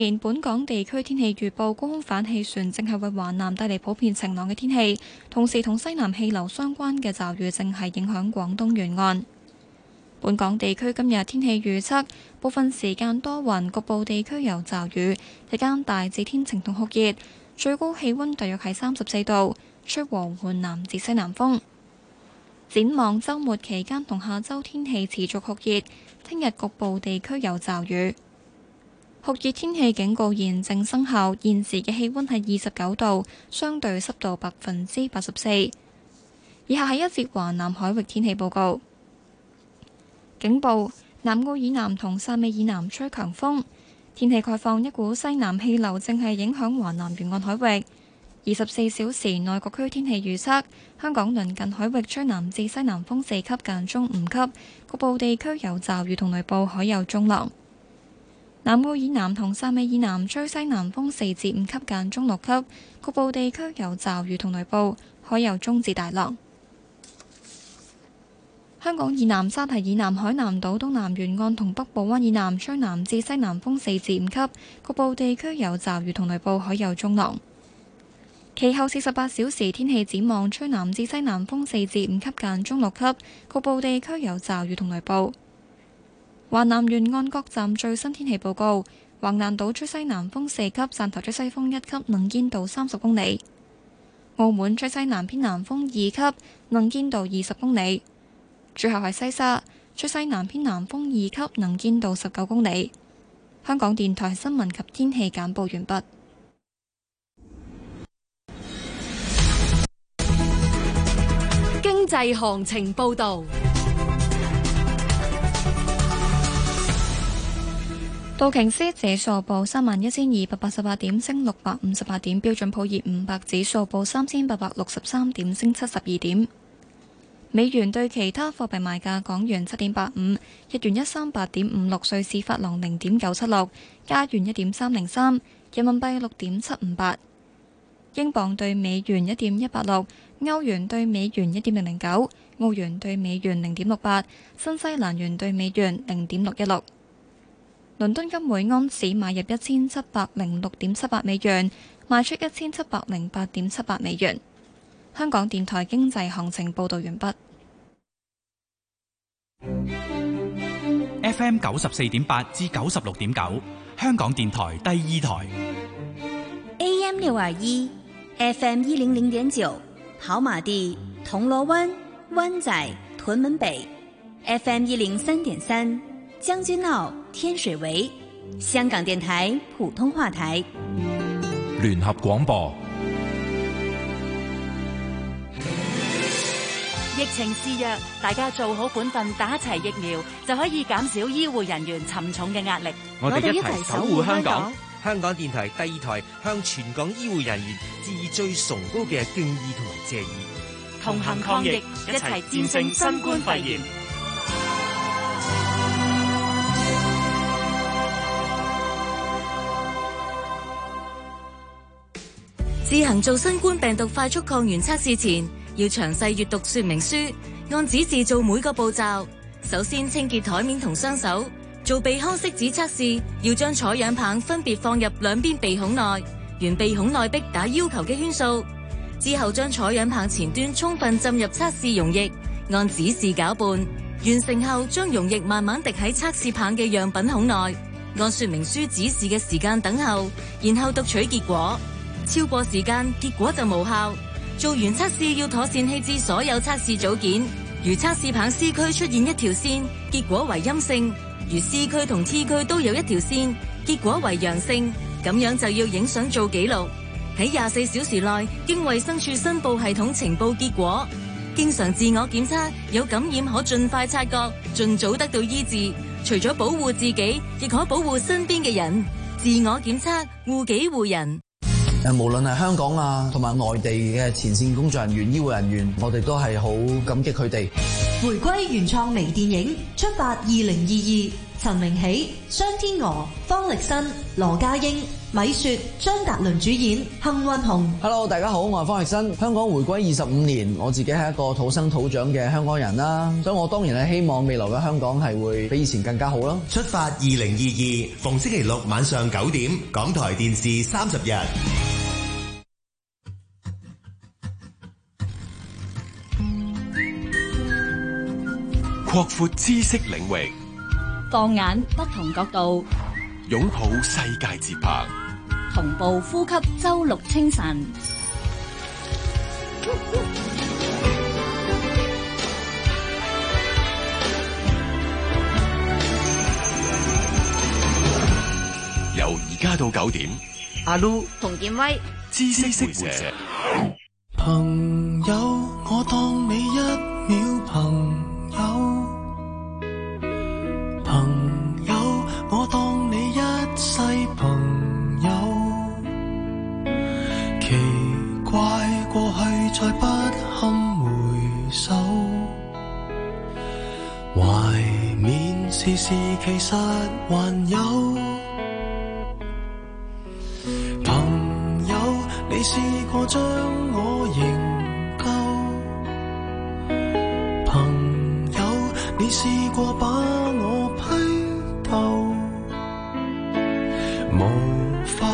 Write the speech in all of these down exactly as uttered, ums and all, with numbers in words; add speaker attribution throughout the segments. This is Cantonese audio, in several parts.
Speaker 1: 現本港地區天氣預報，高空反氣旋正係為華南帶嚟普遍晴朗嘅天氣，同時同西南氣流相關嘅驟雨正係影響廣東沿岸。本港地區今日天氣預測，部分時間多雲，局部地區有驟雨，日間大致天晴同酷熱，最高氣溫大約係三十四度，吹和緩南至西南風。展望週末期間同下週天氣持續酷熱，聽日局部地區有驟雨。酷熱天氣警告現正生效，現時嘅氣溫係二十九度，相對濕度百分之八十四。以下係一節華南海域天氣報告。警報：南澳以南同汕尾以南吹強風，天氣概況，一股西南氣流正係影響華南沿岸海域。二十四小時內各區天氣預測：香港鄰近海域吹南至西南風四級間中五級，局部地區有驟雨同雷暴，海有中浪。南澳以南同汕尾以南吹西南風四至五級間中六級，局部地區有驟雨同雷暴，海有中至大浪。香港以南沙堤以南海南島東南沿岸同北部灣以南吹南至西南風四至五級，局部地區有驟雨同雷暴，海有中浪。其後四十八小時天氣展望，吹南至西南風四至五級間中六級，局部地區有驟雨同雷暴。華南沿岸各站最新天氣報告：橫瀾島吹西南風四級，汕頭吹西風一級，能見度三十公里；澳門吹西南偏南風二級，能見度二十公里。最後係西沙吹西南偏南風二級，能見度十九公里。香港電台新聞及天氣簡報完畢。
Speaker 2: 經濟行情報導。
Speaker 1: 道瓊斯指數報三萬一千二百八十八點，升六百五十八點；標準普爾五百指數報三千八百六十三點，升七十二點。美元對其他貨幣賣價：港元七點八五，日元一三八點五六，瑞士法郎零點九七六，加元一點三零三，人民幣六點七五八，英鎊對美元一點一八六，歐元對美元一點零零九，澳元對美元零點六八，新西蘭元對美元零點六一六。倫敦金每安士買入一千七百零六點七八美元，賣出一千七百零八點七八美元。香港電台經濟行情報道完畢。
Speaker 3: F M 九十四點八至九十六點九，香港電台第二台。
Speaker 4: A M 六二一，F M 一零零點九，跑馬地、銅鑼灣、灣仔、屯門北 ，F M 一零三點三，將軍澳、天水圍，香港電台普通話台。
Speaker 5: 聯合廣播。
Speaker 6: 疫情肆虐，大家做好本分，打齊疫苗，就可以減少醫護人員沉重嘅壓力。
Speaker 7: 我哋一齊守護香港。
Speaker 8: 香港電台第二台向全港醫護人員致以最崇高嘅敬意同埋謝意。
Speaker 6: 同行抗疫，一齊戰勝新冠肺炎。
Speaker 9: 自行做新冠病毒快速抗原測試前，要詳細閱讀說明書，按指示做每個步驟。首先清潔台面同雙手。做鼻腔拭子測試，要將採樣棒分別放入兩邊鼻孔內，沿鼻孔內壁打要求嘅圈數。之後將採樣棒前端充分浸入測試溶液，按指示攪拌。完成後，將溶液慢慢滴喺測試棒嘅樣品孔內，按說明書指示嘅時間等候，然後讀取結果。超過時間，結果就無效。做完測試要妥善棄置所有測試組件。如測試棒 C 區出現一條線，結果為陰性；如 C 區同 T 區都有一條線，結果為陽性。咁樣就要影相做記錄，喺廿四小時內經衛生署申報系統呈報結果。經常自我檢測，有感染可盡快察覺，盡早得到醫治。除咗保護自己，亦可保護身邊嘅人。自我檢測，護己護人。
Speaker 10: 誒，無論係香港啊，同埋外地嘅前線工作人員、醫護人員，我哋都係好感激佢哋。
Speaker 11: 回歸原創微電影《出發二零二二》， 陳明喜、商天娥、方力申、羅家英、米雪、張達倫主演《幸運紅》。
Speaker 10: Hello， 大家好，我係方力申。香港回歸二十五年，我自己係一個土生土長嘅香港人啦，所以我當然係希望未來嘅香港係會比以前更加好啦。
Speaker 12: 出發二零二二，逢星期六晚上九點，港台電視三十日。
Speaker 13: 擴闊知識領域，
Speaker 2: 放眼不同角度，
Speaker 13: 擁抱世界節拍，
Speaker 2: 同步呼吸周六清晨。
Speaker 13: 由而家到九點，
Speaker 8: 阿 Lu
Speaker 2: 同建威，
Speaker 13: 知識會社。
Speaker 14: 朋友，我當你一秒朋友。朋友，我當你一世朋友。奇怪，過去再不堪回首，懷緬時時其實還有。朋友，你試過將我營救？朋友，你試過把我批鬥？無法。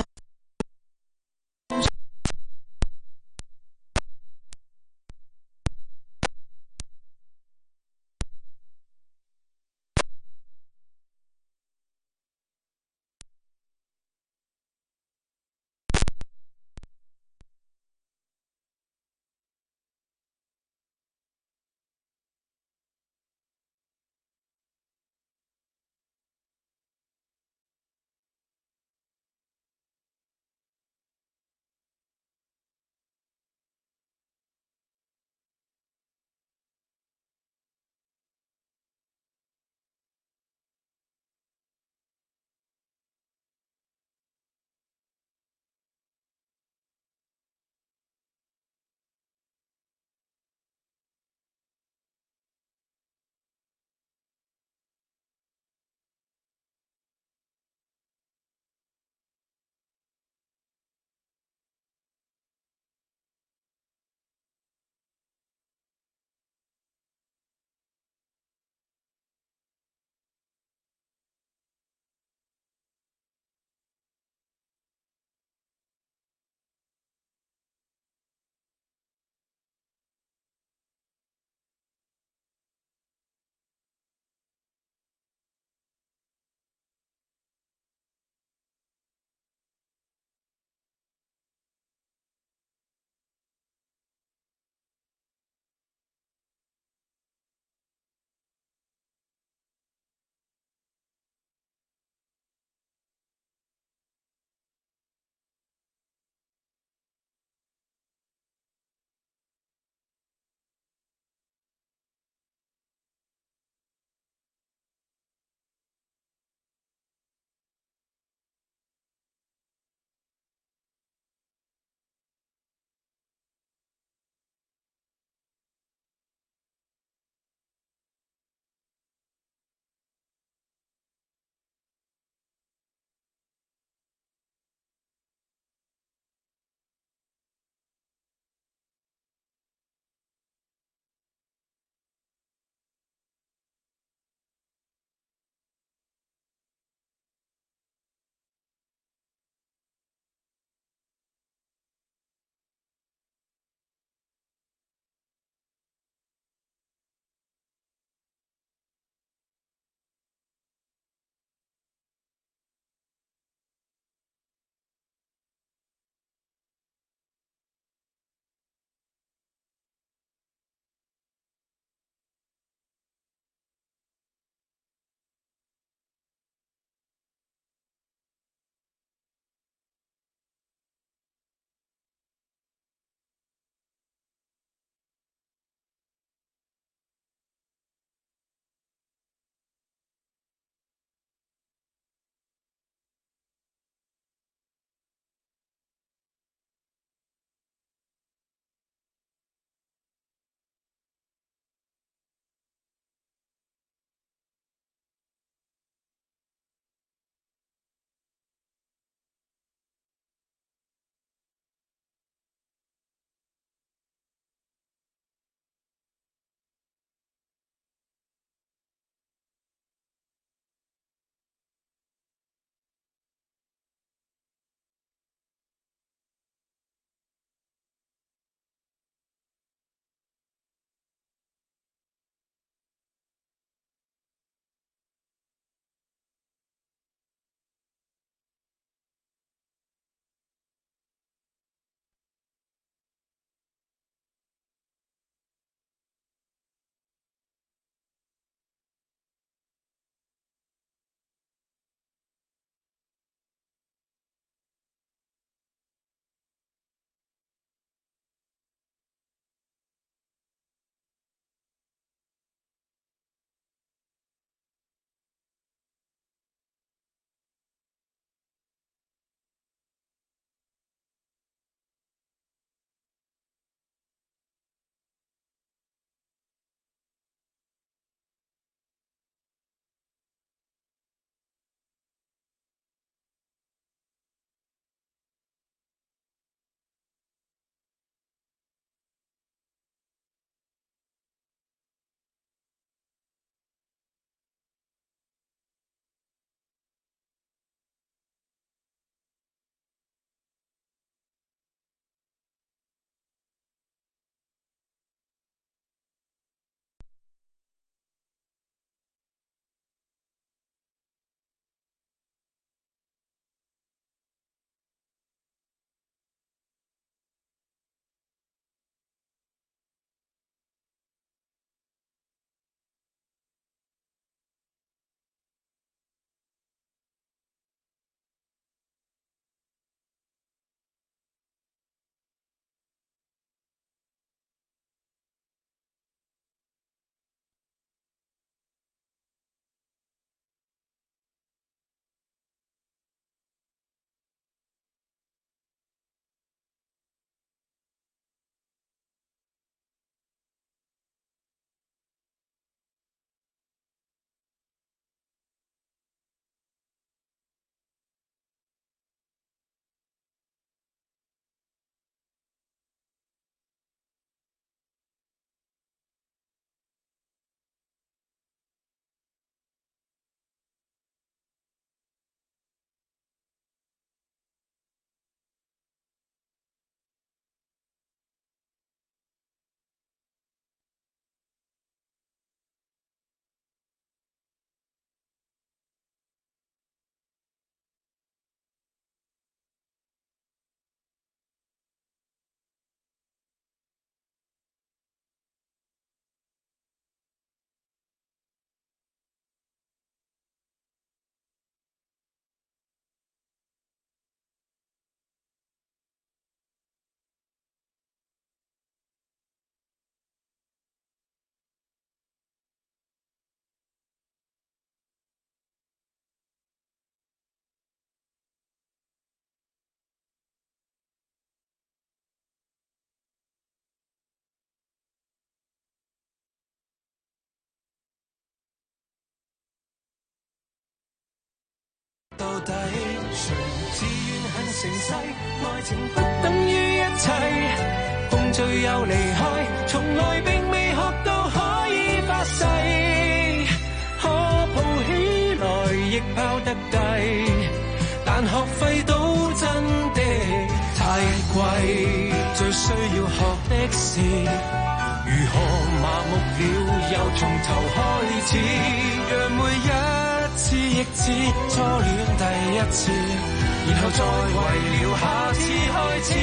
Speaker 14: 成世，愛情不等於一切，共聚又離開，從來並未學到可以發誓，可抱起來亦拋得低，但學費都真的太貴，最需要學的是如何麻木了又從頭開始，讓每一次亦似初戀第一次，然後再為了下次開始。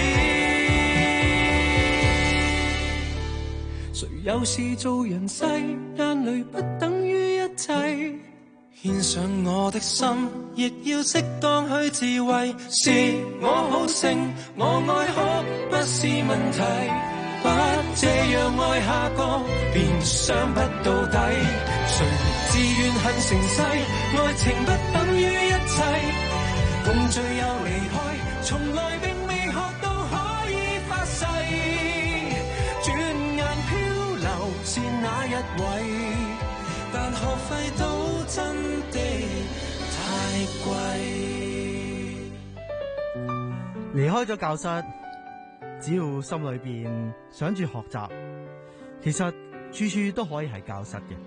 Speaker 14: 誰有事做人世，眼淚不等於一切，獻上我的心，亦要適當去自慰。是我好勝，我愛哭不是問題，不這樣愛下個便傷不到底。誰自願恨成世，愛情不等於一切，共聚又離開，從來並未學到可以發誓，轉眼漂流是那一位，但學費都真的太貴。
Speaker 15: 離開咗教室，只要心裏邊想住學習，其實處處都可以係教室嘅。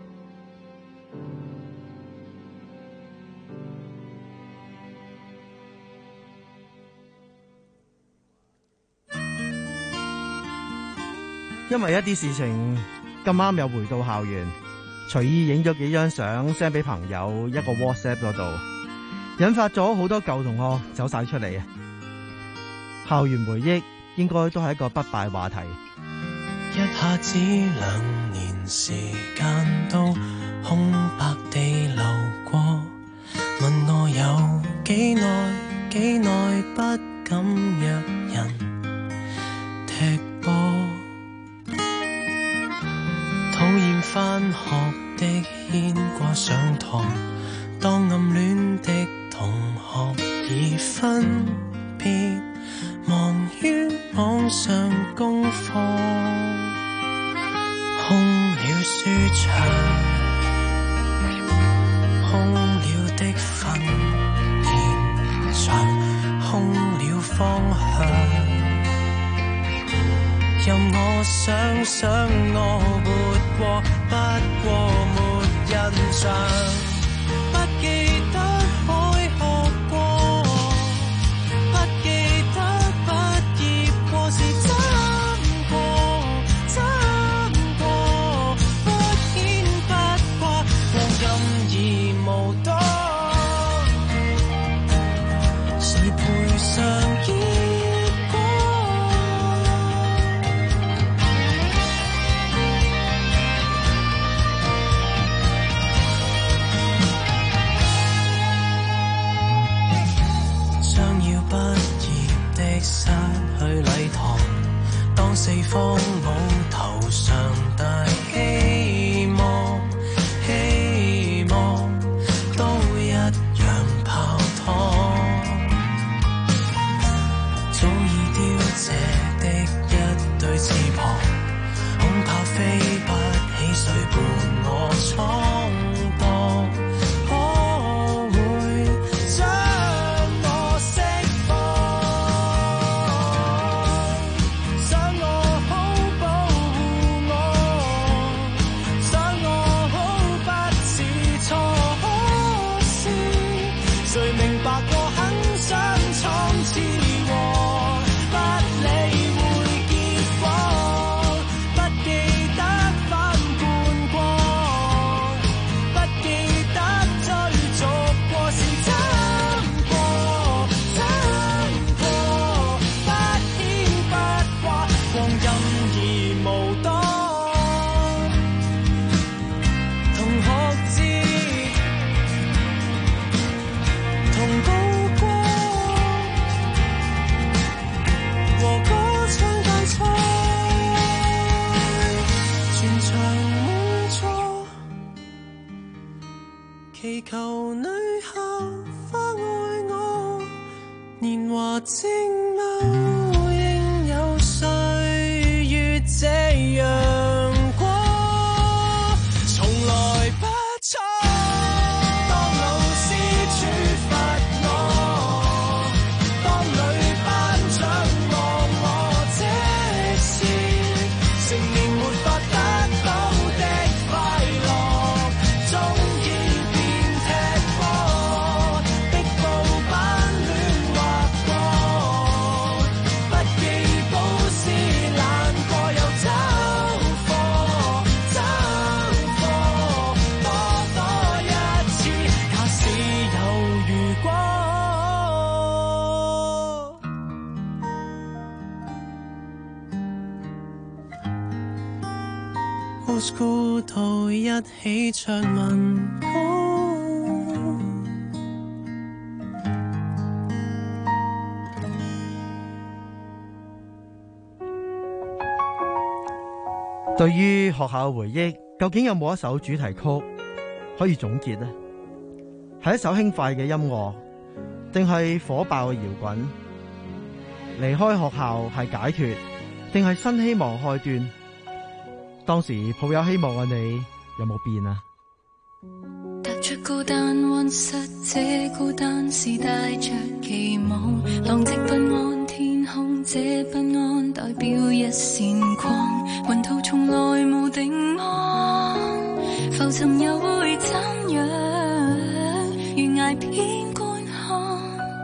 Speaker 15: 因為一啲事情咁啱又回到校園，隨意影咗幾張相 send 俾朋友一個 WhatsApp 嗰度，引發咗好多舊同學走晒出嚟啊！校園回憶應該都係一個不敗話題。
Speaker 14: 一下子兩年時間都空白地流過，問我有幾耐幾耐不敢約人踢波，討厭返學的牽掛上堂，當暗戀的同學已分別，忙於網上功課，空了書場，空了的訓練場，空了方向，任我想想我活過，不過沒印象，不記得開學過，不記得畢業過是怎過，怎過，不牽不掛，光陰已無多，誰賠償結果？將要畢業的失去禮堂，當四方舞頭上大希望，希望都一樣泡湯，早已凋謝的一對翅膀，恐怕飛不起，誰伴我闖蕩？可會將我釋放？想我好保護我，想我好不是錯，可是誰明白我很想闖次禍，不理會結果，不記得反叛過，不記得追逐過是怎過，怎過，不牽不掛，光陰已無多，同學節，同高歌，和歌唱間賽，全場滿座，祈求女校花愛我，年華正茂，應有歲月這樣過，從來不錯。當老師處罰我，當女 Old School 度一起唱民歌。
Speaker 15: 對於學校嘅回憶，究竟有冇一首主題曲可以總結呢？係一首輕快嘅音樂，定係火爆嘅搖滾？離開學校係解脫，定係新希望開端？當時抱有希望嘅你，有冇變啊？
Speaker 16: 踏出孤單溫室，這孤單是帶着期望，浪跡不安天空，這不安代表一線光。雲圖從來無定安，浮沉又會怎樣？懸崖邊觀看，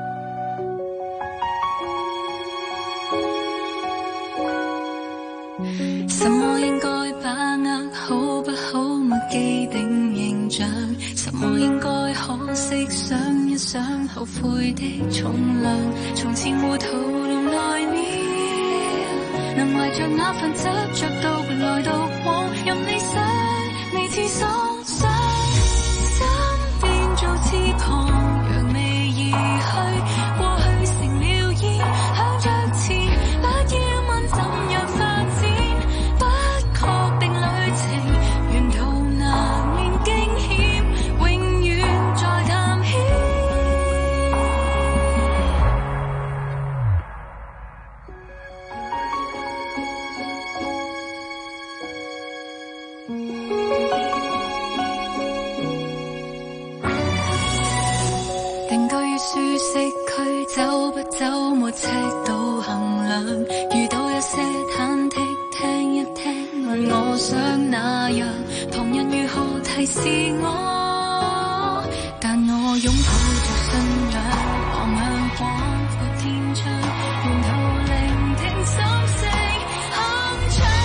Speaker 16: 什麼應該把握，好不好沒既定形象，什麼應該可惜，想一想後悔的重量，從前糊塗路來了，能懷着那份執着獨來獨往，任你想你似所想，身邊做翅膀，揚眉而去，過去成了煙，向着前，不要問怎樣發展，不確定旅程，沿途難免驚險，永遠在探險。定居於舒適區，走不走沒尺度衡量，遇到一些忐忑，聽一聽問我想那樣，旁人如何提示我，但我擁抱着信仰，望向廣闊天窗，沿途聆聽心聲鏗鏘。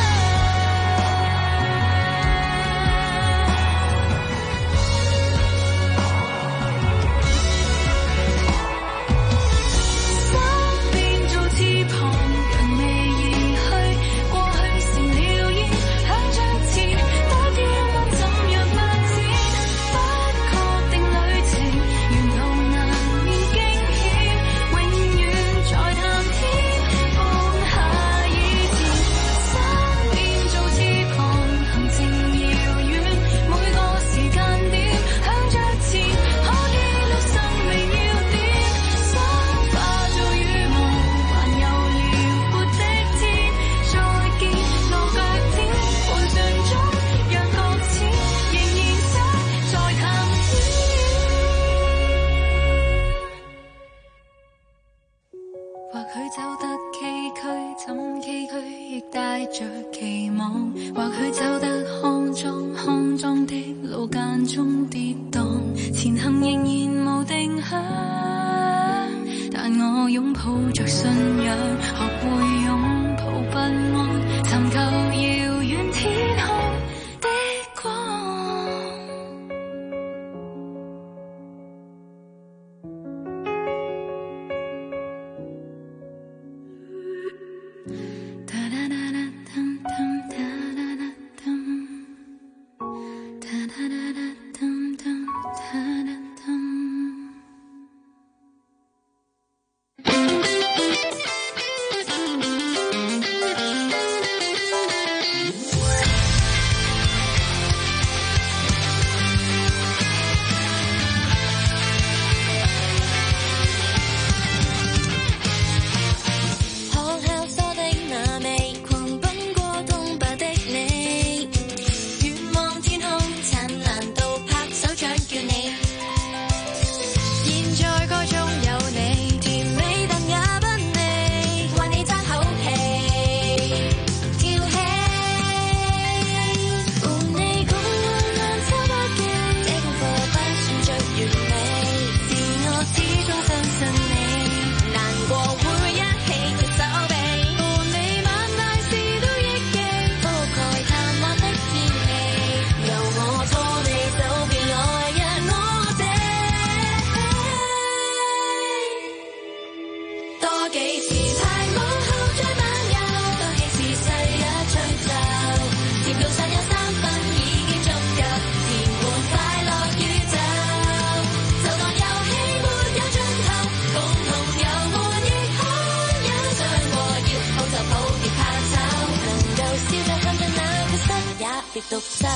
Speaker 16: 獨奏。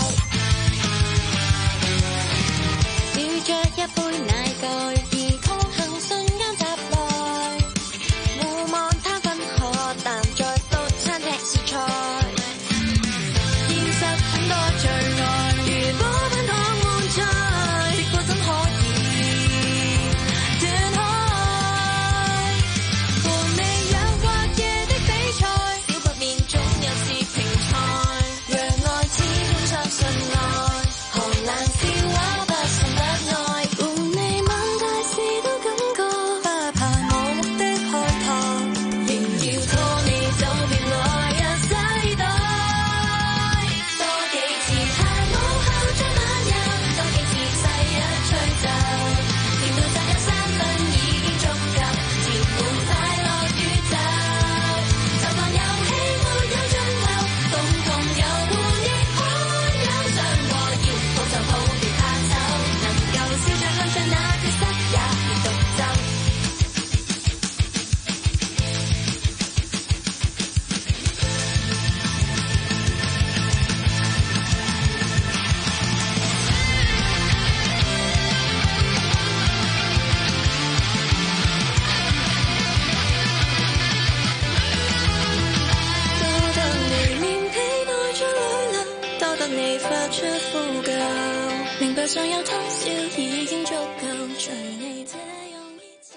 Speaker 16: 試着一杯奶蓋，而抗衡瞬間襲來，互望他分可淡再到餐廳試菜。現實很多最愛，如果噴糖滿載，結果怎可以斷開？和你有或夜的比賽，少不免總有是平賽，讓愛始終相信愛，寒冷笑話不信不愛，和你問大事都感覺不怕無目的開拓，仍要拖你走遍來日世代。多幾次下午後再漫遊，多幾次細一吹奏，甜到只有三分已經足夠，填滿快樂宇宙。就當遊戲沒有盡頭，共同遊玩亦罕有，想和搖抱就抱別怕醜，能夠笑着看着那缺失也別獨奏。多得你面皮內在淚流，多得你發出呼救，明白上有偷笑已經足夠，隨你這樣依走。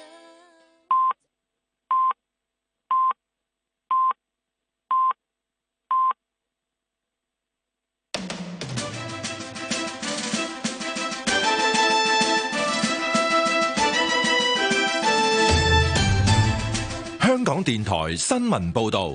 Speaker 5: 香港電台新聞報導。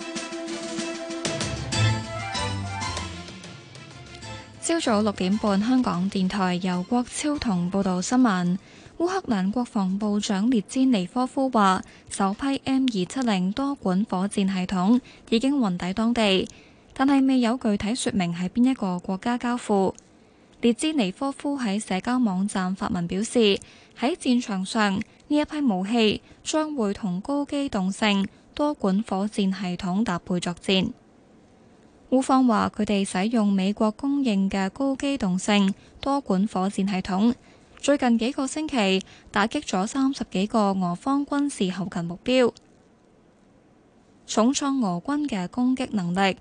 Speaker 1: 朝早六點半，香港電台由郭超同報道新聞。烏克蘭國防部長列茲尼科夫話，首批 M 二七零多管火箭系統已經運抵當地，但係未有具體說明係邊一個國家交付。列茲尼科夫喺社交網站發文表示，喺戰場上呢一批武器將會同高機動性多管火箭系統搭配作戰。烏方話佢哋使用美國供應嘅高機動性多管火箭系統，最近幾個星期打擊咗三十幾個俄方軍事後勤目標，重創俄軍嘅攻擊能力。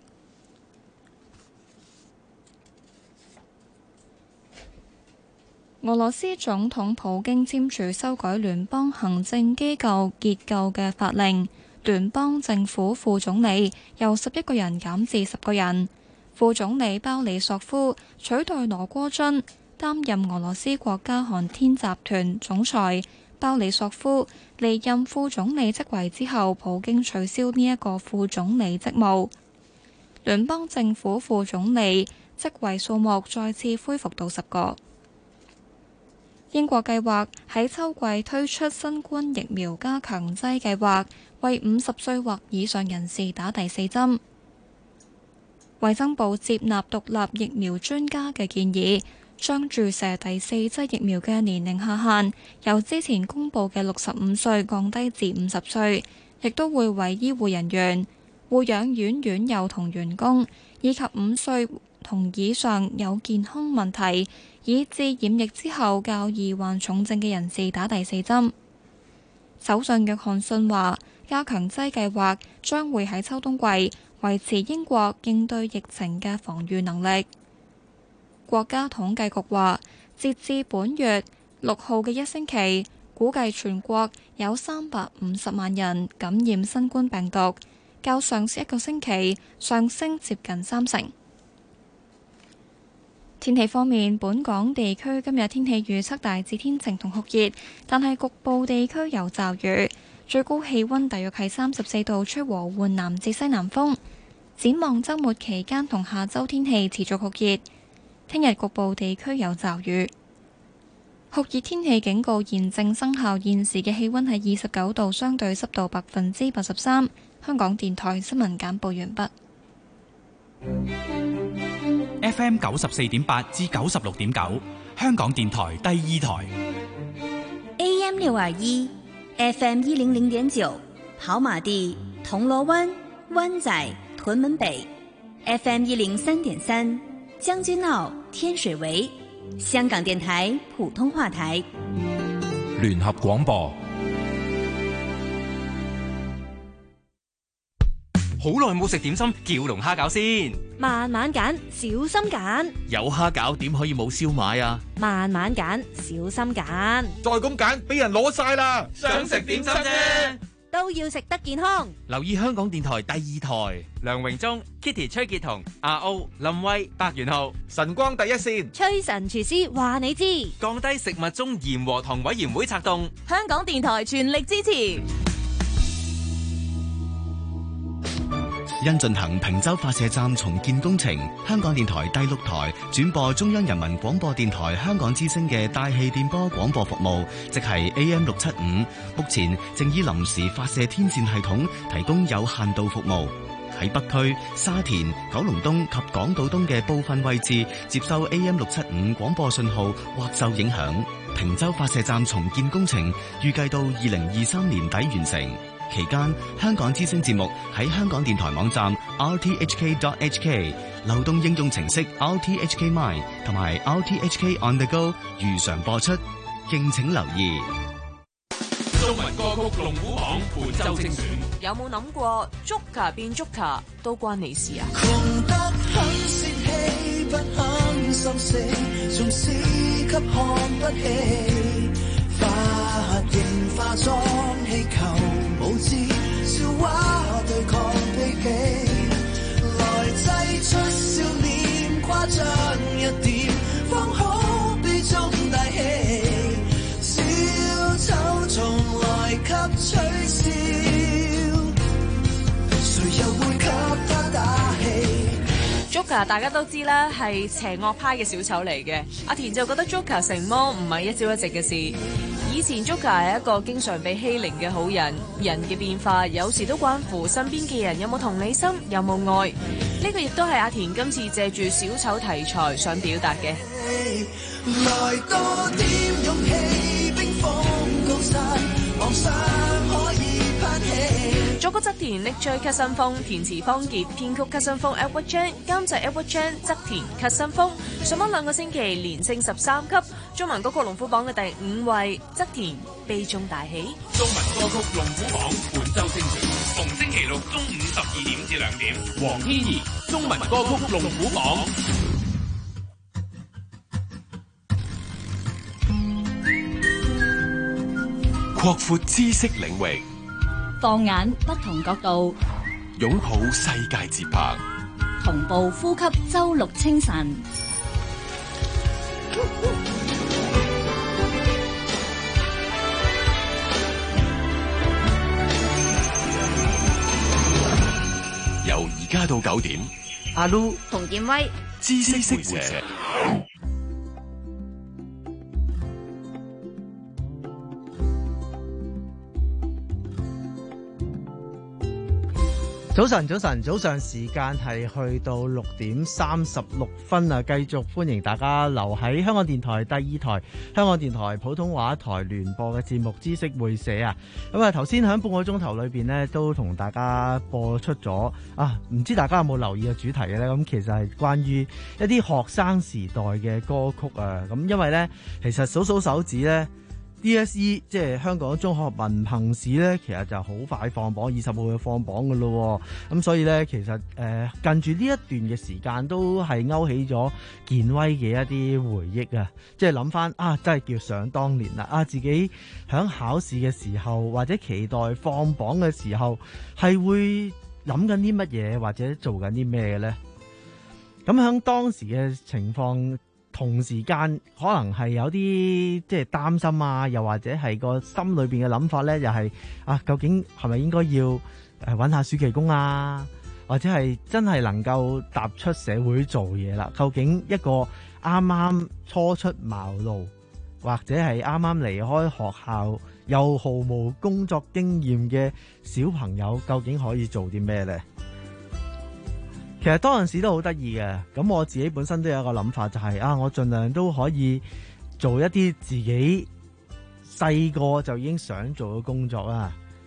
Speaker 1: 俄羅斯總統普京簽署修改聯邦行政機構結構嘅法令，聯邦政府副總理由十一個人減至十個人，副總理鮑里索夫取代羅戈津擔任俄羅斯國家航天集團總裁。鮑里索夫離任副總理職位之後，普京取消呢一個副總理職務，聯邦政府副總理職位數目再次恢復到十個。英國計劃喺秋季推出新冠疫苗加強劑計劃，為五十歲或以上人士打第四針。衛生部接納獨立疫苗專家嘅建議，將注射第四劑疫苗嘅年齡下限由之前公佈嘅六十五歲降低至五十歲，亦都會為醫護人員、護養院院友同員工，以及五歲同以上有健康問題以致染疫之後較易患重症嘅人士打第四針。首相約翰遜話，加強劑計劃將會喺秋冬季維持英國應對疫情嘅防禦能力。國家統計局話，截至本月六號嘅一星期，估計全國有三百五十萬人感染新冠病毒，較上次一個星期上升接近三成。天氣方面，本港地區今日天氣預測大致天晴同酷熱，但係局部地區有驟雨，最高氣溫大約係三十四度，吹和緩南至西南風。展望週末期間同下週天氣持續酷熱，聽日局部地區有驟雨。酷熱天氣警告現正生效，現時嘅氣溫係二十九度，相對濕度百分之八十三。香港電台新聞簡報完畢。
Speaker 3: F M 九十四點八至九十六點九，香港電台第二台。
Speaker 4: A M 六二一，F M 一零零點九，跑馬地、銅鑼灣、灣仔、屯門北；F M 一零三點三， 將軍澳、天水圍，香港電台普通話台，
Speaker 5: 聯合廣播。
Speaker 7: 好耐冇食點心，叫籠蝦餃先。
Speaker 2: 慢慢揀，小心揀。
Speaker 7: 有蝦餃點可以冇燒賣啊？
Speaker 2: 慢慢揀，小心揀。
Speaker 17: 再咁揀，俾人攞晒啦！
Speaker 7: 想食點心啫，
Speaker 2: 都要食得健康。
Speaker 7: 留意香港電台第二台，梁榮忠、Kitty、崔潔彤、阿 O、林威、白元浩、
Speaker 17: 晨光第一線，
Speaker 2: 崔神廚師話你知，
Speaker 7: 降低食物中鹽和糖委員會策動，
Speaker 2: 香港電台全力支持。
Speaker 18: 因進行坪洲發射站重建工程，香港電台第六台轉播中央人民廣播電台香港之聲嘅大氣電波廣播服務，即係 A M 六七五，目前正以臨時發射天線系統提供有限度服務。喺北區、沙田、九龍東及港島東嘅部分位置接收 A M 六七五廣播信號或受影響。坪洲發射站重建工程預計到二零二三年底完成。期間，香港之聲節目喺香港電台網站 r t h k dot h k、流動應用程式 r t h k mine 同埋 r t h k on the go 如常播出，敬請留意。
Speaker 13: 中文歌曲龍虎榜本周精選，
Speaker 2: 有冇諗過 Joker 變 Joker 都關你事啊？
Speaker 14: 窮得很泄氣，不肯心死，縱使給看不起，髮型化妝氣球。無知笑話對抗悲喜，來擠出笑臉誇張一點，方可悲中大喜，小丑從來給取笑，誰又會給他打氣。
Speaker 2: Joker 大家都知啦，係邪惡派嘅小丑嚟嘅。阿田就覺得 Joker 成魔唔係一朝一夕嘅事。以前 Joker 係一個經常被欺凌嘅好人，人嘅變化有時都關乎身邊嘅人有冇同理心，有冇愛。呢個亦都係阿田今次借住小丑題材想表達嘅。
Speaker 14: 來多點勇氣，冰封高山，望上可以攀起。
Speaker 2: 作曲側田力追咳新風，填詞方傑，編曲咳新風 Edward Chan， 監製 Edward Chan， 側田咳新風。上榜兩個星期連升十三級，中文歌曲龍虎榜嘅第五位，側田悲中大喜。
Speaker 13: 中文歌曲龍虎榜本周精選，逢星期六中午十二點至兩點，黃天怡中文歌曲龍虎榜。擴闊知識領域，
Speaker 19: 放眼不同角度，
Speaker 13: 擁抱世界節拍，
Speaker 19: 同步呼吸周六清晨。
Speaker 13: 由而家到九點，
Speaker 15: 阿 Lu
Speaker 2: 馮建威，
Speaker 13: 知識會社。
Speaker 15: 早晨，早晨，早上時間係去到六點三十六分啊！繼續歡迎大家留喺香港電台第二台、香港電台普通話台聯播嘅節目知識會社啊！咁啊，頭先喺半個鐘頭裏邊呢，都同大家播出咗啊！唔知大家有冇留意嘅主題嘅呢？咁其實係關於一啲學生時代嘅歌曲啊！咁因為呢，其實數數手指呢。D S E 即係香港中學文憑試咧，其實就好快放榜，二十號就放榜噶咯。咁所以咧，其實誒、呃、近住呢一段嘅時間都係勾起咗健威嘅一啲回憶啊！即係諗翻啊，真係叫想當年啦！啊，自己響考試嘅時候或者期待放榜嘅時候，係會諗緊啲乜嘢或者做緊啲咩咧？咁響當時嘅情況。同時間可能係有啲即係擔心啊，又或者係個心裏邊嘅諗法咧，又係啊，究竟係咪應該要誒揾下暑期工啊，或者係真係能夠踏出社會做嘢啦？究竟一個啱啱初出茅廬，或者係啱啱離開學校又毫無工作經驗嘅小朋友，究竟可以做啲咩咧？其實當陣時都好得意嘅，咁我自己本身都有一個諗法，就係、是、啊，我盡量都可以做一啲自己細個就已經想做嘅工作啦。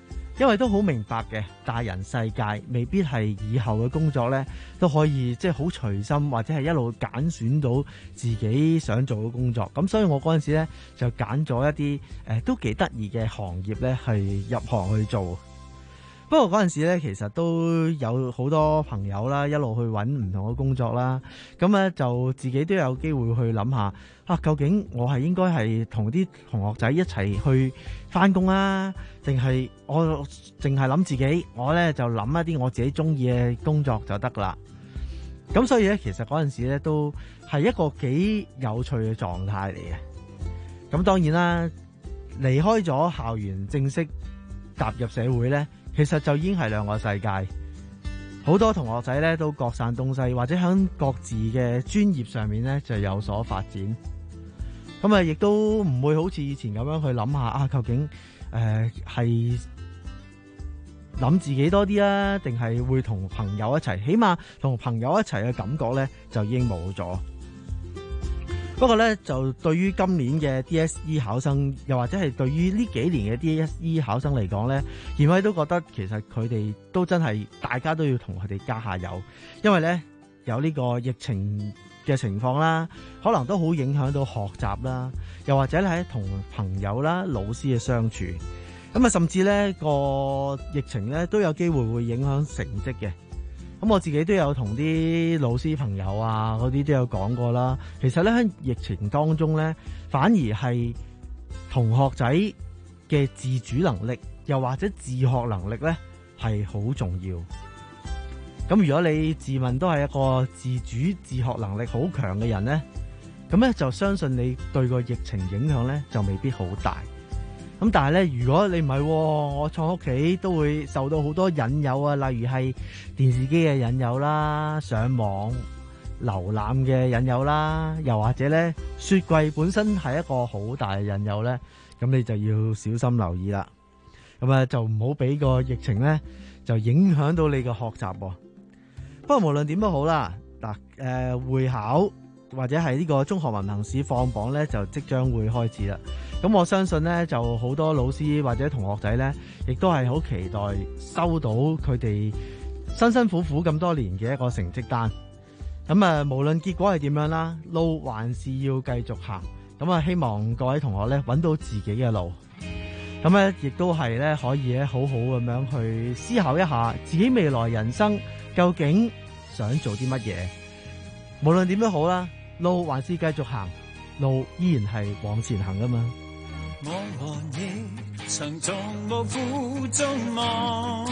Speaker 15: 因為都好明白嘅，大人世界未必係以後嘅工作呢都可以即係好隨心，或者係一路揀選到自己想做嘅工作。咁所以我嗰陣時呢就揀咗一啲誒、呃、都幾得意嘅行業呢係入行去做。不過嗰陣時咧，其實都有好多朋友啦，一路去揾唔同嘅工作啦。咁咧就自己都有機會去諗下，啊究竟我係應該係同啲同學仔一齊去返工啊，定係我淨係諗自己？我咧就諗一啲我自己中意嘅工作就得啦。咁所以咧，其實嗰陣時咧都係一個幾有趣嘅狀態嚟嘅。咁當然啦，離開咗校園正式踏入社會咧，其實就已經係兩個世界，好多同學仔咧都各散東西，或者喺各自嘅專業上面咧就有所發展。咁啊，亦都唔會好似以前咁樣去諗下啊，究竟誒係諗自己多啲啊，定係會同朋友一齊？起碼同朋友一齊嘅感覺咧就已經冇咗。不過咧，就對於今年嘅 D S E 考生，又或者係對於呢幾年嘅 D S E 考生嚟講咧，賢偉都覺得其實佢哋都真係大家都要同佢哋加下油，因為咧有呢個疫情嘅情況啦，可能都好影響到學習啦，又或者係同朋友啦、老師嘅相處，咁啊，甚至咧個疫情咧都有機會會影響成績嘅。咁我自己都有同啲老師朋友啊嗰啲都有講過啦。其實咧喺疫情當中咧，反而係同學仔嘅自主能力，又或者自學能力咧係好重要。咁如果你自問都係一個自主自學能力好強嘅人咧，咁咧就相信你對個疫情影響咧就未必好大。咁但係咧，如果你唔係，我坐屋企都會受到好多引誘啊，例如係電視機嘅引誘啦、上網瀏覽嘅引誘啦，又或者咧雪櫃本身係一個好大嘅引誘咧，咁你就要小心留意啦。咁啊，就唔好俾個疫情咧就影響到你嘅學習。不過無論點都好啦，嗱，誒會考或者係呢個中學文憑試放榜咧，就即將會開始啦。咁我相信咧，就好多老師或者同學仔咧，亦都係好期待收到佢哋辛辛苦苦咁多年嘅一個成績單。咁啊，無論結果係點樣啦，路還是要繼續行。咁啊，希望各位同學咧揾到自己嘅路。咁咧，亦都係咧可以咧好好咁樣去思考一下自己未來人生究竟想做啲乜嘢。無論點都好啦，路還是繼續行，路依然係往前行噶嘛。
Speaker 14: 我和你曾從無負中望，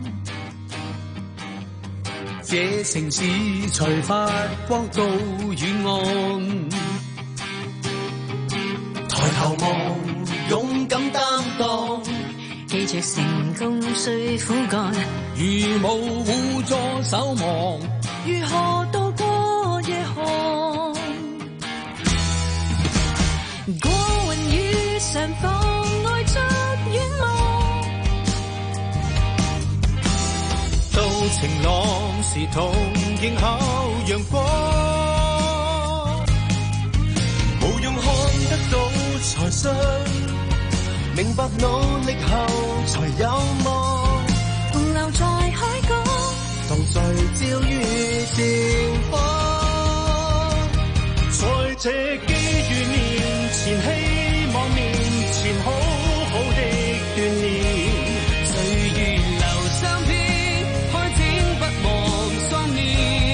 Speaker 14: 這城市才發光到遠岸。抬頭望，勇敢擔當，
Speaker 16: 記住成功需苦幹。
Speaker 14: 如無互助守望，
Speaker 16: 如何渡過夜寒？過雲雨上妨礙着遠望，
Speaker 14: 到晴朗時同迎候陽光，無用看得到才信，明白努力後才有望，
Speaker 16: 同留在海角，
Speaker 14: 同聚焦於前方，在這機遇面前，希望面前好好的鍛鍊，歲月留三篇，開展不忘桑念，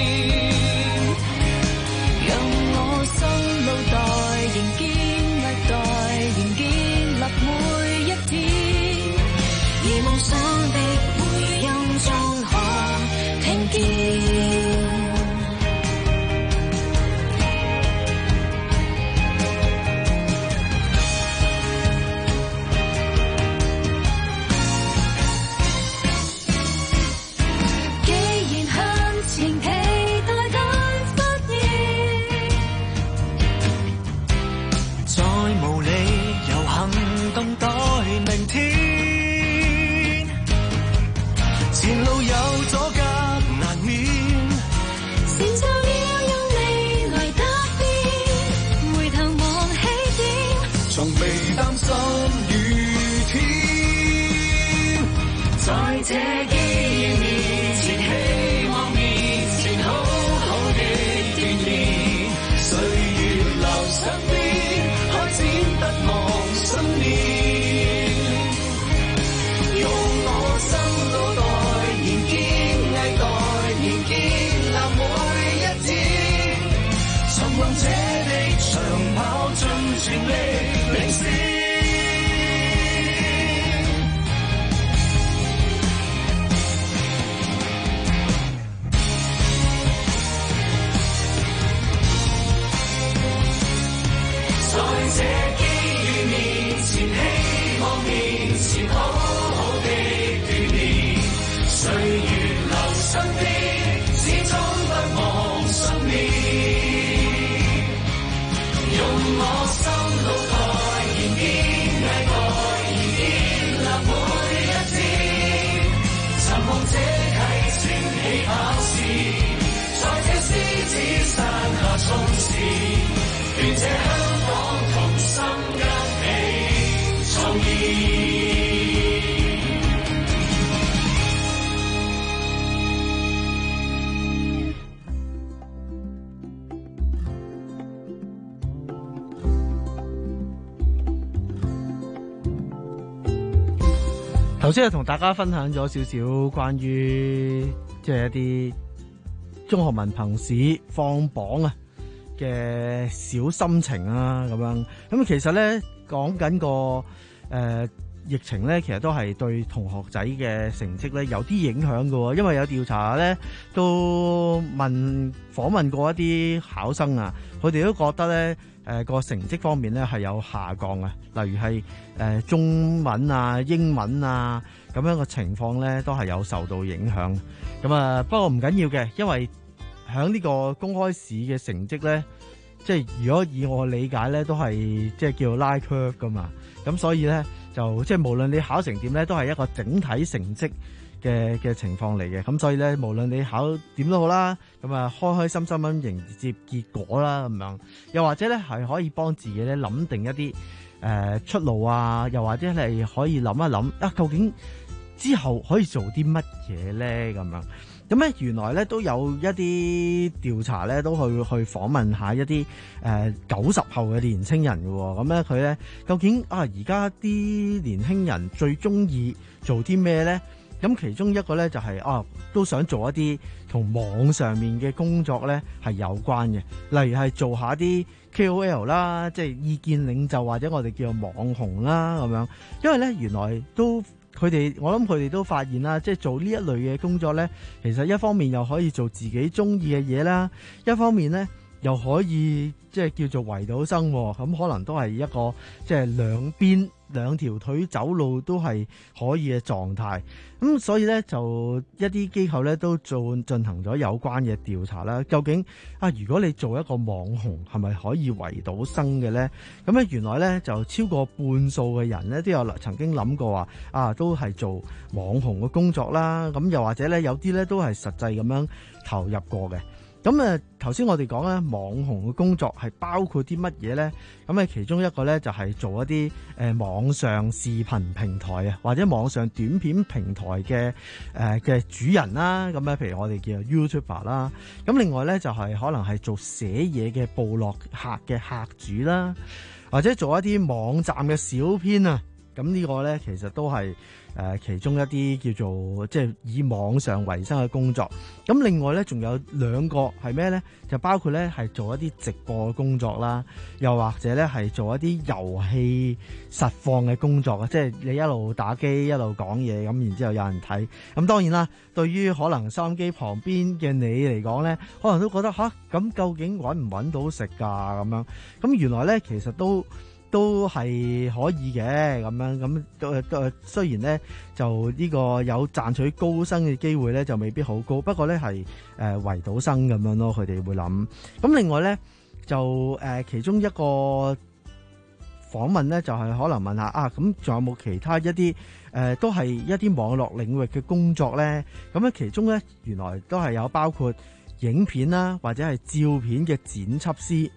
Speaker 16: 讓我心路代仍堅歷代，仍建立每一天，而夢想
Speaker 14: 這機遇面前，希望面前，好好的鍛鍊，歲月留身邊，開展不忘信念。用我心腦袋，燃堅毅代，燃建立每一天，尋夢這地長跑盡全力領先。在這機遇面前，希望面前，好好的鍛鍊，歲月留身邊，始終不忘信念。用我心腦袋，燃堅毅代，燃建立每一天，尋夢這啟程起跑線，在這獅子山下衝刺，願這香港同心一起創意。
Speaker 15: 頭先係同大家分享咗少少關於即係一啲中學文憑試放榜啊嘅小心情啊咁樣。咁其實咧講緊個誒、呃、疫情咧，其實都係對同學仔嘅成績咧有啲影響㗎，因為有調查咧都問訪問過一啲考生啊，佢哋都覺得咧誒個成績方面咧係有下降啊，例如係誒、呃、中文啊、英文啊咁樣嘅情況咧都係有受到影響。咁啊，不過唔緊要嘅，因為喺呢個公開試嘅成績咧，即係如果以我理解咧，都係即係叫拉 curve 噶嘛。咁所以咧就即係無論你考成點咧，都係一個整體成績嘅嘅情況嚟嘅。咁所以咧，無論你考點都好啦，咁啊開開心心咁迎接結果啦咁樣。又或者咧係可以幫自己咧諗定一啲誒、呃、出路啊，又或者係可以諗一諗啊，究竟之後可以做啲乜嘢咧咁樣。咁咧原來咧都有一啲調查咧，都去去訪問一下一啲誒九十後嘅年青人嘅喎。咁咧佢咧究竟啊而家啲年輕人最中意做啲咩咧？咁其中一個咧就係、是、啊都想做一啲同網上面嘅工作咧係有關嘅，例如係做下啲 K O L 啦，即係意見領袖或者我哋叫做網紅啦咁樣。因為咧原來都。佢哋，我諗佢哋都發現啦，即係做呢一類嘅工作咧，其實一方面又可以做自己中意嘅嘢啦，一方面咧又可以即係叫做圍到生，咁可能都係一個即係兩邊兩條腿走路都係可以嘅狀態。咁所以咧就一啲機構咧都做進行咗有關嘅調查啦。究竟啊，如果你做一個網紅係咪可以圍到生嘅咧？咁咧原來咧就超過半數嘅人咧都有曾經諗過話啊，都係做網紅嘅工作啦。咁又或者咧有啲咧都係實際咁樣投入過嘅。咁誒頭先我哋講咧網紅嘅工作係包括啲乜嘢咧？咁誒其中一個咧就係做一啲誒網上視頻平台啊，或者網上短片平台嘅誒嘅主人啦。咁咧譬如我哋叫 YouTuber 啦。咁另外咧就係可能係做寫嘢嘅部落客嘅客主啦，或者做一啲網站嘅小編啊。咁呢個咧其實都係誒、呃、其中一啲叫做即係以網上為生嘅工作。咁另外咧仲有兩個係咩咧？就包括咧係做一啲直播嘅工作啦，又或者咧係做一啲遊戲實況嘅工作啊，即係你一路打機一路講嘢，咁然之後有人睇。咁當然啦，對於可能收音機旁邊嘅你嚟講咧，可能都覺得吓，咁究竟搵唔搵到食㗎咁樣？咁原來咧其實都。都係可以嘅咁樣，咁都都雖然咧就呢個有賺取高薪嘅機會咧就未必好高，不過咧係誒圍到生咁樣咯，佢哋會諗。咁另外咧就誒、呃、其中一個訪問咧就係、是、可能問下啊，咁仲有冇其他一啲誒、呃、都係一啲網絡領域嘅工作咧？咁咧其中咧原來都係有包括影片啦，或者係照片嘅剪輯師。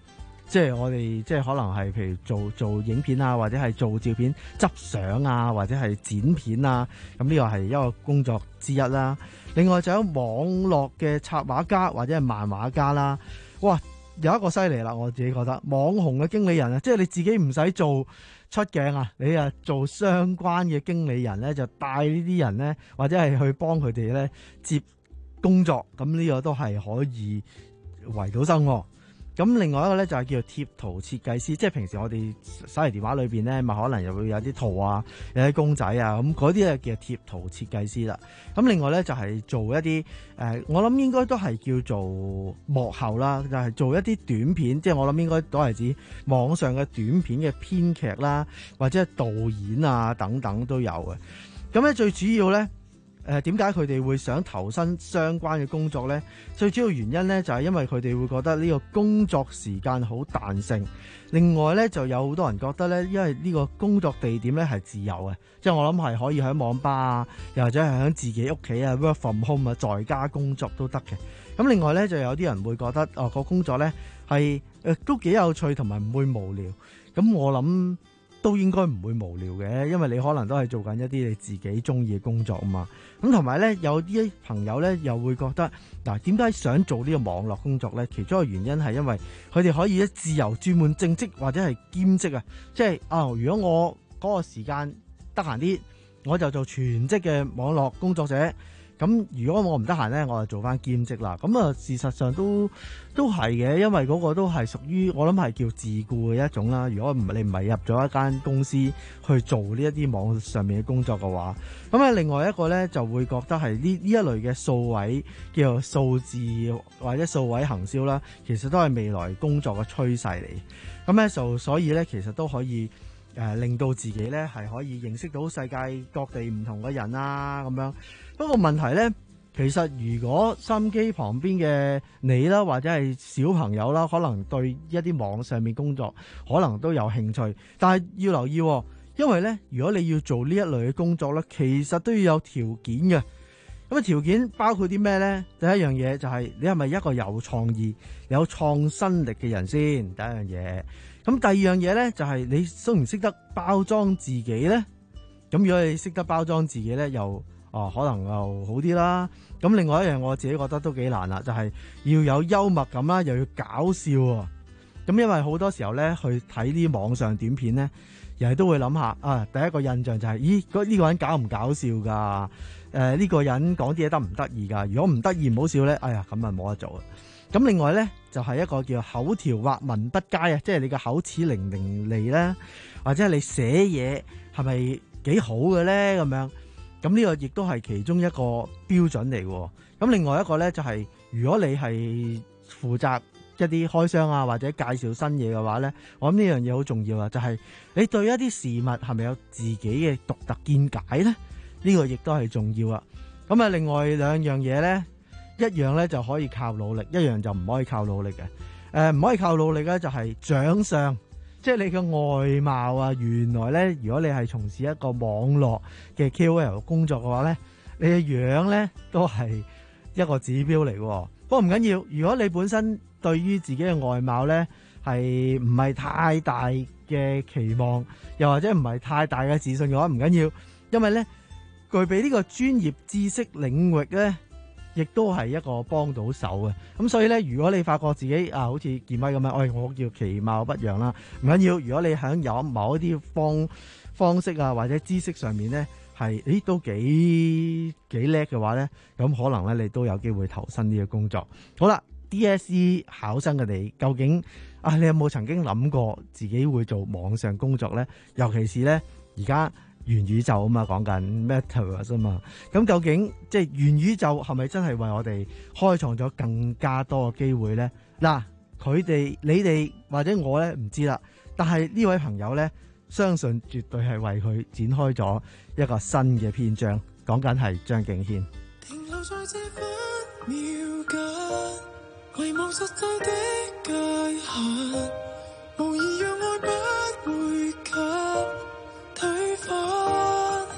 Speaker 15: 即係我哋即係可能係譬如做做影片啊，或者係做照片、執相啊，或者係剪片啊，咁呢個係一個工作之一啦。另外就有網絡嘅插畫家或者係漫畫家啦。哇，有一個犀利啦，我自己覺得網紅嘅經理人啊，即係你自己唔使做出鏡啊，你啊做相關嘅經理人咧，就帶呢啲人咧，或者係去幫佢哋咧接工作，咁呢個都係可以維到生喎。咁另外一個咧就係叫做貼圖設計師，即係平時我哋手提電話裏邊咧，咪可能又會有啲圖啊，有啲公仔啊，咁嗰啲咧叫貼圖設計師啦。咁另外咧就係做一啲誒、呃，我諗應該都係叫做幕後啦，就係、是、做一啲短片，即係我諗應該都係指網上嘅短片嘅編劇啦，或者係導演啊等等都有嘅。咁咧最主要咧。誒點解佢哋會想投身相關嘅工作呢？最主要原因呢，就係因為佢哋會覺得呢個工作時間好彈性。另外呢，就有好多人覺得呢，因為呢個工作地點呢係自由嘅，即係我諗係可以喺網吧啊，又或者係喺自己屋企啊 work from home 啊，在家工作都得嘅。咁另外呢，就有啲人會覺得哦個工作呢係誒都幾有趣同埋唔會無聊。咁我諗都應該唔會無聊嘅，因為你可能都係做緊一啲你自己中意嘅工作啊嘛。咁同埋呢，有啲朋友呢又會覺得嗱，點解想做呢個網絡工作呢？其中一個原因係因為佢哋可以自由轉換正職或者係兼職啊，即係啊、哦，如果我嗰個時間得閒啲，我就做全職嘅網絡工作者。咁如果我唔得閒呢，我就做翻兼職啦。咁啊，事實上都都係嘅，因為嗰個都係屬於我諗係叫自僱嘅一種啦。如果唔係你唔係入咗一間公司去做呢一啲網上面嘅工作嘅話，咁啊，另外一個呢就會覺得係呢呢一類嘅數位叫做數字或者數位行銷啦，其實都係未來工作嘅趨勢嚟。咁咧就所以呢，其實都可以。誒、呃、令到自己咧係可以認識到世界各地唔同嘅人啊咁樣。不過問題咧，其實如果收音機旁邊嘅你啦，或者係小朋友啦，可能對一啲網上面工作可能都有興趣，但係要留意、哦，因為咧如果你要做呢一類嘅工作咧，其實都要有條件嘅。咁啊條件包括啲咩咧？第一樣嘢就係你係咪一個有創意、有創新力嘅人先？第一樣嘢。咁第二樣嘢咧，就係、是、你識唔識得包裝自己咧？咁如果你識得包裝自己咧，又哦可能又好啲啦。咁另外一樣我自己覺得都幾難啦，就係、是、要有幽默感啦，又要搞笑喎。咁因為好多時候咧，去睇啲網上短片咧，又係都會諗下啊，第一個印象就係、是，咦，呢、這個人搞唔搞笑㗎？誒、呃，呢、這個人講啲嘢得唔得意㗎？如果唔得意唔好笑咧，哎呀，咁啊冇得做啊！咁另外咧就係、是、一個叫口條或文不佳啊，即係你嘅口齒伶伶俐啦，或者係你寫嘢係咪幾好嘅咧咁樣？咁呢個亦都係其中一個標準嚟嘅。咁另外一個咧就係、是、如果你係負責一啲開箱啊或者介紹新嘢嘅話咧，我諗呢樣嘢好重要啊，就係、是、你對一啲事物係咪有自己嘅獨特見解咧？呢、這個亦都係重要啊。咁啊，另外兩樣嘢咧。一樣咧就可以靠努力，一樣就唔可以靠努力嘅。誒、呃，唔可以靠努力咧，就係長相，即係你嘅外貌啊。原來咧，如果你係從事一個網絡嘅 K O L 工作嘅話咧，你嘅樣咧都係一個指標嚟嘅。不過唔緊要，如果你本身對於自己嘅外貌咧係唔係太大嘅期望，又或者唔係太大嘅自信嘅話，唔緊要，因為咧具備呢個專業知識領域咧。亦都係一個幫到手嘅，咁所以咧，如果你發覺自己啊，好似健威咁樣，喂、哎，我叫其貌不揚啦，唔緊要。如果你喺有某一啲方方式啊，或者知識上面咧，係，誒，都幾幾叻嘅話咧，咁可能咧，你都有機會投身呢個工作。好啦 ，D S E 考生嘅你，究竟啊，你有冇曾經諗過自己會做網上工作咧？尤其是咧，而家。元宇宙啊嘛，講緊 Metaverse 啊嘛，咁究竟即係元宇宙係咪真係為我哋開創咗更加多嘅機會咧？嗱，佢哋、你哋或者我咧唔知啦，但係呢位朋友咧，相信絕對係為佢展開咗一個新嘅篇章。講緊係張敬軒。停留在這分秒間，遺忘實際的界限，無疑讓愛不會及推翻，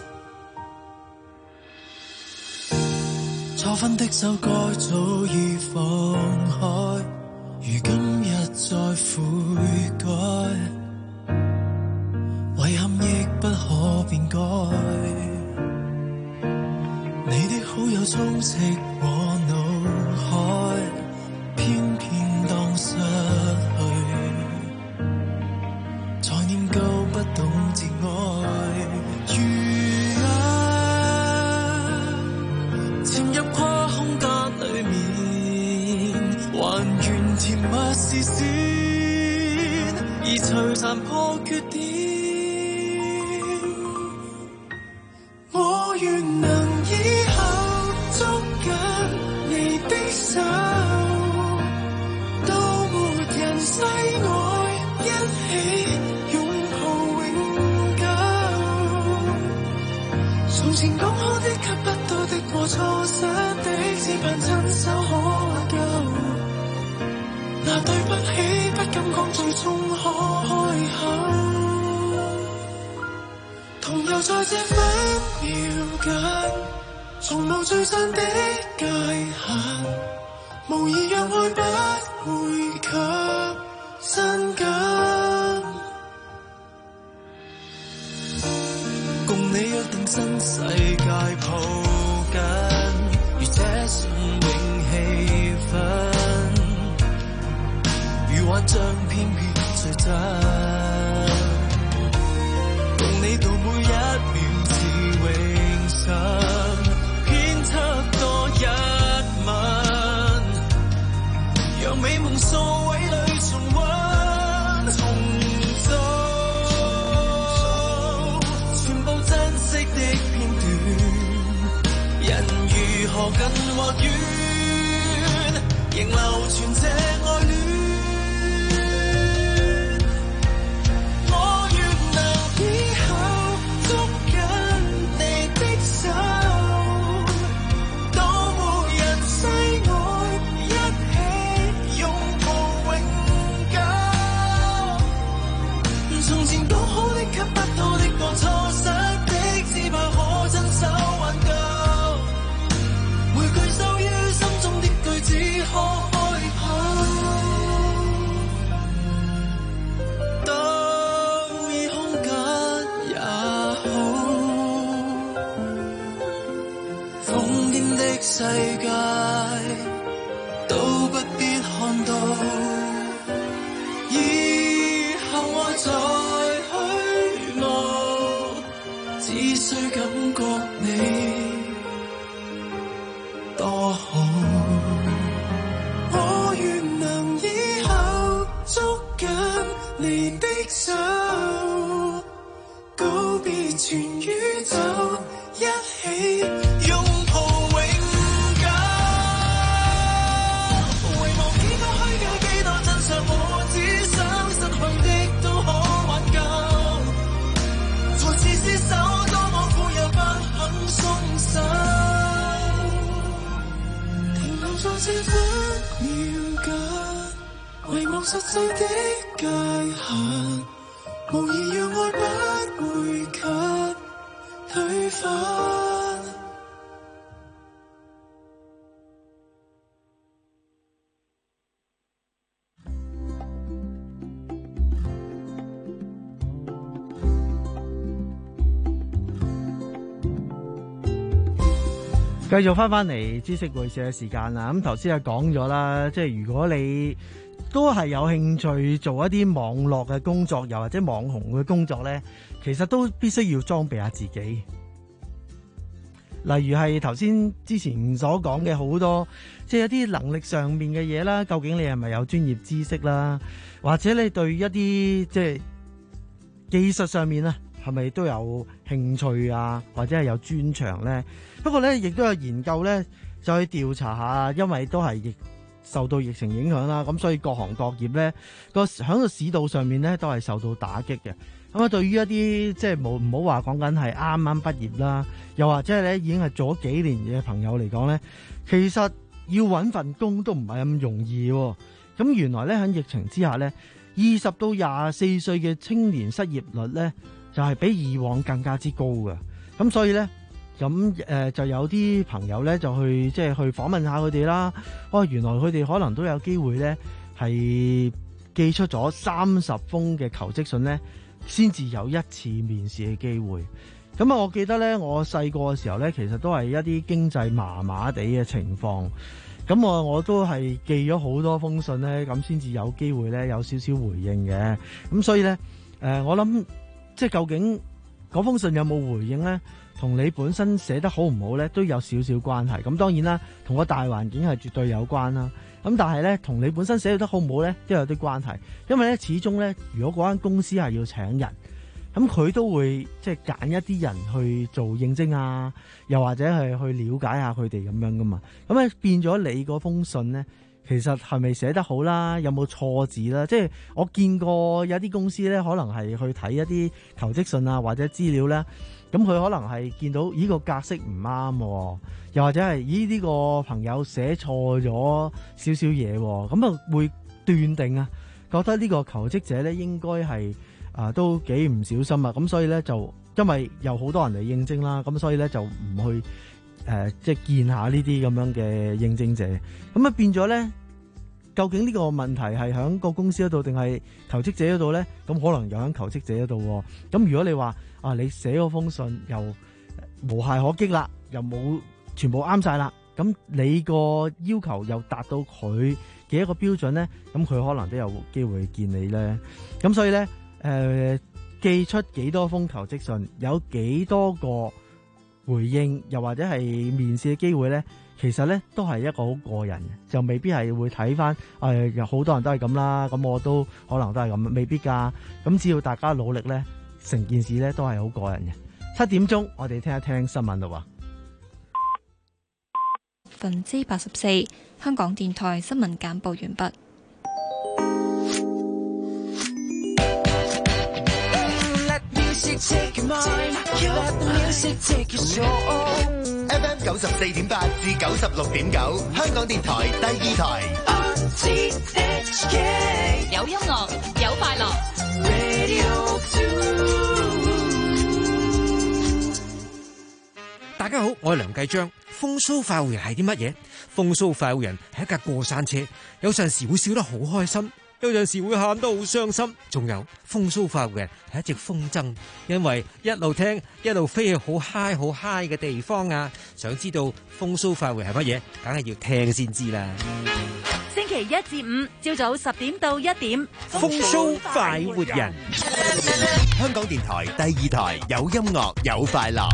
Speaker 15: 錯分的手該早已放開，如今一
Speaker 14: 再悔改，遺憾亦不可變改。你的好友充斥我腦海，偏偏當失去，才念舊不懂自愛。如啊，潛入跨空間裏面，還原甜蜜視線，而隨殘破缺點。我願能以後捉緊你的手，到沒人世外，一起擁抱永久。從前講好的給不到的，我錯失的，只盼親手可挽救。那對不起不敢講，最終可開口。同遊在這分秒間，從無聚散的界限，無意讓愛不會給真感。共你約定新世界抱緊，如這瞬永氣氛，如幻象偏偏最真。共你度每一秒似永生，偏側多一吻，讓美夢數位裏重溫重做，全部珍惜的片段，人如何近或遠，仍流傳這愛戀。世界都不必看到，以後愛在虛無，只需感覺你多好。我願能以後捉緊你的手，告別全宇宙，一起擁在這分秒間，遺忘實際的界限，無疑讓愛不會給推翻。
Speaker 15: 繼續翻翻嚟知識會社嘅時間啦，咁頭先係講咗啦，即係如果你都係有興趣做一啲網絡嘅工作，又或者網紅嘅工作呢，其實都必須要裝備下自己。例如係頭先之前所講嘅好多，即係一啲能力上面嘅嘢啦，究竟你係咪有專業知識啦，或者你對一啲即係技術上面啊，係咪都有興趣啊，或者係有專長呢？不過咧，亦都有研究咧，就去調查下，因為都係疫受到疫情影響啦，咁所以各行各業咧個喺個市道上面咧都係受到打擊嘅。咁啊，對於一啲即係冇唔好話講緊係啱啱畢業啦，又或者係咧已經係做咗幾年嘅朋友嚟講咧，其實要揾份工都唔係咁容易喎。咁原來咧喺疫情之下咧，二十到廿四歲嘅青年失業率咧就係比以往更加之高嘅。咁所以咧。咁誒、呃、就有啲朋友咧就去即係去訪問下佢哋啦。哦，原來佢哋可能都有機會咧係寄出咗三十封嘅求職信呢，先至有一次面試嘅機會。咁啊，我記得呢，我細個嘅時候呢，其實都係一啲經濟麻麻地嘅情況。咁我我都係寄咗好多封信呢，咁先至有機會呢，有少少回應嘅。咁所以呢，誒、呃，我諗即係究竟嗰封信有冇回應呢？同你本身寫得好唔好呢，都有少少關係。咁當然啦，同個大環境係絕對有關啦。咁但係呢，同你本身寫得好唔好呢，都有啲關係。因為呢，始終呢，如果嗰間公司係要請人，咁佢都會即係揀一啲人去做應徵啊，又或者係去了解下佢哋咁樣噶嘛。咁咧變咗你嗰封信呢，其實係咪寫得好啦？有冇錯字啦？即係我見過有啲公司呢，可能係去睇一啲求職信啊，或者資料呢。咁佢可能係見到呢個格式唔啱，又或者係咦呢個朋友寫錯咗少少嘢，咁啊會斷定啊，覺得呢個求職者咧應該係啊都幾唔小心啊，咁所以咧就因為有好多人嚟應徵啦，咁所以咧就唔去誒即係見下呢啲咁樣嘅應徵者，咁啊變咗咧。究竟呢個問題係喺個公司嗰度定係求職者嗰度呢？咁可能又喺求職者嗰度。咁如果你話啊，你寫嗰封信又無懈可擊啦，又冇全部啱晒啦，咁你個要求又達到佢嘅一個標準呢，咁佢可能都有機會見你呢。咁所以呢，誒、呃、寄出幾多封求職信，有幾多個回應，又或者係面試嘅機會呢？其實咧都係一個好個人嘅，就未必係會睇翻誒，有、哎、好多人都係咁啦，咁我都可能都係咁，未必㗎。咁只要大家努力咧，成件事咧都係好個人嘅。七點鐘，我哋聽一聽新聞啦喎。
Speaker 1: 百分之八十四，香港電台新聞簡報完畢。
Speaker 12: F M 九十四點八至九十六點九，香港電台第二台。
Speaker 6: 有音樂，有快樂。
Speaker 8: 大家好，我係梁繼章。風騷快活人係啲乜嘢？風騷快活人係一架過山車，有陣時會笑得好開心，有陣時會喊得好傷心。仲有風騷快活人係一隻風箏，因為一路聽一路飛去好嗨好嗨嘅地方啊！想知道風騷快活係乜嘢，梗係要聽先知啦。
Speaker 6: 星期一至五朝早十點到一點，
Speaker 8: 風騷快活人，
Speaker 12: 香港電台第二台，有音樂有快樂。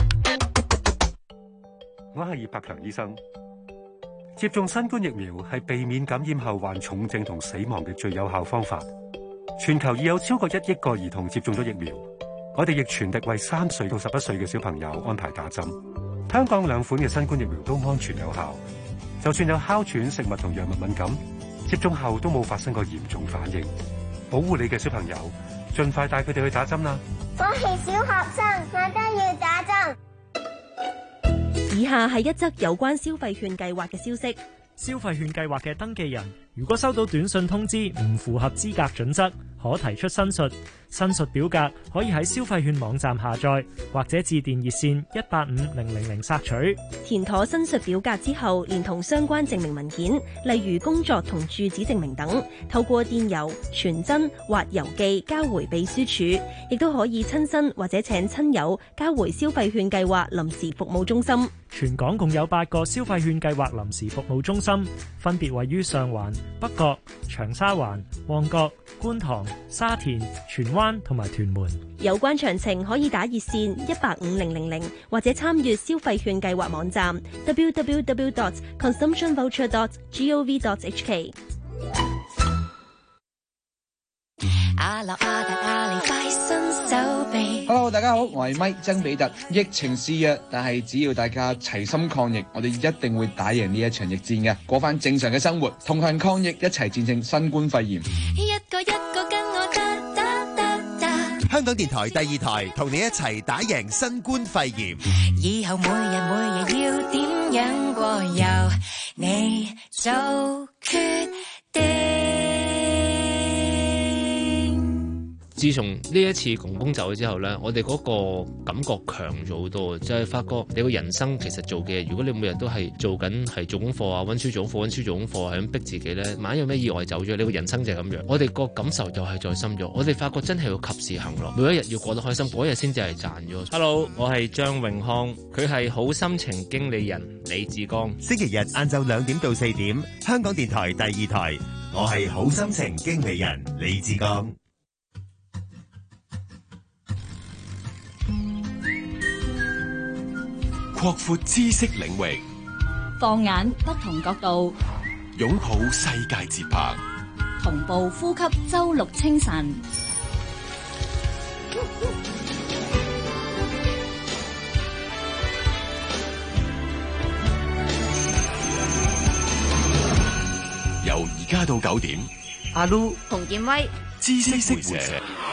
Speaker 20: 我係葉柏強醫生。接種新冠疫苗係避免感染後患重症同死亡嘅最有效方法。全球已有超過一億個兒童接種咗疫苗，我哋亦全力為三歲到十一歲嘅小朋友安排打針。香港兩款嘅新冠疫苗都安全有效，就算有哮喘、食物同藥物敏感，接種後都冇發生過嚴重反應。保護你嘅小朋友，盡快帶佢哋去打針啦！
Speaker 21: 我係小學生，我都要打針。
Speaker 22: 以下係一則有關消費券計劃嘅消息。
Speaker 23: 消費券計劃嘅登記人，如果收到短信通知唔符合資格準則，可提出申述。申述表格可以喺消費券網站下載，或者致電熱線一八五零零零索取。
Speaker 22: 填妥申述表格之後，連同相關證明文件，例如工作同住址證明等，透過電郵、傳真或郵寄交回秘書處，亦都可以親身或者請親友交回消費券計劃臨時服務中心。
Speaker 23: 全港共有八個消費券計劃臨時服務中心，分別位於上環、北角、長沙灣、旺角、觀塘、沙田、荃灣同埋屯門。
Speaker 22: 有關詳情可以打熱線一八五零零零，或者參閱消費券計劃網站 double-u double-u double-u dot consumption voucher dot gov dot h k。
Speaker 24: Hello， 大家好，我係咪曾比特。疫情肆虐，但係只要大家齊心抗疫，我哋一定會打贏呢一場疫戰嘅，過翻正常嘅生活，同行抗疫，一齊戰勝新冠肺炎。
Speaker 16: 一個一個跟我得得得得。
Speaker 12: 香港電台第二台同你一齊打贏新冠肺炎。
Speaker 16: 以後每日每日要點樣過，由你做決定。
Speaker 3: 自從呢一次公公走咗之後呢，我哋嗰個感覺強咗好多，就係發覺你個人生其實做嘅，如果你每日都係做緊係做功課啊、溫書做功課、溫書做功課，係咁逼自己呢，萬一有咩意外走咗，你個人生就係咁樣。我哋個感受又係再深咗，我哋發覺真係要及時行樂，每一日要過得開心，嗰日先至係賺咗。
Speaker 9: Hello， 我係張永康，佢係好心情經理人李志剛。
Speaker 10: 星期日晏晝兩點到四點，香港電台第二台，我係好心情經理人李志剛。
Speaker 13: 擴闊知識領域，
Speaker 19: 放眼不同角度，
Speaker 13: 擁抱世界節拍，
Speaker 19: 同步呼吸周六清晨。
Speaker 13: 由而家到九點，
Speaker 10: 阿 Lu
Speaker 19: 洪建威，
Speaker 13: 知識會社。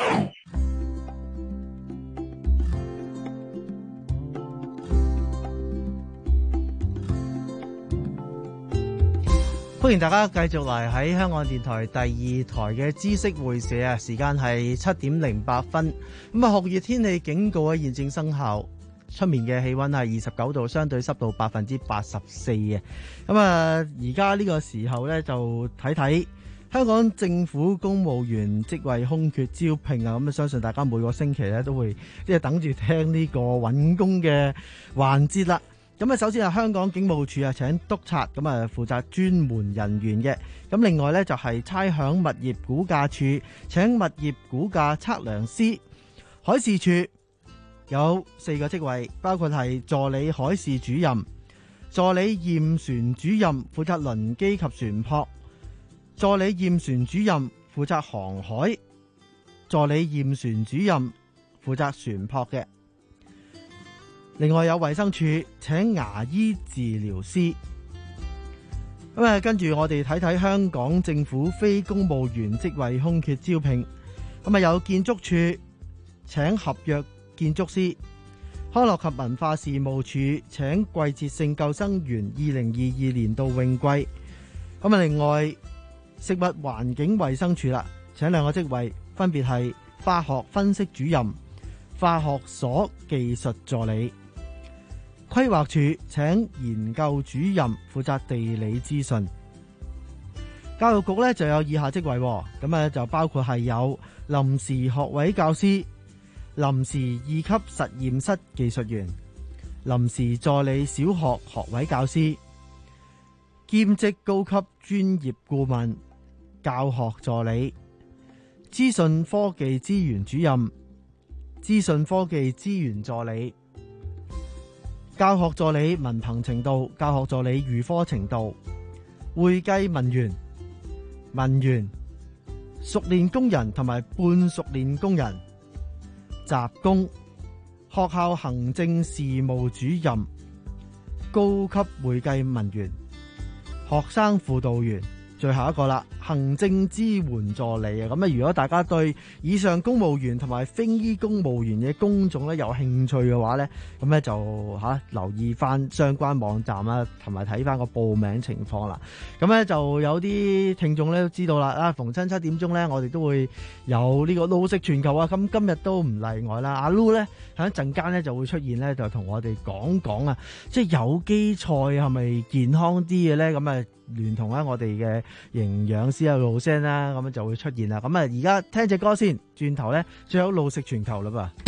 Speaker 15: 歡迎大家繼續嚟喺香港電台第二台嘅知識會社啊！時間係七點零八分。咁啊，酷熱天氣警告啊現正生效，出面嘅氣溫係二十九度，相對濕度百分之八十四嘅。咁啊，而家呢個時候呢，就睇睇香港政府公務員職位空缺招聘啊！咁啊，相信大家每個星期呢都會即係等住聽呢個揾工嘅環節啦。咁啊，首先係香港警務處啊，請督察咁啊，負責專門人員嘅。咁另外呢，就係差餉物業估價處，請物業估價測量師。海事處有四個職位，包括係助理海事主任、助理驗船主任負責輪機及船舶、助理驗船主任負責航海、助理驗船主任負責船舶嘅。另外有衛生署請牙醫治療師。咁啊，跟住我哋睇睇香港政府非公務員職位空缺招聘。咁啊，有建築署請合約建築師，康樂及文化事務署請季節性救生員二零二二年度泳季。咁啊，另外食物環境衛生署啦，請兩個職位，分別係化學分析主任、化學所技術助理。規劃署請研究主任負責地理資訊。教育局呢就有以下職位，咁啊就包括係有臨時學位教師、臨時二級實驗室技術員、臨時助理小學學位教師、兼職高級專業顧問、教學助理、資訊科技資源主任、資訊科技資源助理、教學助理文憑程度、教學助理預科程度、會計文員、文員、熟練工人同埋半熟練工人、雜工、學校行政事務主任、高級會計文員、學生輔導員。最後一個啦，行政支援助理啊，咁啊，如果大家對以上公務員同埋非公務員嘅工種咧有興趣嘅話咧，咁咧就吓、啊、留意翻相關網站啦，同埋睇翻個報名情況啦。咁咧就有啲聽眾咧都知道啦，啊逢親七點鐘咧，我哋都會有呢個路食全球啊，咁今日都唔例外啦。阿 Lu 咧喺一陣間咧就會出現咧，就同我哋講講啊，即係有機菜係咪健康啲嘅咧？咁啊〜聯同咧我哋嘅營養師啊路聲啦，咁樣就會出現啦。咁啊，而家聽隻歌先，轉頭咧，最後路食全球啦噃。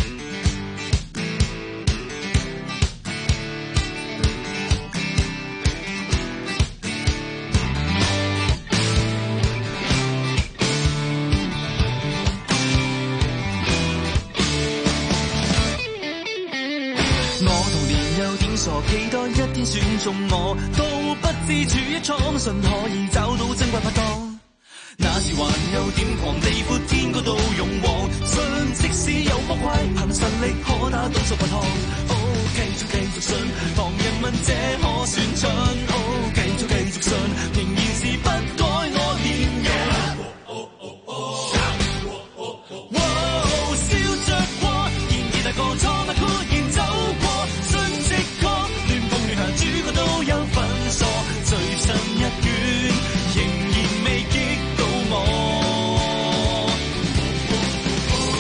Speaker 14: 我童年有點傻，期待一天選中我，都不知處一闖，信可以找到珍貴拍檔。那時還有點狂，地闊天高都勇往，信即使有魔怪，憑實力可打倒十八趟。哦，繼續繼續信，旁人問這可算準。哦，繼續繼續信，仍然是不改我臉容。哇，笑着過，然而大個錯不豁然走過，信直覺，亂碰亂下主角都有份傻，最深一卷仍然未擊到我。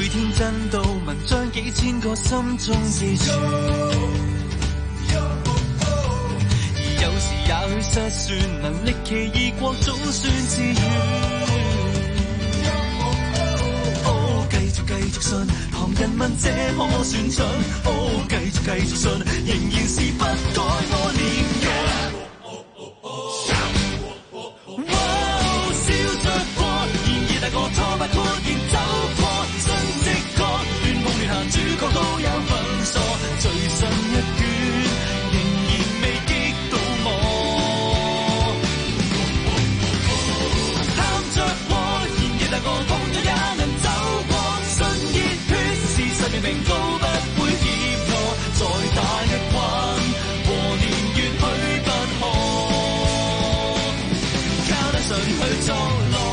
Speaker 14: 天真到文章幾千個心中記住，而有時也許失算，能力奇異國總算自願。哦，繼續繼續信，旁人問這可算準？哦，繼續繼續信，仍然是不改我念嘅。我錯不豁然走過新直覺，亂夢亂行主角都有份傻，最新一卷仍然未擊到我。貪着我，然而但我碰咗也能走過，新熱血事實明明都不會怯懦，再打一關和年月去不可，靠得順去作樂。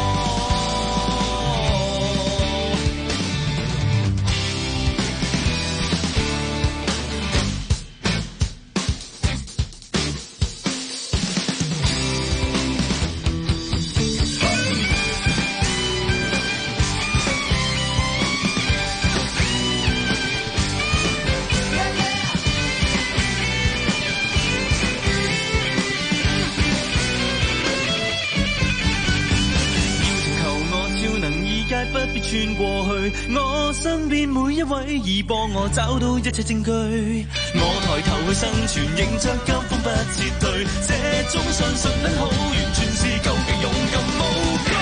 Speaker 14: 不必穿過去，我身邊每一位已幫我找到一切證據。我抬頭去生存，迎着急風不撤退，這種相信很好，完全是究竟勇敢無懼。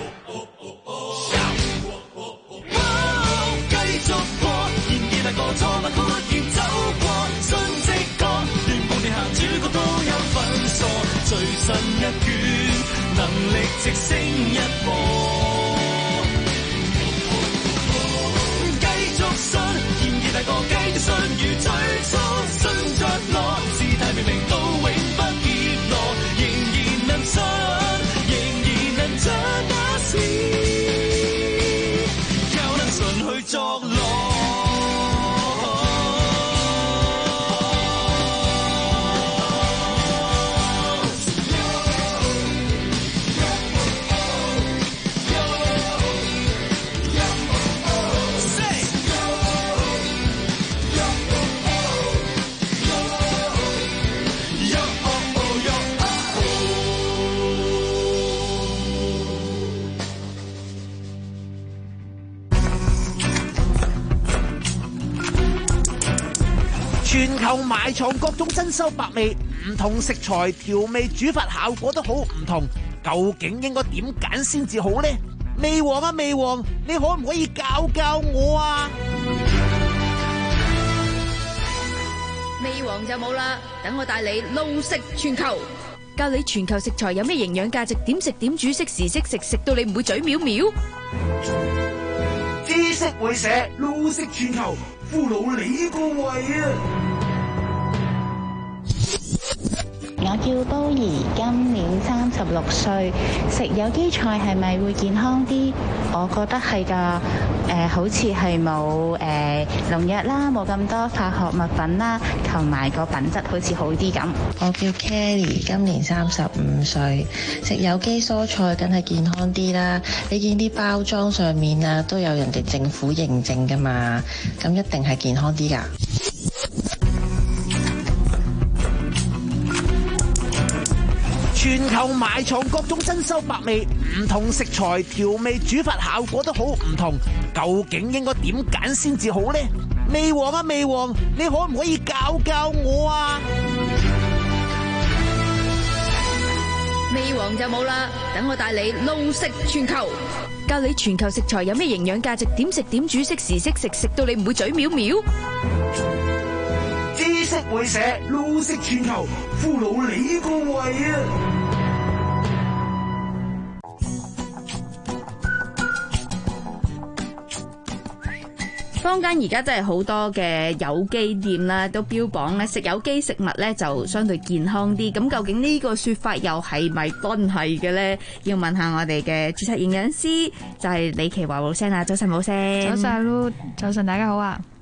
Speaker 14: 繼續過，然而大個錯不豁然走過，新直覺，亂夢亂行主角都有份傻，最新一卷能力直升一步。信，然而大個繼續信如最初，信着我，事態明明都永不結落，仍然能信，仍然能將那事，靠能順去作樂。
Speaker 4: 全球埋藏各種珍饈百味，唔同食材調味煮法效果都好唔同，究竟應該點揀先至好呢？味王啊味王，你可唔可以教教我啊？
Speaker 5: 味王就冇啦，等我帶你路食全球，教你全球食材有咩營養價值，點食點煮識時識食，食到你唔會嘴藐藐。
Speaker 4: 知識會社路食全球，俘虜你個胃啊！
Speaker 11: 我叫鮑儀，今年三十六歲，食有機菜係咪會健康啲？我覺得係㗎，誒好似係冇誒農藥啦，冇咁多化學物品啦，同埋個品質好似好啲咁。
Speaker 17: 我叫 Kelly， 今年三十五歲，食有機蔬菜梗係健康啲啦。你見啲包裝上面啊都有人哋政府認證㗎嘛，咁一定係健康啲㗎。
Speaker 4: 全球埋藏各種珍饈百味，唔同食材調味煮法效果都好唔同，究竟應該點揀先至好呢？味王啊味王，你可唔可以教教我啊？
Speaker 5: 味王就冇啦，等我帶你路食全球，教你全球食材有咩營養價值，點食點煮識時識食，食到你唔會嘴藐藐。
Speaker 4: 知識會社路食全球，俘虜你個胃啊！
Speaker 5: 坊間而家真係好多嘅有機店啦，都標榜咧食有機食物咧就相對健康啲。咁究竟呢個說法又係咪真係嘅咧？要問下我哋嘅註冊營養師，就係李奇華老師啊，早晨老師。
Speaker 25: 早晨 Lu，早晨大家好啊。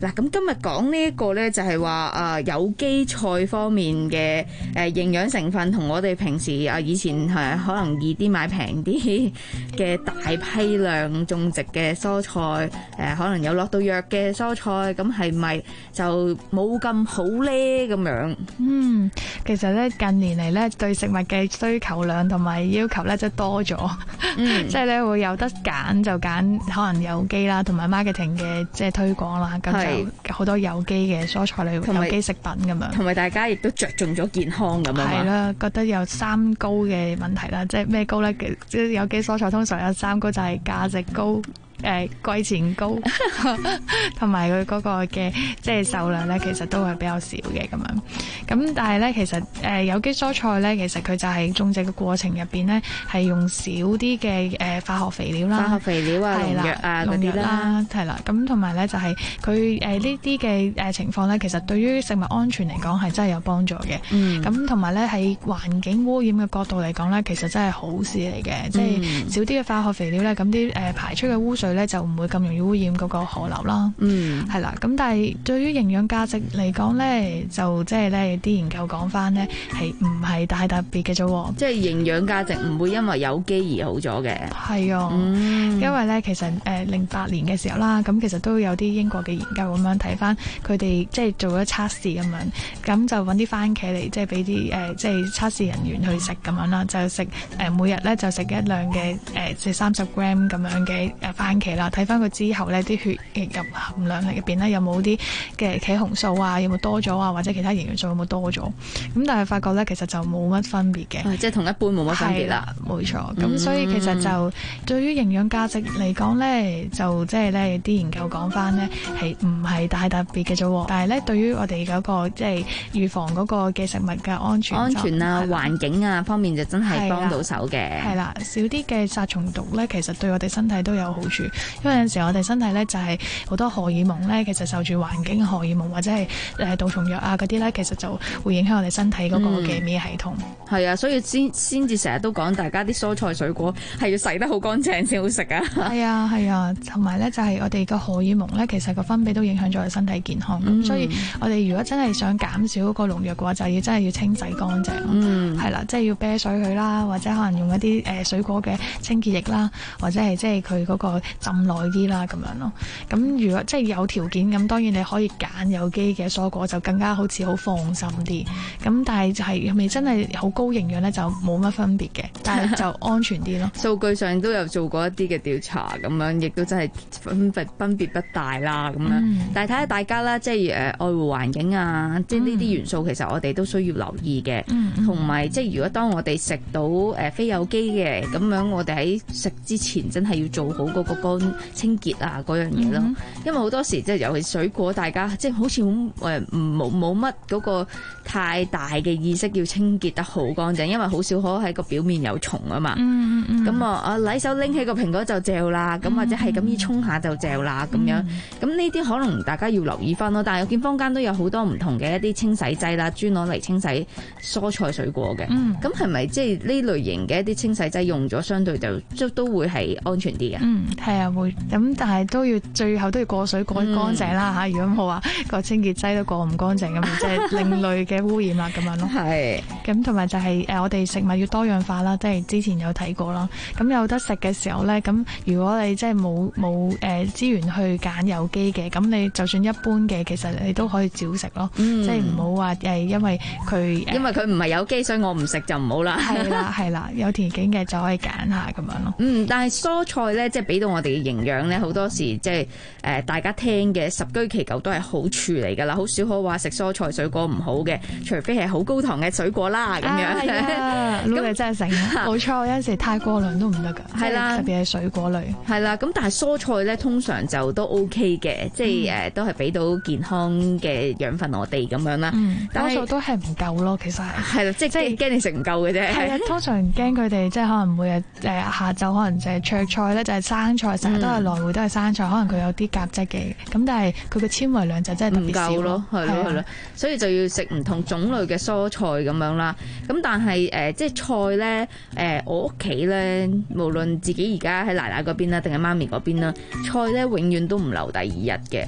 Speaker 5: 嗱，咁今日講呢一個咧，就係話啊有機菜方面嘅誒營養成分，同我哋平時啊以前係可能易啲買平啲嘅大批量種植嘅蔬菜，誒可能有落到藥嘅蔬菜，咁係咪就冇咁好咧？咁樣，
Speaker 1: 嗯，其實咧近年嚟咧對食物嘅需求量同埋要求咧就多咗，嗯，即係咧會有得揀就揀可能有機啦，同埋 marketing 嘅即係推廣啦，咁就好多有機嘅蔬菜類、有機食品咁樣，同
Speaker 5: 埋大家亦都着重咗健康咁樣。
Speaker 1: 係啦，覺得有三高嘅問題啦，即係咩高咧？即係有機蔬菜通常有三高，就係價值高、誒貴錢高，同埋佢嗰個嘅即係數量咧，其實都係比較少嘅咁樣。咁但係咧，其實誒有機蔬菜咧，其實佢就係種植嘅過程入邊咧，係用少啲嘅誒化學肥料啦、
Speaker 5: 化學肥料啊、農藥啊嗰啲啦，
Speaker 1: 係啦。咁同埋咧就係佢誒呢啲嘅誒情況咧，其實對於食物安全嚟講係真係有幫助嘅。嗯。咁同埋咧喺環境污染嘅角度嚟講咧，其實真係好事嚟嘅，即係少啲嘅化學肥料咧，咁啲誒排出嘅污水咧就唔會咁容易污染嗰個河流啦。嗯，係啦。咁但係對於營養價值嚟講咧，就即係咧啲研究講翻咧係唔係太特別嘅啫。
Speaker 5: 即係營養價值唔會因為有機而好咗嘅。
Speaker 1: 係啊，嗯、因為咧其實誒零八年嘅時候啦，咁其實都有啲英國嘅研究咁樣睇翻佢哋即係做咗測試咁樣，咁就揾啲番茄嚟即係俾啲誒即係測試人員去食咁樣啦，就食誒每日咧就食一兩嘅誒即係三十 gram 咁樣嘅誒番茄啦，睇翻佢之後咧啲血液入含量入邊咧有冇啲嘅茄紅素啊，有冇多咗啊，或者其他營養素有冇多咗？咁但係發覺咧其實就冇乜分別嘅，
Speaker 5: 即係同一般冇乜分別啦。
Speaker 1: 冇錯，咁、嗯、所以其實就對於營養價值嚟講咧，就即係咧啲研究講翻咧係唔係太特別嘅啫。但係咧對於我哋嗰、嗰個即係預防嗰個嘅食物嘅安全、
Speaker 5: 安全啊、環境啊方面就真係幫到手嘅。
Speaker 1: 係啦，少啲嘅殺蟲毒咧，其實對我哋身體都有好處。因為有陣時我哋身體咧就係好多荷爾蒙咧，其實受住環境荷爾蒙或者係誒杜蟲藥啊嗰啲咧，其實就會影響我哋身體嗰個嘅免疫系統。係、
Speaker 5: 嗯、啊，所以先先至成日都講大家啲蔬菜水果係要洗得好乾淨先好食啊。
Speaker 1: 係啊係啊，同埋咧就係我哋個荷爾蒙咧，其實個分泌都影響咗我哋身體健康。咁、嗯、所以我哋如果真係想減少嗰個農藥嘅話，就要真係要清洗乾淨。嗯，係啦，即係要啤水佢啦，或者可能用一啲誒水果嘅清潔液啦，或者係即係佢嗰個浸耐啲啦咁樣咯。咁如果即係有條件咁，當然你可以揀有機嘅蔬果，就更加好似好放心啲。咁但係就係咪真係好高營養咧，就冇乜分別嘅，但係就安全啲咯。
Speaker 5: 數據上都有做過一啲嘅調查，咁樣亦都真係分別分別不大啦。咁樣，嗯、但係睇下大家啦，即係誒愛護環境啊，即係呢啲元素其實我哋都需要留意嘅。同、嗯、埋即係如果當我哋食到誒非有機嘅咁樣，我哋喺食之前真係要做好嗰個乾清潔啊嗰樣嘢咯。嗯、因為好多時即係尤其水果，大家即係好似好誒冇冇乜嗰個太大嘅意識要清潔得好乾淨，因為好少可喺個表面有蟲啊嘛。嗯嗯，咁啊啊禮手拎起個蘋果就嚼啦，咁、嗯、或者係咁依沖下就嚼啦咁、嗯、樣。咁呢啲可能大家要留意翻咯。但係我見坊間都有好多唔同嘅一啲清洗劑啦，專攞嚟清洗蔬菜水果嘅。咁係咪即係呢類型嘅一啲清洗劑用咗，相對就都都會係安全啲嘅？嗯，
Speaker 1: 係啊，會。咁但係都要最後都要過水過乾淨啦嚇。如果冇話個清潔劑都過唔乾淨咁，即係另類嘅污染啦咁樣咯。係。咁同埋就係誒，我哋食物要多樣化啦，即係之前有睇過啦。咁有得食嘅時候咧，咁如果你即係冇冇誒資源去揀有機嘅，咁你就算一般嘅，其實你都可以照食咯。嗯、即係唔好話誒，因為佢
Speaker 5: 因為佢唔係有機，所以我唔食就唔好啦。
Speaker 1: 係啦係啦，有條件嘅就可以揀下咁樣咯。
Speaker 5: 嗯，但係蔬菜咧，即係俾到我哋嘅營養咧，好多時即係誒大家聽嘅十居其九都係好處嚟㗎啦，好少可話食蔬菜水果唔好嘅，除非係好高糖嘅水果啦咁樣。
Speaker 1: 咁你真係成冇錯，有陣時太過量都唔得㗎。係啦，特別係水果類。
Speaker 5: 係啦，咁但係蔬菜咧通常就都 OK 嘅，即係誒、嗯、都係俾到健康嘅養分我哋咁樣啦。
Speaker 1: 嗯，多數都係唔夠咯，其實係。係啦，
Speaker 5: 即係驚你食唔夠嘅啫。
Speaker 1: 係啊，通常驚佢哋即係可能每日誒下晝可能就係灼菜咧，就係生菜，成日都係來回都係生菜，可能佢有啲鉀質嘅，咁但係佢嘅纖維量就真係特別少咯。
Speaker 5: 係咯係咯，所以就要食唔同種類嘅蔬菜咁樣啦。咁但係誒、呃、即係菜咧誒、呃，我屋企咧，無論自己而家喺奶奶嗰邊啦，定係媽咪嗰邊啦，菜咧永遠都唔留第二日嘅。嗯。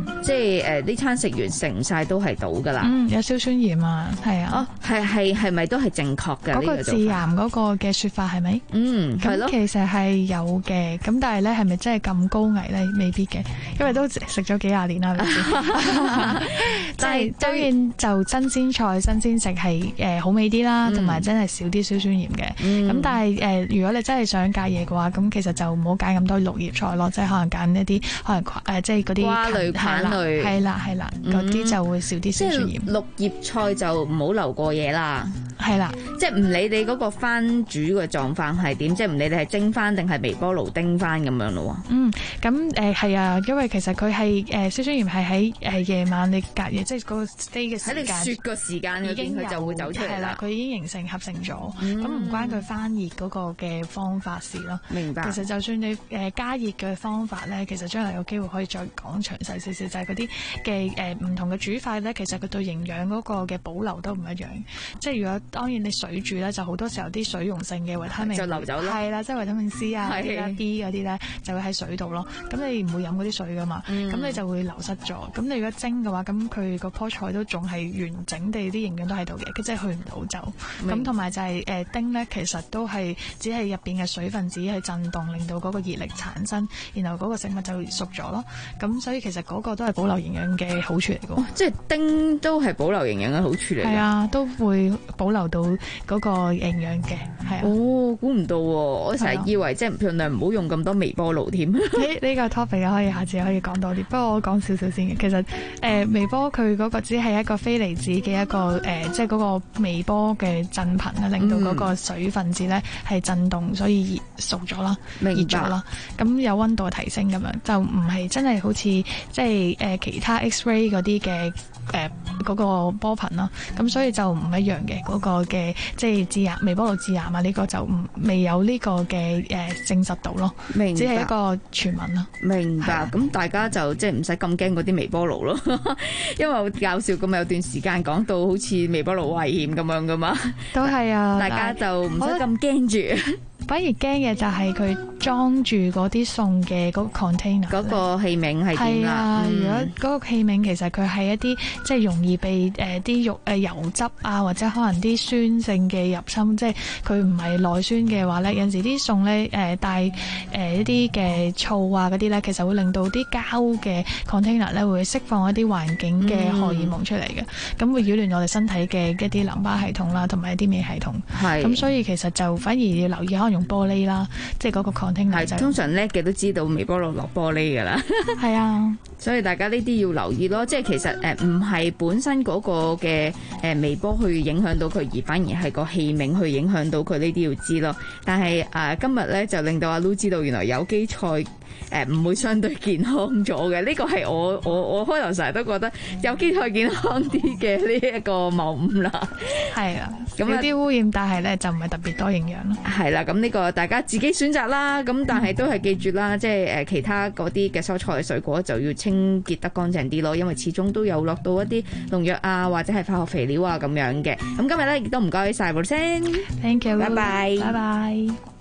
Speaker 5: 嗯，即係誒呢餐食完食唔晒都係倒㗎啦。
Speaker 1: 嗯，有硝酸鹽啊，係啊。
Speaker 5: 哦，係係係咪都係正確嘅？
Speaker 1: 嗰個致癌嗰個嘅説法係咪？
Speaker 5: 嗯，係咯。
Speaker 1: 其實係有嘅，咁但係咧係咪真係咁高危咧？未必嘅，因為都食咗幾廿年啦。即係當然就新鮮菜、新鮮食係誒好味啲啦，同埋真係少啲硝酸鹽嘅。咁但係誒，如果你真係想戒嘢嘅話，咁其實就唔好揀咁多綠葉菜咯，即係可能揀一啲可能誒，即係嗰啲
Speaker 5: 瓜類、菌類，
Speaker 1: 係啦係啦，嗰啲就會少啲硝酸鹽。
Speaker 5: 綠葉菜就唔好留過夜啦，
Speaker 1: 係啦，
Speaker 5: 即係唔理你嗰個番煮嘅狀況係點，即係唔理你係蒸番定係微波爐叮番咁樣咯。
Speaker 1: 嗯，咁誒係啊，因為其實佢係誒硝酸鹽係喺誒夜晚你隔夜，即係嗰個 stay 嘅時間，
Speaker 5: 喺你雪個時間已經佢就會走出嚟啦。
Speaker 1: 佢已經形成合成咗，咁唔、嗯、關佢翻熱嗰個嘅方法事咯。
Speaker 5: 明白。
Speaker 1: 其實就算你誒加熱嘅方法咧，其實將來有機會可以再講詳細少少，就係嗰啲嘅誒唔同嘅煮法咧，其實佢對營養嗰個嘅保留都唔一樣。即係如果當然你水煮咧，就好多時候啲水溶性嘅維他命
Speaker 5: 就流走啦。
Speaker 1: 係啦，即係維他命 C 啊、B 嗰啲咧，就會喺水度咯。咁你唔會飲嗰啲水噶嘛，咁、嗯、你就會流失咗。咁你如果蒸嘅話，咁佢個棵菜都仲係完整地啲營養都喺度嘅，佢真係去唔到走。咁同埋就係誒叮咧，其實都係只係入邊嘅水分子去震動，令到嗰個熱力產生，然後嗰個食物就熟咗咯。咁所以其實嗰個都係保留營養嘅好處嚟嘅、哦。
Speaker 5: 即係叮都係保留營養嘅好處嚟。係
Speaker 1: 啊，都會保留到嗰個營養嘅。係啊。
Speaker 5: 哦，估唔到喎！我成日以為即係盡量唔好用咁多微波爐添。呢
Speaker 1: 呢個 topic 可以下次可以講多啲，不過我講少少先嘅。其實誒、呃、微波佢嗰個只係一個非離子嘅一個誒、呃，即係嗰個微波嘅震頻啦，令到嗰個水分子咧係震動，所以熱熟咗啦，熱咗啦。咁有溫度提升咁樣，就唔係真係好似即係誒其他 X-ray 嗰啲嘅誒嗰個波頻啦。咁所以就唔一樣嘅嗰、嗰個嘅即係致癌微波爐致癌啊，呢、呢個就唔未有呢個嘅誒證實到咯，
Speaker 5: 明白
Speaker 1: 只係一個傳聞咯。
Speaker 5: 明白。咁大家就即係唔使咁驚嗰啲微波爐咯，因為好搞笑咁有段時間講到好似微波爐危險咁樣噶嘛，
Speaker 1: 都係啊，
Speaker 5: 大家就唔使咁驚住。
Speaker 1: 反而驚嘅就係佢裝住嗰啲餸嘅嗰個 container，
Speaker 5: 嗰個器皿係點啦？
Speaker 1: 啊嗯、如果嗰個器皿其實佢係一啲即係容易被誒啲、呃、肉誒、呃、油汁啊，或者可能啲酸性嘅入侵，即係佢唔係內酸嘅話咧，有陣時啲餸咧誒帶誒一啲嘅醋啊嗰啲咧，其實會令到啲膠嘅 container 咧會釋放一啲環境嘅荷爾蒙出嚟嘅，咁、嗯、會擾亂我哋身體嘅一啲淋巴系統啦，同埋一啲免疫系統。係咁，所以其實就反而要留意可能用玻璃啦，即係嗰個 container 就係、
Speaker 5: 通常叻嘅都知道微波爐落玻璃㗎啦。係
Speaker 1: 啊，
Speaker 5: 所以大家呢啲要留意咯。即係其實誒唔係本身嗰個嘅誒微波去影響到佢，而反而係個器皿去影響到佢，呢啲要知咯。但係誒、呃、今日咧就令到阿 Lu 知道原來有機菜誒唔、呃、會相對健康咗嘅。呢個係我我我開頭成日都覺得有機菜健康啲嘅呢一個謬誤啦。係啊，咁有啲污染，但係咧就唔係特別多營養咯。係啦，咁呢個大家自己選擇啦。咁但係都係記住啦，即係誒其他嗰啲嘅蔬菜水果就要清潔得乾淨啲咯，因為始終都有落到一啲農藥啊或者係化學肥料啊咁樣嘅。咁今日咧亦都唔該晒部聲 ，thank you，拜拜，拜拜。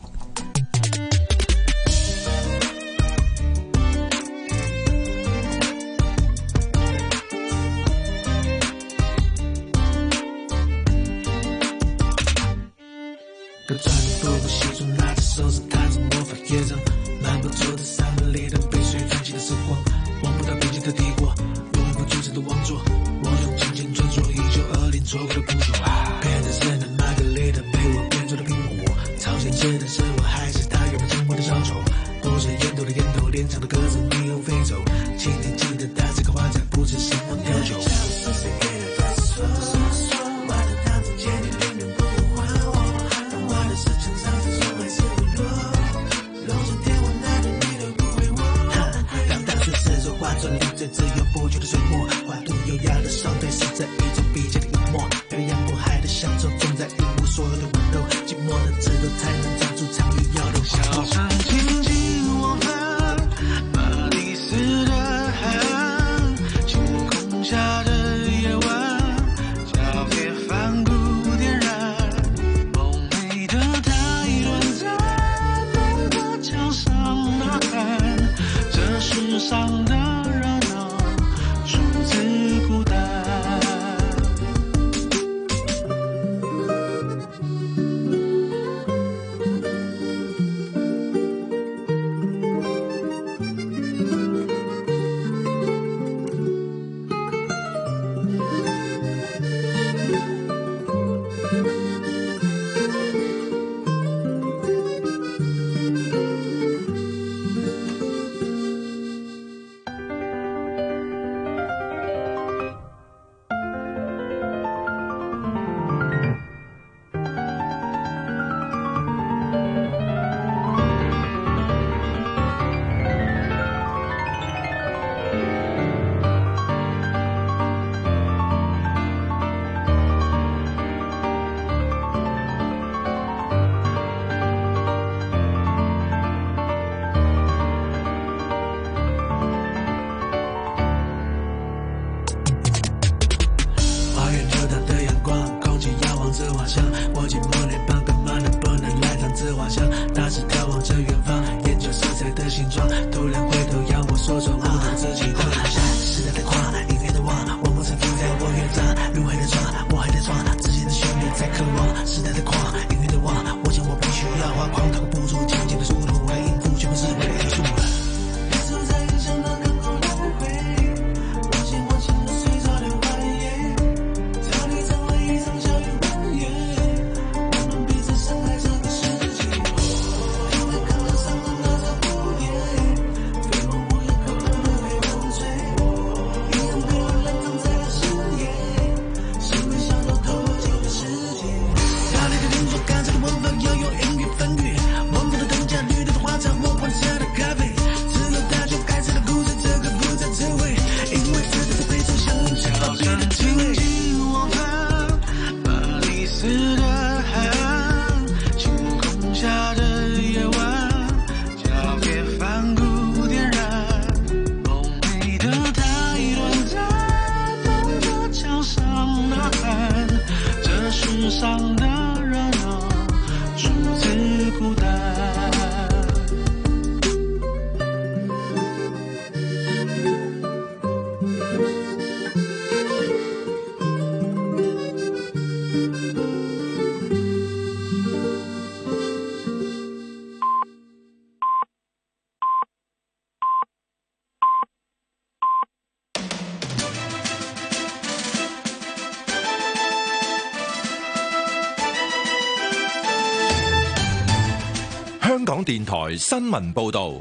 Speaker 14: 穿着复古西装，拿着手指弹着魔法乐章，漫步走在山门里的被水泛起的时光，望不到边际的帝国，永远不纠缠的王座，我用金钱专注一九二零错过的捕捉，偏在圣的玛格丽特被我变做了苹果，朝鲜吃的是我还是他原本生活的小丑，我是烟斗的烟斗，连长的鸽子没有飞走，请你记得带这个花在不止心中跳酒。在自由不羁的水墨，画图优雅的手对是这一种笔尖的隐没，漂洋过海的乡愁总在领悟所有的温柔，寂寞的指头才能抓住长与摇的小声紧紧我们把你撕的痕，星空下的夜晚交给反骨点燃，梦寐的太短暂，能够桥上呐喊，这世上的
Speaker 2: 港電台新聞報道。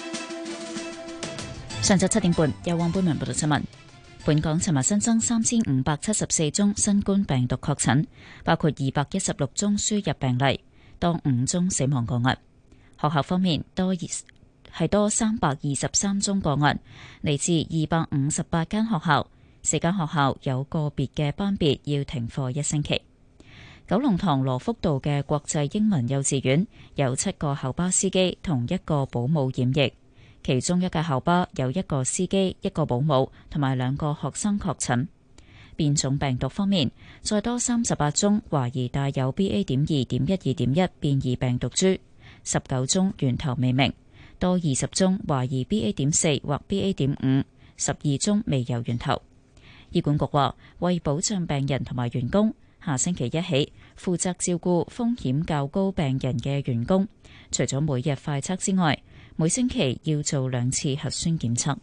Speaker 6: 上晝七點半，由黃貝文報道新聞。本港尋日新增三千五百七十四宗新冠病毒確診，包括二百一十六宗輸入病例，多五宗死亡個案。學校方面，多係多三百二十三宗個案，嚟自二百五十八間學校，四間學校有個別嘅班別要停課一星期。九龍塘羅福道嘅國際英文幼稚園有七個校巴司機同一個保姆染疫。其中一架校巴有一個司機、一個保姆同埋兩個學生確診。變種病毒方面，再多三十八宗懷疑帶有 B A 點二點一二點一變異病毒株，十九宗源頭未明，多二十宗懷疑 B A 點四或 B A 點五，十二宗未有源頭。醫管局話，為保障病人同埋員工，下星期一起負責照顧風險較高病人嘅員工，除咗每日快測之外，每星期要做兩次核酸檢測。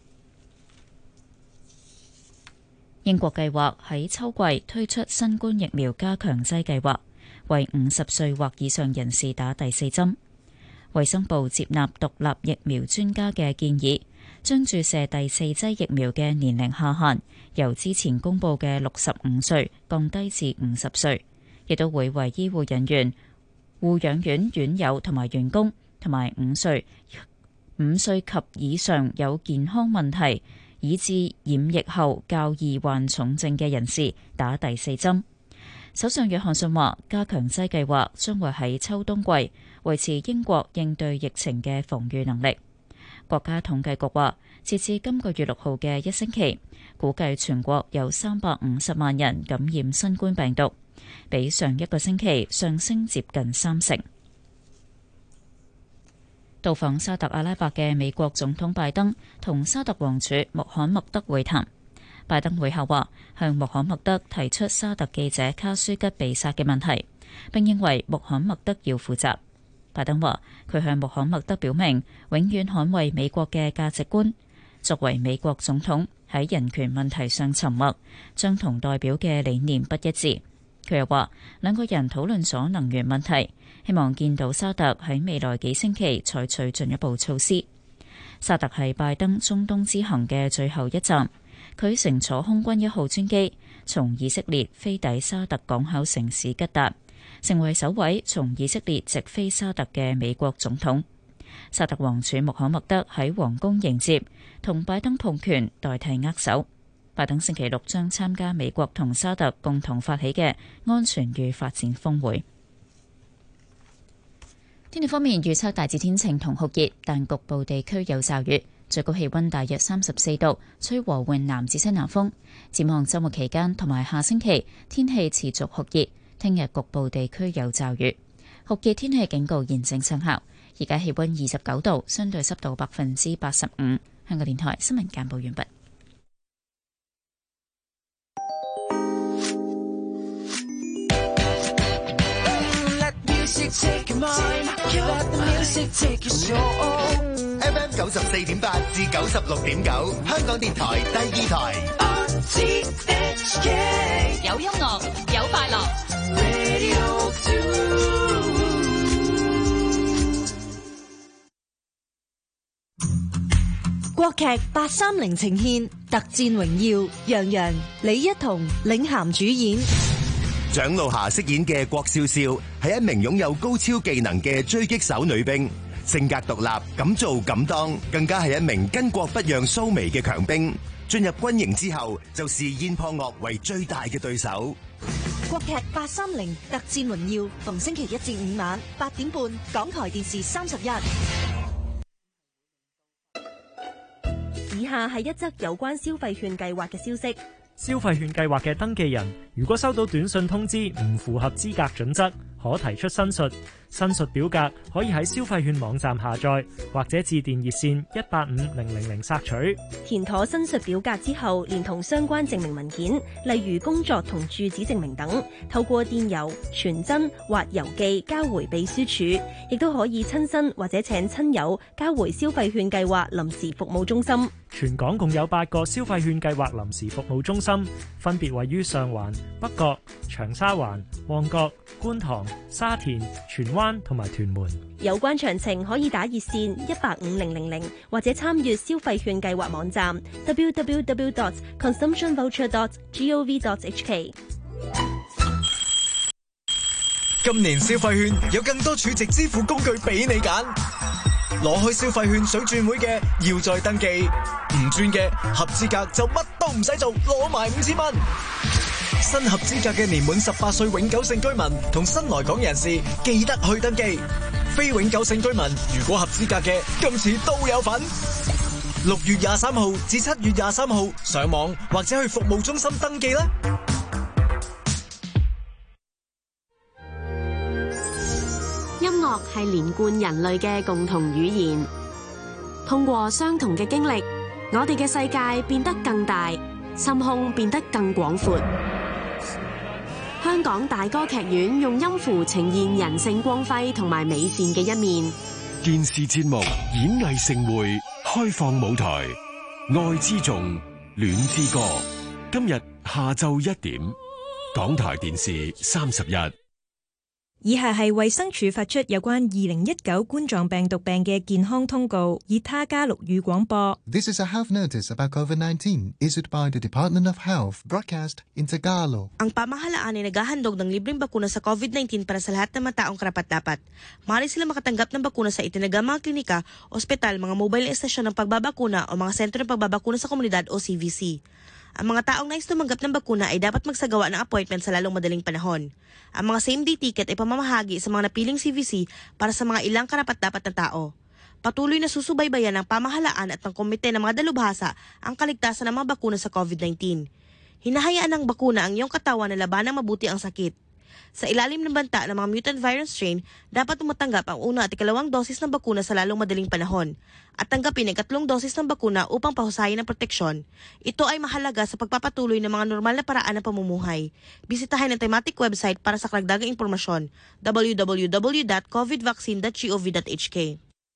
Speaker 6: 英國計劃喺秋季推出新冠疫苗加強劑計劃，為五十歲或以上人士打第四針。衛生部接納獨立疫苗專家嘅建議，將注射第四劑疫苗嘅年齡下限由之前公佈嘅六十五歲降低至五十歲，亦都會為醫護人員、護養院院友同埋員工，同埋五歲五歲及以上有健康問題，以致染疫後較易患重症嘅人士打第四針。首相約翰遜話，加強劑計劃將會喺秋冬季維持英國應對疫情嘅防禦能力。國家統計局話，截至今個月六號嘅一星期，估計全國有三百五十萬人感染新冠病毒，比上一個星期上升接近三成。到訪沙特阿拉伯嘅美國總統拜登同沙特王儲穆罕默德會談。拜登會後話，向穆罕默德提出沙特記者卡舒吉被殺嘅問題，並認為穆罕默德要負責。拜登話，佢向穆罕默德表明永遠捍衛美國嘅價值觀。作為美國總統，喺人權問題上沉默，將同代表嘅理念不一致。佢又話，兩個人討論咗能源問題，希望見到沙特喺未來幾星期採取進一步措施。沙特係拜登中東之行嘅最後一站，佢乘坐空軍一號專機從以色列飛抵沙特港口城市吉達，成為首位從以色列直飛沙特嘅美國總統。沙特王儲穆罕默德喺皇宮迎接，同拜登碰拳代替握手。拜登星期六將參加美國同沙特共同發起嘅安全與發展峰會。天氣方面，預測大致天晴同酷熱，但局部地區有驟雨，最高氣溫大約三十四度，吹和緩南至西南風。展望週末期間同埋下星期，天氣持續酷熱，聽日局部地區有驟雨。酷熱天氣警告現正生效。而家氣溫二十九度，相對濕度百分之八十五。香港電台新聞簡報完畢。
Speaker 12: F M 九十四點八至九十六點九，香港電台第二台。
Speaker 19: 有音樂，有快樂。
Speaker 7: 國劇八三零呈獻《特戰榮耀》，楊洋、李一桐領銜主演。
Speaker 10: 蔣璐霞飾演嘅郭笑笑係一名擁有高超技能嘅狙擊手女兵，性格獨立，敢做敢當，更加係一名巾幗不讓蘇眉嘅強兵。進入軍營之後，就視燕破岳為最大嘅對手。
Speaker 7: 國劇八三零《特戰榮耀》，逢星期一至五晚八點半，港台電視三十一。
Speaker 22: 以下係一則有關消費券計劃嘅消息。
Speaker 23: 消費券計劃嘅登記人，如果收到短信通知唔符合資格準則，可提出申述。申述表格可以喺消費券網站下載，或者致電熱線一八五零零零索取。
Speaker 22: 填妥申述表格之後，連同相關證明文件，例如工作同住址證明等，透過電郵、傳真或郵寄交回秘書處，亦都可以親身或者請親友交回消費券計劃臨時服務中心。
Speaker 23: 全港共有八個消費券計劃臨時服務中心，分別位於上環、北角、長沙灣、旺角、觀塘、 沙田、荃灣同埋屯門。
Speaker 22: 有關詳情可以打熱線一八五零零零，或者參與消費券計劃網站 double-u double-u double-u dot consumption voucher dot gov dot h k。
Speaker 8: 今年消費券有更多儲值支付工具俾你揀，攞開消費券想轉會嘅要再登記，唔轉嘅合資格就乜都唔使做，攞埋五千蚊。新合資格嘅年滿十八歲永久性居民同新來港人士記得去登記，非永久性居民如果合資格嘅今次都有份。六月廿三號至七月廿三號上網或者去服務中心登記啦。
Speaker 18: 音樂係連貫人類嘅共同語言，通過相同嘅經歷，我哋嘅世界變得更大，心胸變得更廣闊。香港大歌劇院用音符呈現人性光輝同埋美善嘅一面。
Speaker 20: 電視節目演藝盛會開放舞台，愛之頌，戀之歌，今日下晝一點，港台電視三十一。
Speaker 21: 以下係衛生署發出有關二零一九冠狀病毒病嘅健康通告，以他加祿語廣播。
Speaker 25: This is a health notice about COVID nineteen issued by the Department of Health, broadcast in Tagalog.
Speaker 26: Ang pamahalaan ay naghahandog ng libreng bakuna sa COVID nineteen para sa lahat ng mga taong karapat-dapat. Maaari sila makatanggap ng bakuna sa itinagang mga klinika, ospital, mga mobile na estasyon ng pagbabakuna o mga sentro ng pagbabakuna sa komunidad o C V C. Ang mga taong nais tumanggap ng bakuna ay dapat magsagawa ng appointment sa lalong madaling panahon. Ang mga same-day ticket ay pamamahagi sa mga napiling C V C para sa mga ilang karapat-dapat na tao. Patuloy na susubaybayan ng pamahalaan at ng komite ng mga dalubhasa ang kaligtasan ng mga bakuna sa COVID nineteen. Hinahayaan ng bakuna ang iyong katawan na labanang mabuti ang sakit. Sa ilalim ng banta ng mga mutant virus strain, dapat tumatanggap ang una at ikalawang dosis ng bakuna sa lalong madaling panahon at tanggapin ang katlong dosis ng bakuna upang pahusayin ang proteksyon. Ito ay mahalaga sa pagpapatuloy ng mga normal na paraan ng pamumuhay. Bisitahin ang thematic website para sa karagdagang impormasyon, double-u double-u double-u dot covid vaccine dot gov dot h k。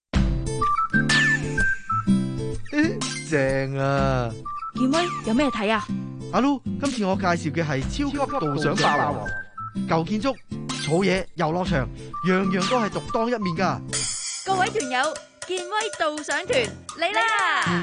Speaker 15: 正啊！
Speaker 22: 健威有咩睇啊？
Speaker 15: 阿 Lu， 今次我介紹嘅係超級導賞霸王。舊建築、草野、遊樂場，樣樣都係獨當一面㗎。
Speaker 5: 各位團友，健威導賞團嚟啦！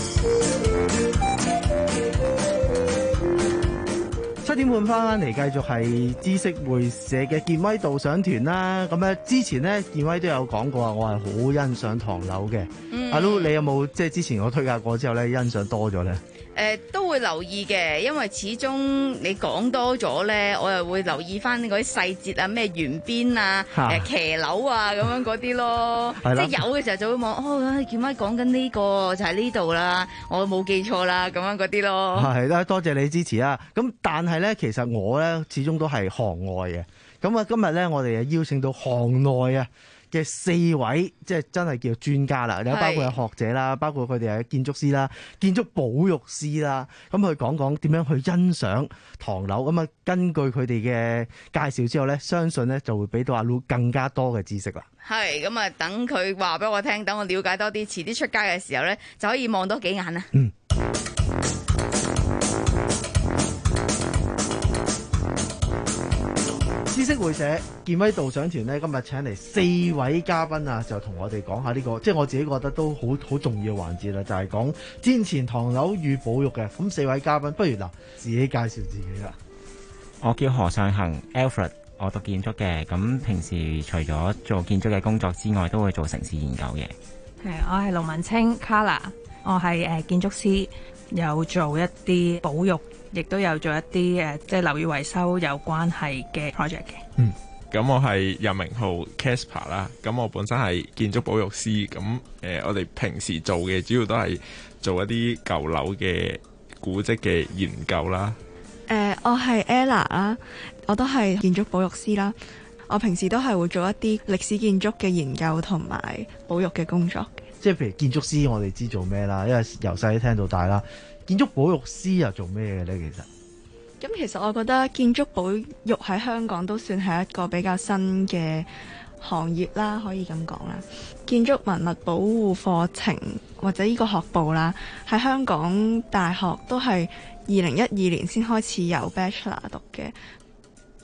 Speaker 15: 七點半翻返嚟，繼續係知識會社嘅健威導賞團啦。咁咧之前咧，健威都有講過啊，我係好欣賞唐樓嘅。
Speaker 5: 嗯、
Speaker 15: 阿 Lu， 你有冇即係之前我推介過之後咧，欣賞多咗咧？
Speaker 5: 誒、呃、都會留意嘅，因為始終你講多咗咧，我又會留意翻嗰啲細節啊，咩圓邊啊、誒騎樓啊咁樣嗰啲咯。即係有嘅時候就會望，哦，健威講緊呢個就係呢度啦，我冇記錯啦，咁樣嗰啲咯。
Speaker 15: 係啦，多謝你支持啊！咁但係咧，其實我咧始終都係行外嘅。咁啊，今日咧我哋就邀請到行內啊嘅四位，即係真係叫專家啦，有包括有學者啦，包括佢哋係建築師啦、建築保育師啦，咁去講講點樣去欣賞唐樓。咁啊，根據佢哋嘅介紹之後咧，相信咧就會俾到阿 Lu 更加多嘅知識啦。
Speaker 5: 係咁啊，等佢話俾我聽，等我了解多啲，遲啲出街嘅時候咧就可以望多幾眼啦。
Speaker 15: 嗯。知識會社健威導賞團咧，今日請嚟四位嘉賓啊，就同我哋講下呢個，即係我自己覺得都好好重要嘅環節啦，就係講戰前唐樓與保育嘅。咁四位嘉賓，不如嗱自己介紹自己啦。
Speaker 27: 我叫何尚恒 Alfred， 我讀建築嘅，咁平時除咗做建築嘅工作之外，都會做城市研究嘅。
Speaker 28: 係，我係盧文清 Carla， 我係誒建築師，有做一啲保育。亦都有做一啲誒，即係樓宇維修有關係嘅 project 嘅。
Speaker 29: 嗯，咁我係任明浩 Casper 啦。咁我本身係建築保育師。咁誒、呃，我哋平時做嘅主要都係做一啲舊樓嘅古蹟嘅研究啦。
Speaker 30: 誒、呃，我係 Ella 啦，我都係建築保育師啦。我平時都係會做一啲歷史建築嘅研究同埋保育嘅工作嘅。
Speaker 15: 即係譬如建築師，我哋知做咩啦，因為由細聽到大啦。建築保育師又做咩嘅呢？其實
Speaker 30: 咁其實我覺得建築保育喺香港都算係一個比較新嘅行業啦，可以咁講啦。建築文物保護課程或者呢個學部啦，喺香港大學都係二零一二年先開始有 Bachelor 讀嘅。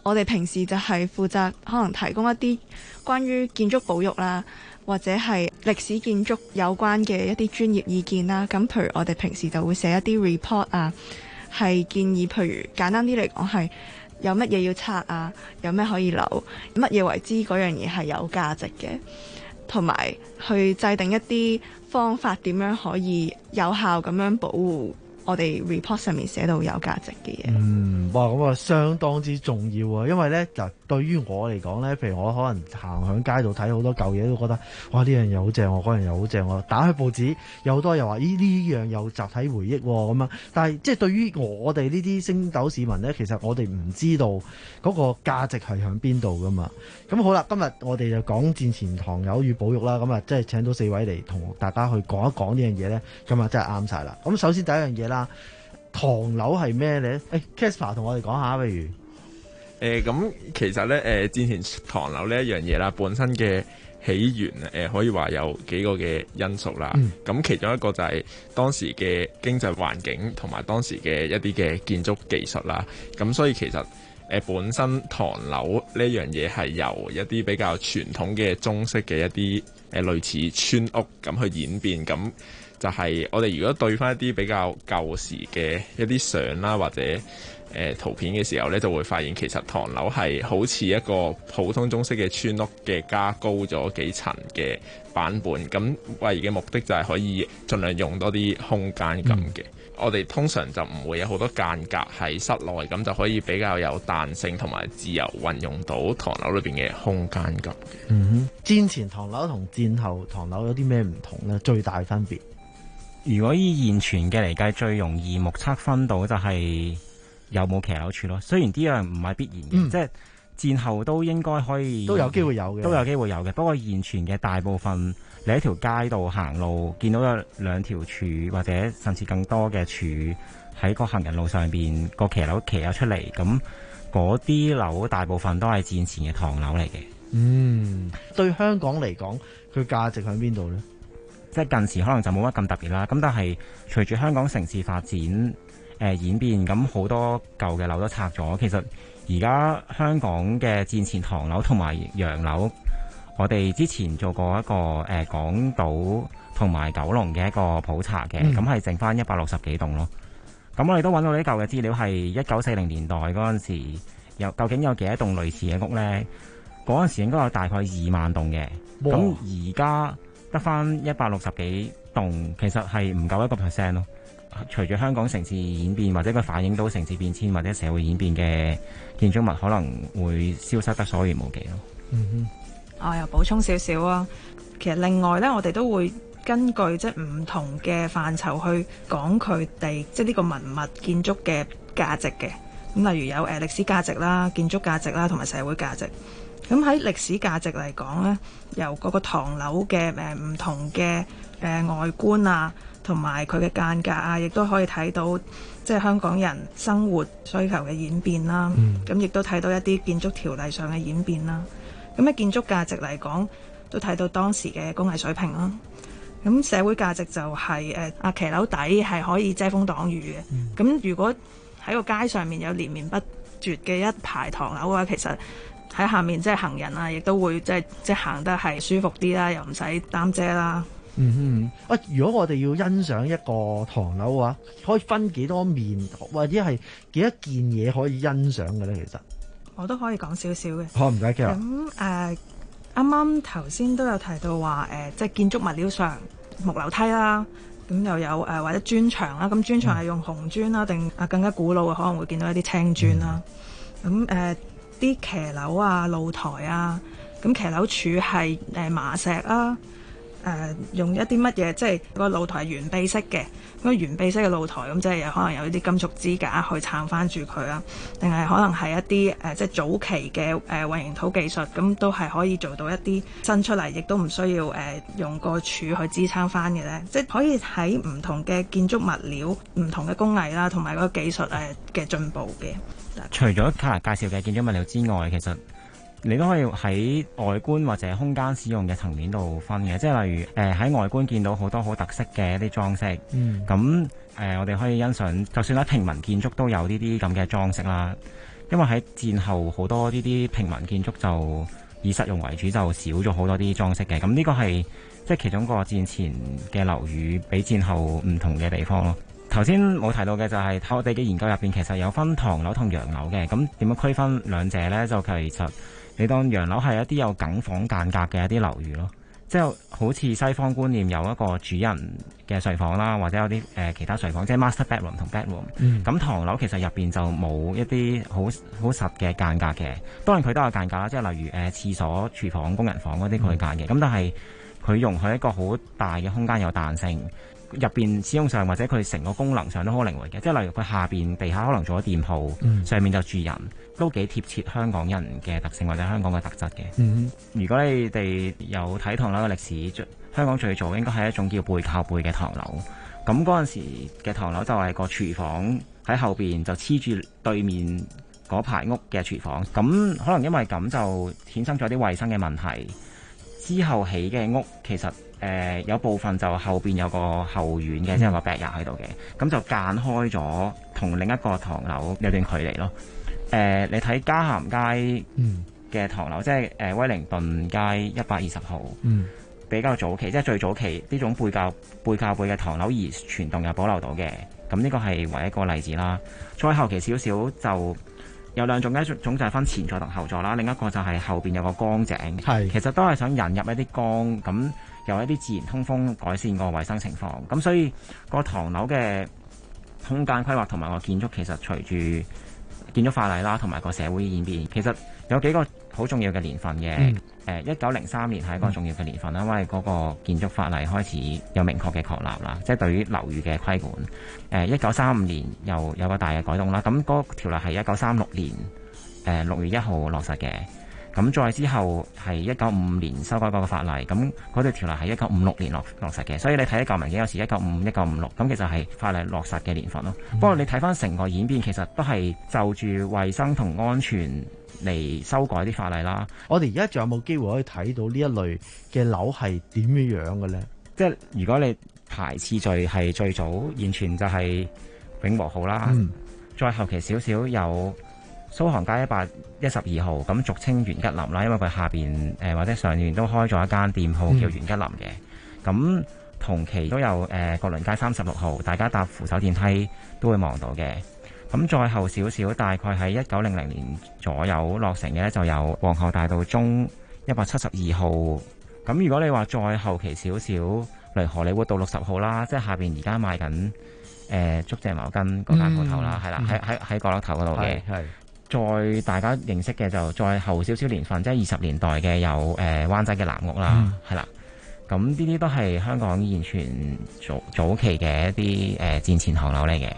Speaker 30: 我哋平時就係負責可能提供一啲關於建築保育啦，或者係歷史建築有關嘅一啲專業意見啦。咁譬如我哋平時就會寫一啲 report 啊，係建議，譬如簡單啲嚟講係有乜嘢要拆啊，有咩可以留，乜嘢為之嗰樣嘢係有價值嘅，同埋去制定一啲方法點樣可以有效咁樣保護我哋 report 上面寫到有價值嘅嘢。
Speaker 15: 嗯，哇，咁啊相當之重要啊！因為咧，就對於我嚟講咧，譬如我可能行響街度睇好多舊嘢，都覺得哇呢樣嘢好正喎，嗰樣又好正喎。打開報紙有好多又話咦呢樣有集體回憶咁樣。但係即係對於我哋呢啲星斗市民咧，其實我哋唔知道嗰個價值係響邊度噶嘛。咁好啦，今日我哋就講戰前唐樓與保育啦。咁啊，即係請到四位嚟同大家去講一講呢樣嘢咧。咁啊，真係啱晒啦。咁首先第一樣嘢啦，唐樓係咩咧？誒 Caspar 同我哋講下，不如
Speaker 29: 誒咁、呃、其實咧誒、呃、戰前唐樓呢一樣嘢啦，本身嘅起源誒、呃、可以話有幾個嘅因素啦。咁、嗯、其中一個就係當時嘅經濟環境同埋當時嘅一啲嘅建築技術啦。咁所以其實誒、呃、本身唐樓呢樣嘢係由一啲比較傳統嘅中式嘅一啲誒、呃、類似村屋咁去演變咁。就係我哋如果對翻一啲比較舊時嘅一啲相啦，或者誒、呃、圖片嘅時候咧，就會發現其實唐樓係好似一個普通中式嘅村屋嘅加高咗幾層嘅版本。咁為嘅目的就係可以盡量用多啲空間咁嘅。嗯、我哋通常就唔會有好多間隔喺室內，咁就可以比較有彈性同埋自由運用到唐樓裏邊嘅空間咁嘅。
Speaker 15: 嗯哼，戰前唐樓同戰後唐樓有啲咩唔同咧？最大分別？
Speaker 27: 如果以現存嘅嚟計，最容易目測分到就係有冇騎樓柱咯。雖然呢樣唔係必然嘅，嗯、即係戰後都應該可以
Speaker 15: 都有機會有嘅，
Speaker 27: 都有機會有嘅。不過現存嘅大部分，你喺條街度行路見到有兩條柱或者甚至更多嘅柱喺個行人路上邊，個騎樓騎咗出嚟，咁嗰啲樓大部分都係戰前嘅唐樓嚟嘅。
Speaker 15: 嗯，對香港嚟講，佢價值喺邊度呢？
Speaker 27: 即係近時可能就冇乜咁特別啦，咁但係隨住香港城市發展誒、呃、演變，咁好多舊嘅樓都拆咗。其實而家香港嘅戰前唐樓同埋洋樓，我哋之前做過一個誒、呃、港島同埋九龍嘅一個普查嘅，咁係、嗯、剩翻一百六十幾棟咯。咁我哋都揾到啲舊嘅資料，係一九四零年代嗰陣時有究竟有幾多棟類似嘅屋呢？嗰陣時應該有大概二萬棟嘅，咁而家得翻一百六十幾棟，其實係唔夠一個 percent 咯。隨住香港城市演變，或者佢反映到城市變遷或者社會演變嘅建築物，可能會消失得所餘無幾咯。
Speaker 28: 嗯哼，我又補充少少啊。其實另外呢，我哋都會根據即係唔同嘅範疇去講佢哋即係呢個文物建築嘅價值嘅。咁例如有誒歷史價值啦、建築價值啦，同埋社會價值。咁喺歷史價值嚟講呢，由嗰個唐樓嘅誒唔同嘅誒、呃、外觀啊，同埋佢嘅間隔啊，亦都可以睇到即係香港人生活需求嘅演變啦。咁亦、嗯、都睇到一啲建築條例上嘅演變啦。咁喺建築價值嚟講，都睇到當時嘅工藝水平啦。咁社會價值就係誒啊騎樓底係可以遮風擋雨嘅。咁、嗯、如果喺個街上面有連綿不絕嘅一排唐樓嘅話，其實喺下面即係行人啊，亦都會即係即係行得係舒服啲啦，又唔使擔遮啦。
Speaker 15: 嗯哼，啊，如果我哋要欣賞一個唐樓嘅話，可以分幾多面，或者係幾多件嘢可以欣賞嘅咧？其實
Speaker 28: 我都可以講少少嘅。
Speaker 15: 好，唔該，
Speaker 28: 咁誒，啱啱頭先都有提到話誒、呃，即係建築物料上木樓梯啦，咁又有誒、呃、或者磚牆啦，咁磚牆係用紅磚啦，定啊更加古老嘅可能會見到一啲青磚啦。咁誒、嗯。啲騎樓啊、露台啊，咁騎樓柱係誒麻石啊，誒、呃、用一啲乜嘢，即係個露台係圓臂式嘅，咁圓臂式嘅露台，咁即係有可能有啲金屬支架去撐翻住佢啊，定係可能係一啲誒、呃、即係早期嘅誒混凝土技術，咁都係可以做到一啲伸出嚟，亦都唔需要誒、呃、用個柱去支撐翻嘅咧，即係可以喺唔同嘅建築物料、唔同嘅工藝啦，同埋嗰個技術誒嘅進步嘅。
Speaker 27: 除咗卡介紹嘅建築物料之外，其實你都可以喺外觀或者空間使用嘅層面度分嘅，即係例如誒喺、呃、外觀見到好多好特色嘅一啲裝飾，咁誒、嗯呃、我哋可以欣賞，就算喺平民建築都有呢啲咁嘅裝飾啦。 因為喺戰後好多呢啲平民建築就以實用為主，就少咗好多啲裝飾嘅。咁呢個係即係其中一個戰前嘅樓宇比戰後唔同嘅地方咯。頭先冇提到嘅就係我哋嘅研究入邊其實有分唐樓同洋樓嘅。咁點樣區分兩者呢？就其實你當洋樓係一啲有梗房間隔嘅一啲樓宇咯。即係好似西方觀念有一個主人嘅睡房啦，或者有啲誒、呃、其他睡房，即係 master bedroom 同 bedroom。咁、嗯、唐樓其實入邊就冇一啲好好實嘅間隔嘅。當然佢都有間隔啦，即係例如誒、呃、廁所、廚房、工人房嗰啲佢間嘅。咁、嗯、但係佢容許一個好大嘅空間有彈性。入邊使用上或者佢成個功能上都好靈活嘅，即係例如佢下邊地下可能做咗店鋪，嗯、上面就住人，都幾貼切香港人嘅特性或者香港嘅特質嘅。嗯、如果你哋有睇唐樓嘅歷史，香港最早應該係一種叫背靠背嘅唐樓。咁嗰陣時嘅唐樓就係個廚房喺後邊就黐住對面嗰排屋嘅廚房。咁可能因為咁就衍生咗啲衛生嘅問題。之後起嘅屋其實誒、呃、有部分就後邊有個後院嘅，即係、嗯、有個 backyard 喺度嘅，咁就間開咗同另一個唐樓有段距離咯。誒、呃，你睇嘉咸街嘅唐樓，嗯、即係誒威靈頓街一百二十號，嗯、比較早期，即係最早期呢種背靠背靠背嘅唐樓而全棟有保留到嘅。咁呢個係唯一一個例子啦。再後期少少就有兩種，一種就係分前座同後座啦，另一個就係後邊有個缸井，係其實都係想引入一啲缸，咁有一啲自然通風，改善個衛生情況。咁所以個唐樓嘅空間規劃同埋個建築，其實隨住建築法例啦，同埋個社會演變，其實有幾個好重要嘅年份嘅。誒、嗯，一九零三年係一個重要嘅年份啦，因為嗰個建築法例開始有明確嘅確立啦，即係對於樓宇嘅規管。誒、呃，一九三五年又有個大嘅改動啦，咁嗰個條例係一九三六年誒六月一號落實嘅。咁再之後係一九五五年修改嗰個法例，咁嗰條條例係一九五六年落落實嘅。所以你睇一舊文件有時一九五、一九五六，咁其實係法例落實嘅年份咯。嗯、不過你睇翻成個演變，其實都係就住衛生同安全嚟修改啲法例啦。
Speaker 15: 我哋而家仲有冇機會可以睇到呢一類嘅樓係點樣樣嘅咧？
Speaker 27: 即係如果你排次序係最早現存就係永和號啦，嗯、再後期少少有蘇杭街一百一十二號，咁俗稱元吉林啦，因為佢下邊誒、呃、或者上面都開咗一間店鋪叫元吉林嘅。咁、嗯、同期都有誒國倫街三十六號，大家搭扶手電梯都會望到嘅。咁再後少少，大概喺一九零零年左右落成嘅咧，就有皇后大道中一百七十二號。咁如果你話再後期少少，例如荷里活道六十號啦，即係下邊而家賣緊誒竹蔗茅根嗰間鋪頭啦，係啦、嗯，喺喺喺角落頭嗰度嘅。係。再大家認識嘅就再後少少年份，即係二十年代嘅有誒、呃、灣仔嘅藍屋啦，係啦、嗯。咁呢啲都係香港現存早早期嘅一啲誒、呃、戰前唐樓嚟嘅。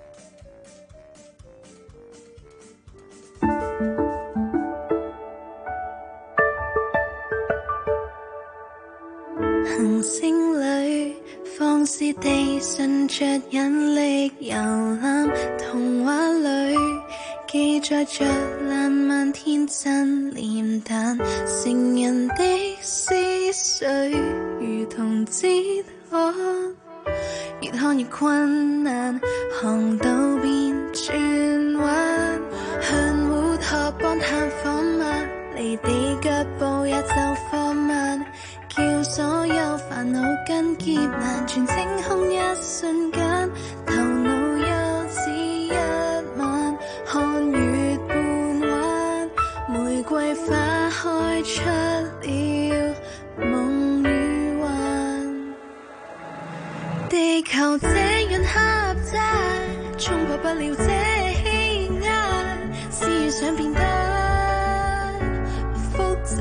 Speaker 1: 行星裏放肆地順着引力遊覽，童話裏記載着爛漫天真臉蛋，成人的思緒如同哲學，越看越困難，航道變轉彎，向烏托邦探訪嗎？離地腳步也就放慢，叫所有煩惱跟劫難全清空一瞬間，頭腦休止一晚，看月半彎，玫瑰花開出了夢與幻，地球這樣狹窄，衝破不了這欺壓，思遇想變得複雜，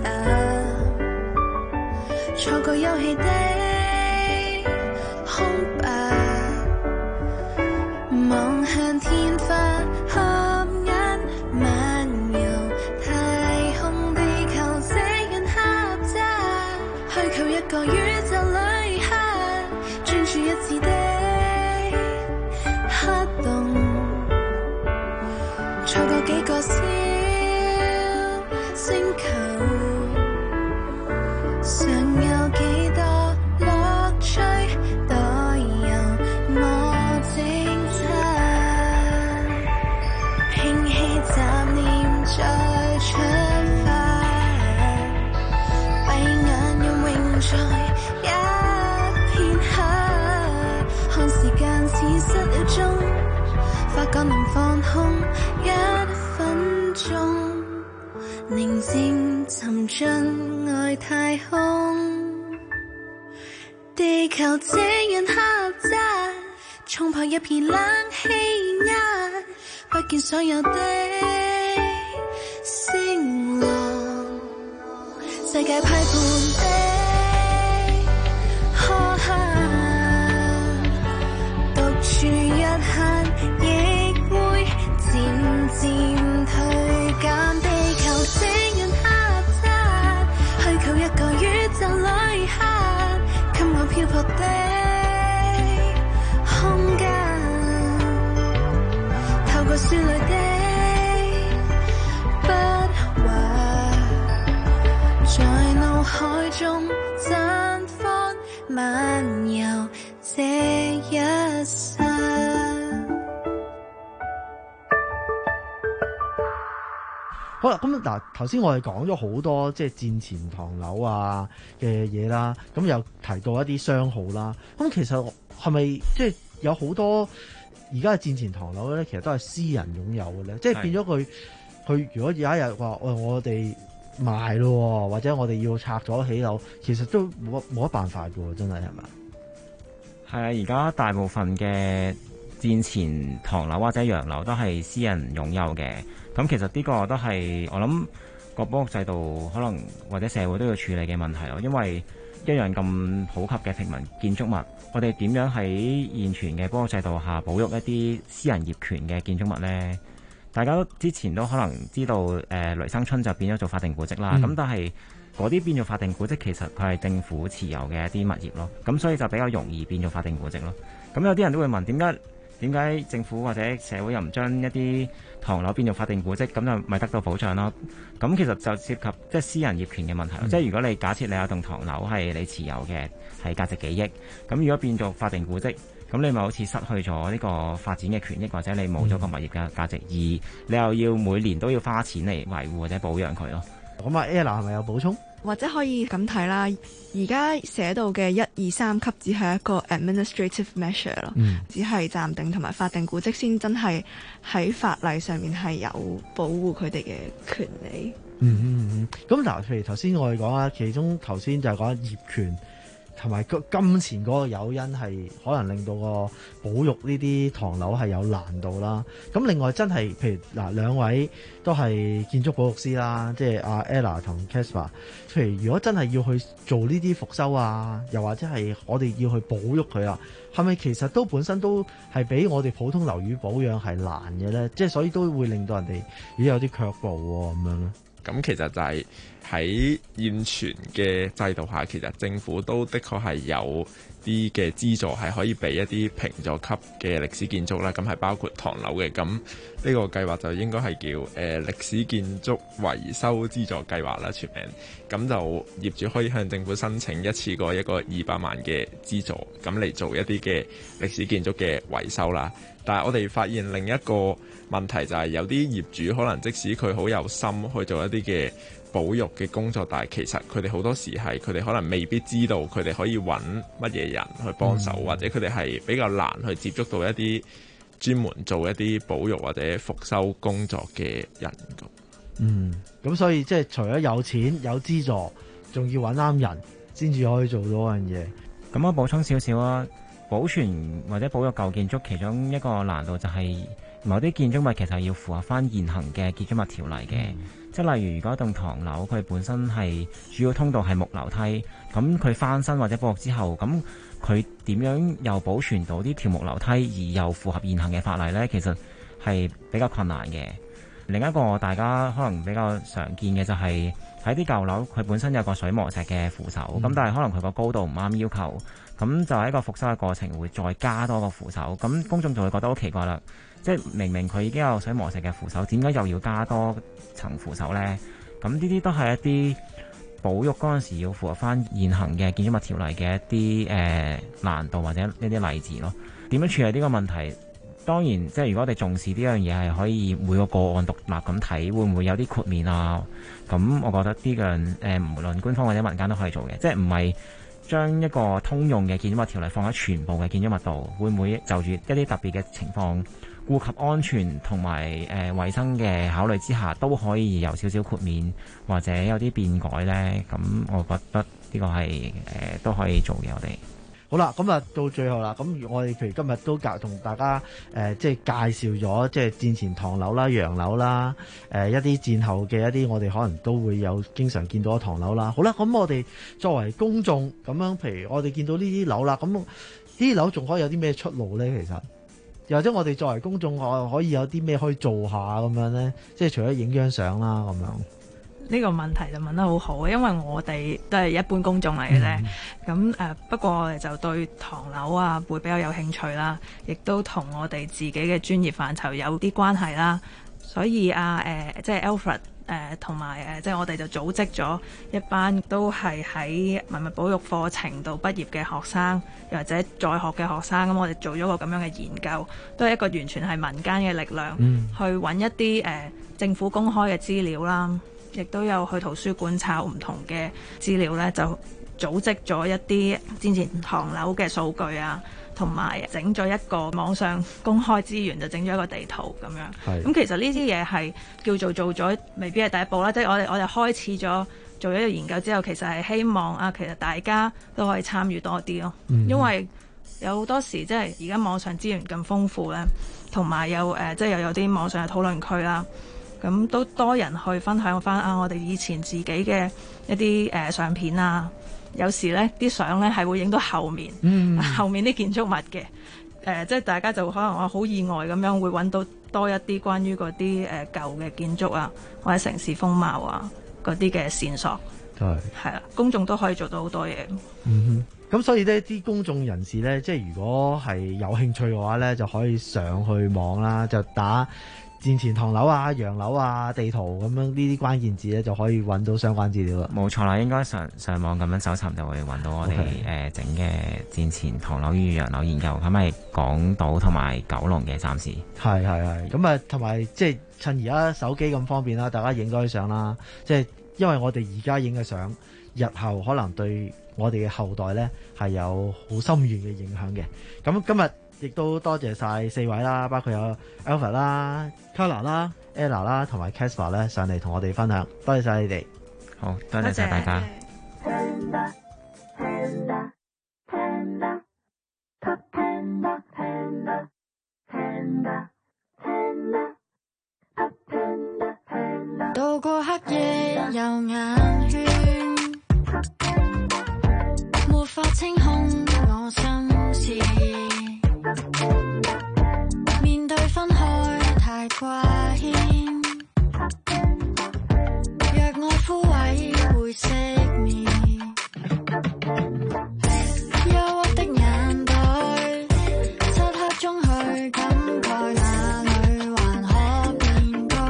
Speaker 1: 錯過遊戲的空白，望向天花，合眼漫遊太空，地球這樣狹窄，虛構一個宇宙旅客，專注一致的黑洞，錯過幾個小星球，尚有幾多能放空一分鐘，寧靜沉進外太空。地球這樣狹窄，衝破一片冷氣壓，不見所有的星浪，世界批判的苛刻，獨處一刻亦會漸漸退減。地球這樣狹窄，虛構一個宇宙旅客，給我漂泊的空間，透過書裏的筆畫，在腦海中綻放，漫遊這一生。
Speaker 15: 好啦，咁嗱，頭先我哋講咗好多即係戰前唐樓啊嘅嘢啦，咁又提到一啲商號啦，咁其實係咪即係有好多而家嘅戰前唐樓咧，其實都係私人擁有嘅咧？即係變咗佢佢如果有一日話喂我哋賣咯，或者我哋要拆咗起樓，其實都冇冇乜辦法嘅喎，真係係咪？
Speaker 27: 係啊，而家大部分嘅戰前唐樓或者洋樓都係私人擁有嘅。咁其實呢個都係我諗個保育制度可能或者社會都要處理嘅問題咯，因為一樣咁普及嘅平民建築物，我哋點樣喺現存嘅保育制度下保育一啲私人業權嘅建築物呢？大家都之前都可能知道，誒、呃、雷生春就變咗做法定古蹟啦。咁、嗯、但係嗰啲變做法定古蹟，其實佢係政府持有嘅一啲物業咯。咁所以就比較容易變做法定古蹟咯。咁有啲人都會問點解？點解政府或者社會又唔將一啲唐樓變做法定古蹟，咁就咪得到保障咯？咁其實就涉及即係私人業權嘅問題咯。嗯、即係如果你假設你有棟唐樓係你持有嘅，係價值幾億，咁如果變做法定古蹟，咁你咪好似失去咗呢個發展嘅權益，或者你冇咗個物業嘅價值，嗯、而你又要每年都要花錢嚟維護或者保養佢咯。
Speaker 15: 咁啊 Ella 係咪有補充？
Speaker 30: 或者可以咁睇啦，而家寫到嘅一二三級只係一個 administrative measure 咯、嗯，只係暫定同埋法定古蹟先真係喺法例上面係有保護佢哋嘅權利。
Speaker 15: 嗯嗯嗯，咁嗱，譬如頭先我哋講啊，其中頭先就係講業權同埋個金錢嗰個誘因係可能令到個保育呢啲唐樓係有難度啦。咁另外真係譬如嗱，兩位都係建築保育師啦，即係阿 Ella 同 Caspar。譬如如果真係要去做呢啲復修啊，又或者係我哋要去保育佢啊，係咪其實都本身都係比我哋普通樓宇保養係難嘅咧？即係所以都會令到人哋已經有啲卻步喎，咁樣咧。
Speaker 29: 咁其實就係喺現存嘅制度下，其實政府都的確係有啲嘅資助係可以俾一啲評座級嘅歷史建築啦。咁係包括唐樓嘅。咁呢個計劃就應該係叫誒、呃、歷史建築維修資助計劃啦，全名。咁就業主可以向政府申請一次過一個二百萬嘅資助，咁嚟做一啲嘅歷史建築嘅維修啦。但係我哋發現另一個問題就係有啲業主可能即使佢好有心去做一啲嘅保育嘅工作，但係其實佢哋好多時係佢哋可能未必知道佢哋可以揾乜嘢人去幫手，嗯、或者佢哋係比較難去接觸到一啲專門做一啲保育或者復修工作嘅人。
Speaker 15: 嗯，咁所以即係除咗有錢有資助，仲要揾啱人先至可以做到嗰樣嘢。
Speaker 27: 咁我補充少少啊，保存或者保育舊建築其中一個難度就係某啲建築物其實要符合翻現行嘅建築物條例嘅。嗯，即係例如如果一棟唐樓佢本身係主要通道係木樓梯，咁佢翻新或者保育之後，咁佢點樣又保存到啲條木樓梯而又符合現行嘅法例呢？其實係比較困難嘅。另一個大家可能比較常見嘅就係喺啲舊樓，佢本身有個水磨石嘅扶手，咁、嗯、但係可能佢個高度唔啱要求，咁就喺一個復修嘅過程會再加多個扶手，咁公眾就會覺得好奇怪啦。即係明明佢已經有水磨石嘅扶手，點解又要加多層扶手呢？咁呢啲都係一啲保育嗰陣時要符合翻現行嘅建築物條例嘅一啲誒、呃、難度或者一啲例子咯。點樣處理呢個問題？當然，即係如果我哋重視呢樣嘢，係可以每個個案獨立咁睇，會唔會有啲豁免啊？咁我覺得呢樣誒，無論官方或者民間都可以做嘅，即係唔係將一個通用嘅建築物條例放喺全部嘅建築物度，會唔會就住一啲特別嘅情況， 顧及安全同埋誒衞生嘅考慮之下，都可以有少少豁免或者有啲變改呢。咁我覺得呢個係誒、呃、都可以做嘅，我哋。
Speaker 15: 好啦，咁啊到最後啦，咁我哋譬如今日都教同大家誒、呃，即係介紹咗即係戰前唐樓啦、洋樓啦，誒、呃、一啲戰後嘅一啲我哋可能都會有經常見到嘅唐樓啦。好啦，咁我哋作為公眾咁樣，譬如我哋見到呢啲樓啦，咁呢啲樓仲可以有啲咩出路咧？其實又或者我哋作為公眾，我可以有啲咩可以做下咁樣咧？即係除咗影張相啦咁樣。
Speaker 28: 呢個問題就問得好好，因為我哋都係一般公眾嚟嘅啫。咁誒、嗯、不過我哋就對唐樓啊會比較有興趣啦，亦都同我哋自己嘅專業範疇有啲關係啦。所以啊誒、呃，即係 Alfred 誒同埋誒，即係我哋就組織咗一班都係喺文物保育課程度畢業嘅學生，又或者在學嘅學生。咁我哋做咗個咁樣嘅研究，都係一個完全係民間嘅力量，嗯、去揾一啲誒、呃、政府公開嘅資料啦。亦都有去圖書館抄唔同嘅資料咧，就組織咗一啲戰前唐樓嘅數據啊，同埋整咗一個網上公開資源，就整咗一個地圖咁樣。咁其實呢啲嘢係叫做做咗，未必係第一步啦。即係我哋我哋開始咗做咗一個研究之後，其實係希望啊，其實大家都可以參與多啲咯。嗯、因為有好多時即係而家網上資源咁豐富咧，同埋有誒、呃、即係又有啲網上嘅討論區啦。咁都多人去分享翻啊！我哋以前自己嘅一啲誒、呃、相片啊，有時呢啲相呢係會影到後面，嗯、後面啲建築物嘅誒、呃，即係大家就可能話好意外咁樣會揾到多一啲關於嗰啲誒舊嘅建築啊，或者城市風貌啊嗰啲嘅線索。係係啦，公眾都可以做到好多嘢。
Speaker 15: 嗯哼，咁所以呢啲公眾人士呢，即係如果係有興趣嘅話呢，就可以上去網啦，就打戰前唐樓啊、洋樓啊、地圖咁樣呢啲關鍵字咧，就可以揾到相關資料啦。
Speaker 27: 冇錯啦，應該上上網咁樣搜尋就會揾到我哋誒 Okay.、呃、整嘅戰前唐樓與洋樓研究，咁係港島同埋九龍嘅暫時。
Speaker 15: 係係係，咁啊同埋即係趁而家手機咁方便啦，大家影多啲相啦。即係因為我哋而家影嘅相，日後可能對我哋嘅後代咧係有好深遠嘅影響嘅。咁今日亦都多謝晒四位啦，包括有 Alfred 啦、Carla 啦、Ella 啦同埋 Caspar 咧上嚟同我哋分享，多謝晒你哋。
Speaker 27: 好，多謝晒大家。
Speaker 1: 渡過黑夜有眼圈，沒法清空我心事，面對分開太掛牽，若愛枯萎會熄滅，憂鬱的眼袋，漆黑中去感慨哪裏還可變改，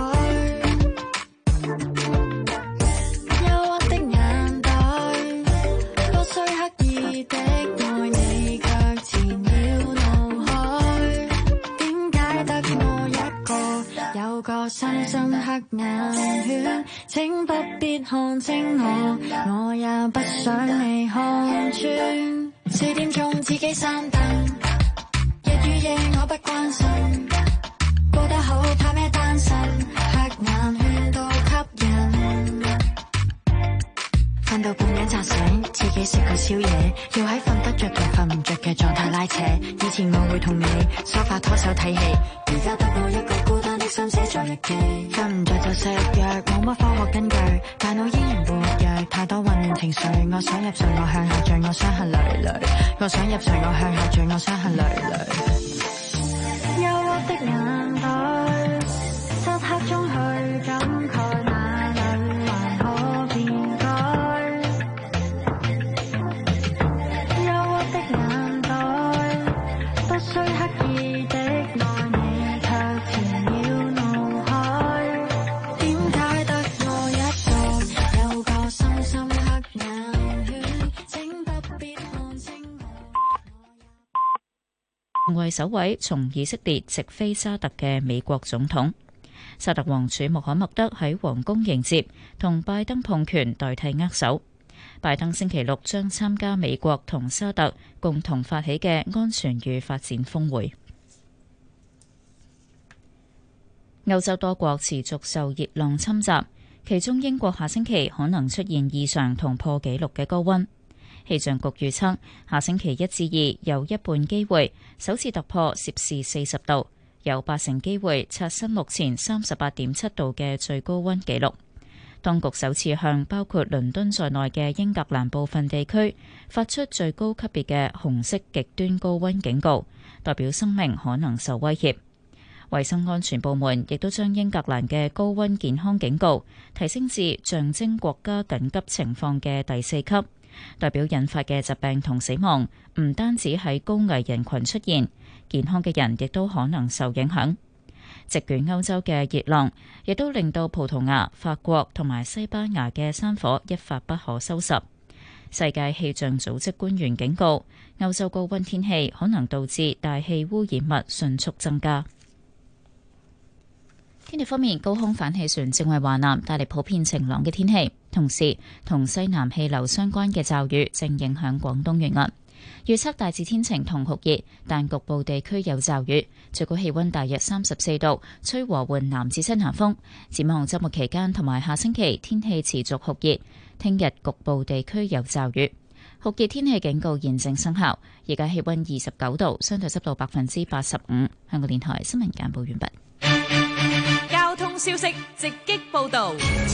Speaker 1: 憂鬱的眼袋，不需刻意的愛你卻纏繞腦海，點解得我一個有個深深黑眼圈，請不必看清我，我也不想你看穿。四點鐘自己閂燈，日與夜我不關心，過得好怕咩單身，黑眼圈都吸引。瞓到半夜扎醒，自己食個宵夜，要喺瞓得着同瞓唔着嘅狀態拉扯。以前我會同你梳化拖手睇戲，而家得我一個孤單的心寫在日記。瞓唔着就食藥，冇乜科學根據，大腦依然活躍，太多混亂情緒。我想入睡，我向下墜，我傷痕累累。我想入睡，我向下墜，我傷痕累累。憂鬱的眼袋，漆黑中去感慨哪裏還可變改。憂鬱的眼袋，不需刻意的愛你，卻纏繞腦海。點解得我一個有個深深黑眼圈，請不必看清我。
Speaker 6: 為首位從以色列直飛沙特嘅美國總統，沙特王儲穆罕默德喺皇宮迎接，同拜登碰拳代替握手。拜登星期六將參加美國同沙特共同發起嘅安全與發展峰會。 歐洲多國持續受熱浪侵襲，其中英國下星期可能出現異常同破紀錄嘅高溫。氣象局預測，下星期一至二有一半機會首次突破攝氏四十度，有八成機會刷新目前三十八點七度嘅最高溫紀錄。當局首次向包括倫敦在內嘅英格蘭部分地區發出最高級別嘅紅色極端高溫警告，代表生命可能受威脅。衛生安全部門亦都將英格蘭嘅高溫健康警告提升至象徵國家緊急情況嘅第四級，代表引發嘅疾病同死亡唔單止喺高危人群出現，健康嘅人亦都可能受影響。席捲歐洲嘅熱浪亦都令到葡萄牙、法國同埋西班牙嘅山火一發不可收拾。世界氣象組織官員警告，歐洲高溫天氣可能導致大氣污染物迅速增加。天氣方面，高空反氣旋正為華南帶嚟普遍晴朗嘅天氣，同時同西南氣流相關嘅驟雨正影響廣東沿岸。預測大致天晴同酷熱，但局部地區有驟雨，最高氣溫大約三十四度，吹和緩南至西南風。展望周末期間同埋下星期天氣持續酷熱，聽日局部地區有驟雨。酷熱天氣警告現正生效，而家氣溫二十九度，相對濕度百分之八十五。香港電台新聞簡報完畢。
Speaker 19: 交通消息直擊報道。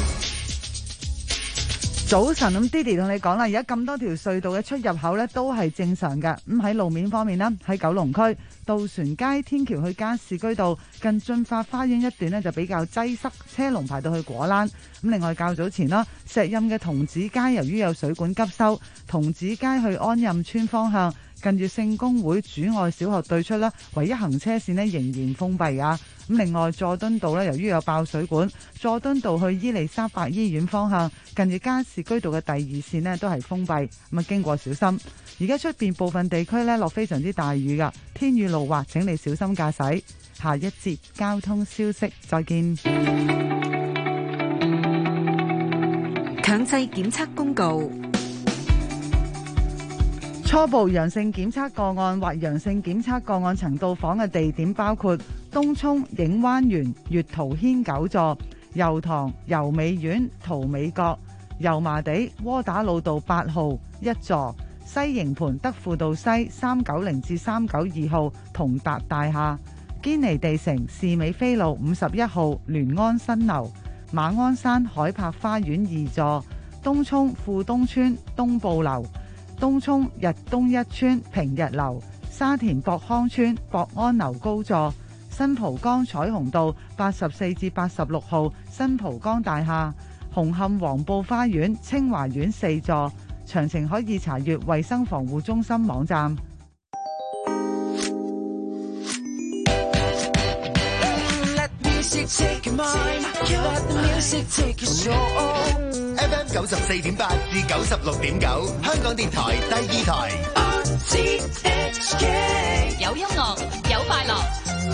Speaker 2: 早晨，咁 Didi 同你講啦，而家咁多條隧道嘅出入口呢都係正常嘅。咁喺路面方面呢，喺九龍區渡船街天橋去加士居道近駿發花園一段呢就比較擠塞，車龍排到去果欄。咁另外較早前啦，石蔭嘅童子街由於有水管急修，童子街去安蔭村方向近住聖公會主愛小學對出啦，唯一行車線呢仍然封閉啊。咁另外佐敦道呢，由於有爆水管，佐敦道去伊利沙伯醫院方向近住加士居道嘅第二線呢都係封閉，咁啊經過小心。而家出邊部分地區呢落非常之大雨噶，天雨路滑，請你小心駕駛。下一節交通消息，再見。
Speaker 7: 強制檢測公告。
Speaker 2: 初步陽性檢測個案或陽性檢測個案曾到訪嘅地點包括東涌影灣園月桃軒九座、油塘油美苑桃美閣、油麻地窩打老道八號一座、西營盤德輔道西三九零至三九二號同達大廈、堅尼地城士美菲路五十一號聯安新樓、馬鞍山海柏花園二座、東涌富東村東布樓、東涌日東一村平日樓、沙田博康村博安樓高座、新蒲崗彩虹道八十四至八十六號新蒲崗大廈、紅磡黃埔花園清華苑四座。詳情可以查閱衛生防護中心網站。
Speaker 12: F M 九十四點八至九十六點九，香港電台第二台。
Speaker 19: 有音樂，有快樂。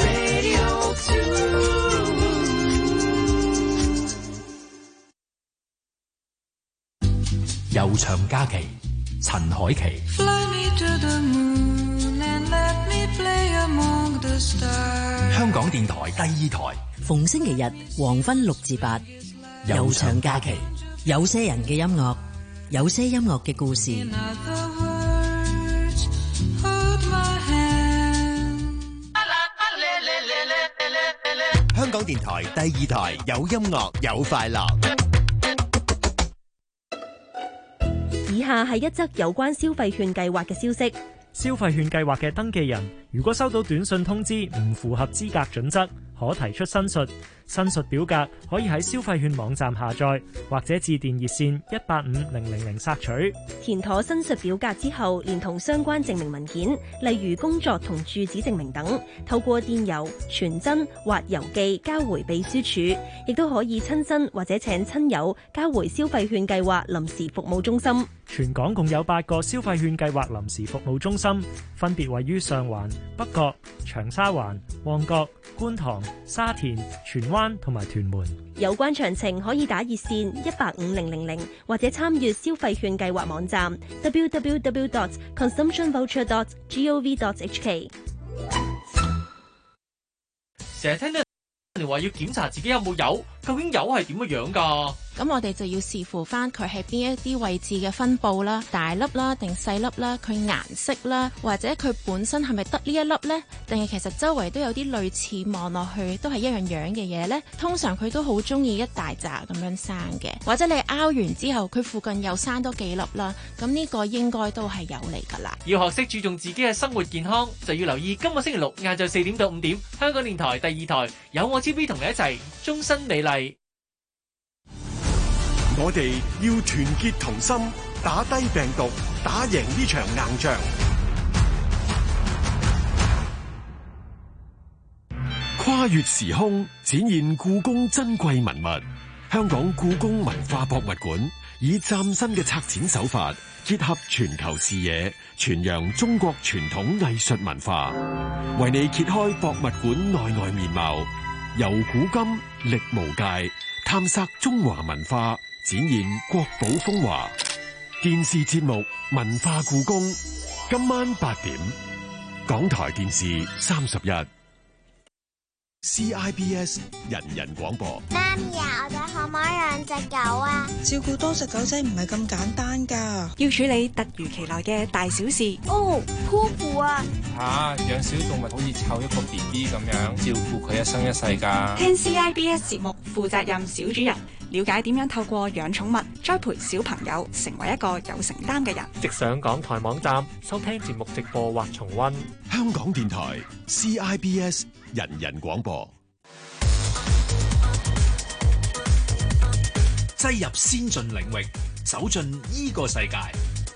Speaker 3: 悠長假期，陳凱琪。香港電台第二台，
Speaker 4: 逢星期日黃昏六至八，悠長假期，有些人嘅音樂，有些音樂嘅故事。
Speaker 12: 香港電台第二台，有音樂有快樂。
Speaker 22: 以下係一則有關消費券計劃嘅消息。
Speaker 23: 消費券計劃嘅登記人，如果收到短信通知唔符合資格準則，可提出申述。申述表格可以喺消費券網站下載，或者致電熱線一八五零零零索取。
Speaker 22: 填妥申述表格之後，連同相關證明文件，例如工作同住址證明等，透過電郵、傳真或郵寄交回秘書處，亦都可以親身或者請親友交回消費券計劃臨時服務中心。
Speaker 23: 全港共有八個消費券計劃臨時服務中心，分別位於上環、北角、長沙灣、旺角、觀塘、沙田、荃灣同埋屯門。
Speaker 22: 有關詳情可以打熱線一八五零零零，或者參閱消費券計劃網站 double-u double-u double-u dot consumption voucher dot gov dot h k。
Speaker 9: 成日聽到
Speaker 8: 你話要檢查自己有冇油，究竟油係點嘅樣㗎？
Speaker 9: 咁我哋就要視乎翻佢係邊一啲位置嘅分佈啦，大粒啦定細粒啦，佢顏色啦，或者佢本身係咪得呢一粒呢？定係其實周圍都有啲類似望落去都係一樣樣嘅嘢呢？通常佢都好中意一大紮咁樣生嘅，或者你拗完之後佢附近又生多幾粒啦，咁呢個應該都係有嚟㗎啦。
Speaker 8: 要學識注重自己嘅生活健康，就要留意今個星期六晏晝四點到五點，香港電台第二台有我 T V 同你一齊終身美麗。
Speaker 20: 我哋要團結同心，打低病毒，打贏呢場硬仗。跨越時空，展現故宮珍貴文物。香港故宮文化博物館以嶄新嘅策展手法，結合全球視野，傳揚中國傳統藝術文化，為你揭開博物館內外面貌，由古今歷無界，探索中華文化，展現國寶風華。電視節目《文化故宮》，今晚八點，港台電視三十一 C I B S 人人廣播。
Speaker 10: 媽咪啊，我哋可唔可以養隻狗啊？
Speaker 11: 照顧多隻狗仔唔係咁簡單噶，
Speaker 13: 要處理突如其來嘅大小事。
Speaker 10: 哦，鋪鋪啊！
Speaker 14: 吓，養小動物好似湊一個 B B 咁樣，照顧佢一生一世噶。
Speaker 13: 聽 C I B S 節目，負責任小主人，了解點樣透過養寵物栽培小朋友，成為一個有承擔嘅人。
Speaker 23: 直上港台網站收聽節目直播或重溫。
Speaker 20: 香港電台 C I B S 人人廣播。
Speaker 3: 擠入先進領域，走進呢個世界。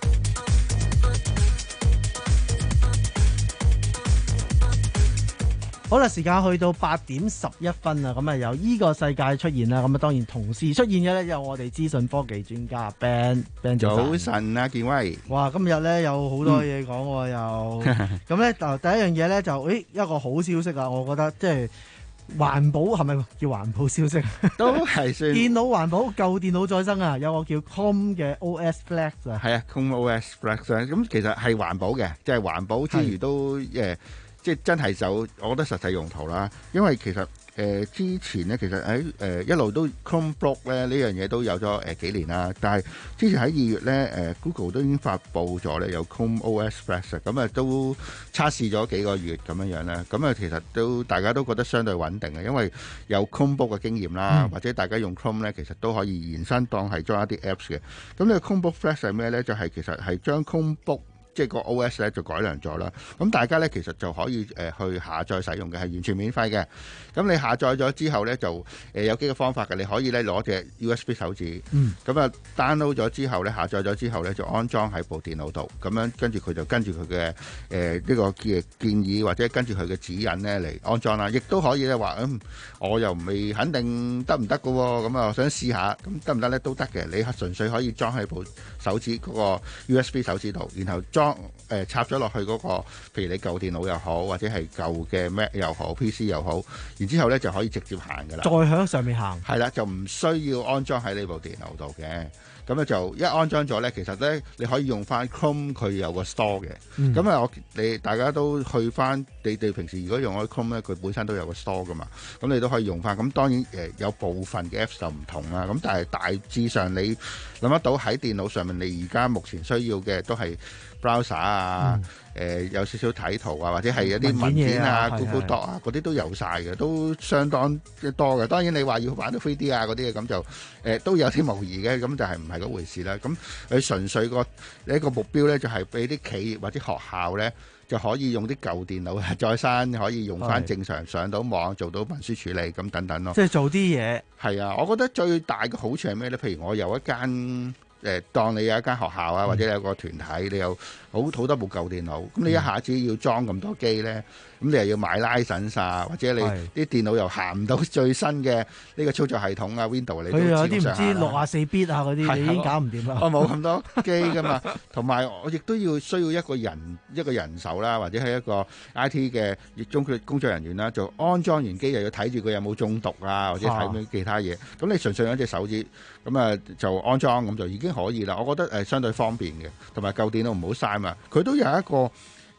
Speaker 15: 好啦，時間去到八點十一分啦，咁啊由呢個世界出現啦，咁啊當然同時出現嘅咧有我哋資訊科技專家 Ben Ben
Speaker 16: 早晨啊，建威。
Speaker 15: 哇，今日咧有好多嘢講喎，又咁咧就第一樣嘢咧就誒一個好消息啊，我覺得即係環保係咪叫環保消息？
Speaker 16: 都係算
Speaker 15: 電腦環保，舊電腦再生啊！有個叫 Chrome 嘅 O S Flex 啊，
Speaker 16: 係啊 Chrome O S Flex 啊，咁其實係環保嘅，即係環保之餘都誒。即係真係就，我覺得實際用途啦。因為其實誒、呃、之前咧，其實喺誒、呃、一路都 Chromebook 咧呢樣嘢都有咗誒、呃、幾年啦。但係之前喺二月咧，誒、呃、Google 都已經發布咗咧有 Chrome O S Flex，咁啊都測試咗幾個月咁樣樣啦。咁啊其實都大家都覺得相對穩定嘅，因為有 Chromebook 嘅經驗啦，嗯、或者大家用 Chrome 咧，其實都可以延伸當係裝一啲 Apps 嘅。咁呢個 Chromebook Flex 係咩咧？就係、是、其實係將 Chromebook即係個 O S 咧就改良咗啦，咁大家咧其實就可以誒、呃、去下載使用嘅，係完全免費嘅。咁你下載咗之後咧就誒、呃、有幾個方法嘅，你可以咧攞隻 U S B 手指，咁啊 download 咗之後咧下載咗之後咧就安裝喺部電腦度，咁樣跟住佢就跟住佢嘅誒呢個建建議或者跟住佢嘅指引咧嚟安裝啦。亦都可以咧話嗯我又未肯定得唔得㗎喎，咁啊我想試下，咁得唔得咧都得嘅。你純粹可以裝喺部手指嗰個 U S B 手指度，然後裝誒、呃、插咗落去嗰、那個，譬如你舊電腦又好，或者係舊嘅 Mac 又好 P C 又好，然之後咧就可以直接行㗎啦。
Speaker 15: 再喺上面行。係
Speaker 16: 啦，就唔需要安裝喺呢部電腦度嘅。咁咧就一安裝咗咧，其實咧你可以用翻 Chrome， 佢有個 store 嘅。咁啊、嗯，我你大家都去翻你哋平時如果用開 Chrome 咧，佢本身都有個 store 噶嘛。咁你都可以用翻。咁當然誒、呃、有部分嘅 Apps 就唔同啦。咁但係大致上你諗得到喺電腦上面，你而家目前需要嘅都係 browser 啊，誒、嗯呃、有少少睇圖啊，或者係一啲文件啊、Google Doc 啊嗰啲都有晒嘅，都相當多嘅。當然你話要玩到 three D 啊嗰啲嘅咁就誒、呃、都有啲模擬嘅，咁就係唔係嗰回事啦。咁佢純粹個一個目標咧，就係俾啲企業或者學校咧，就可以用啲舊電腦再生，可以用翻正常上到網做到文書處理咁等等咯。
Speaker 15: 即係做啲嘢。係
Speaker 16: 啊，我覺得最大嘅好處係咩咧？譬如我有一間誒、呃，當你有一間學校啊，或者你有個團體，你有好好多部舊電腦，咁你一下子要裝咁多機咧，咁你又要買 license 啊，或者你啲電腦又行唔到最新嘅呢個操作系統啊 Windows 你都
Speaker 15: 佢有啲唔知六啊四 bit 啊嗰啲，你已經搞唔掂啦。
Speaker 16: 我冇咁多機噶嘛，同埋我亦都要需要一個人一個人手啦，或者係一個 I T 嘅中工作人員啦，就安裝完機又要睇住佢有冇中毒啊，或者睇咩其他嘢。咁、啊、你純粹用一隻手指咁啊就安裝咁就已經可以啦。我覺得誒相對方便嘅，同埋舊電腦唔好嘥嘛。佢都有一個。誒、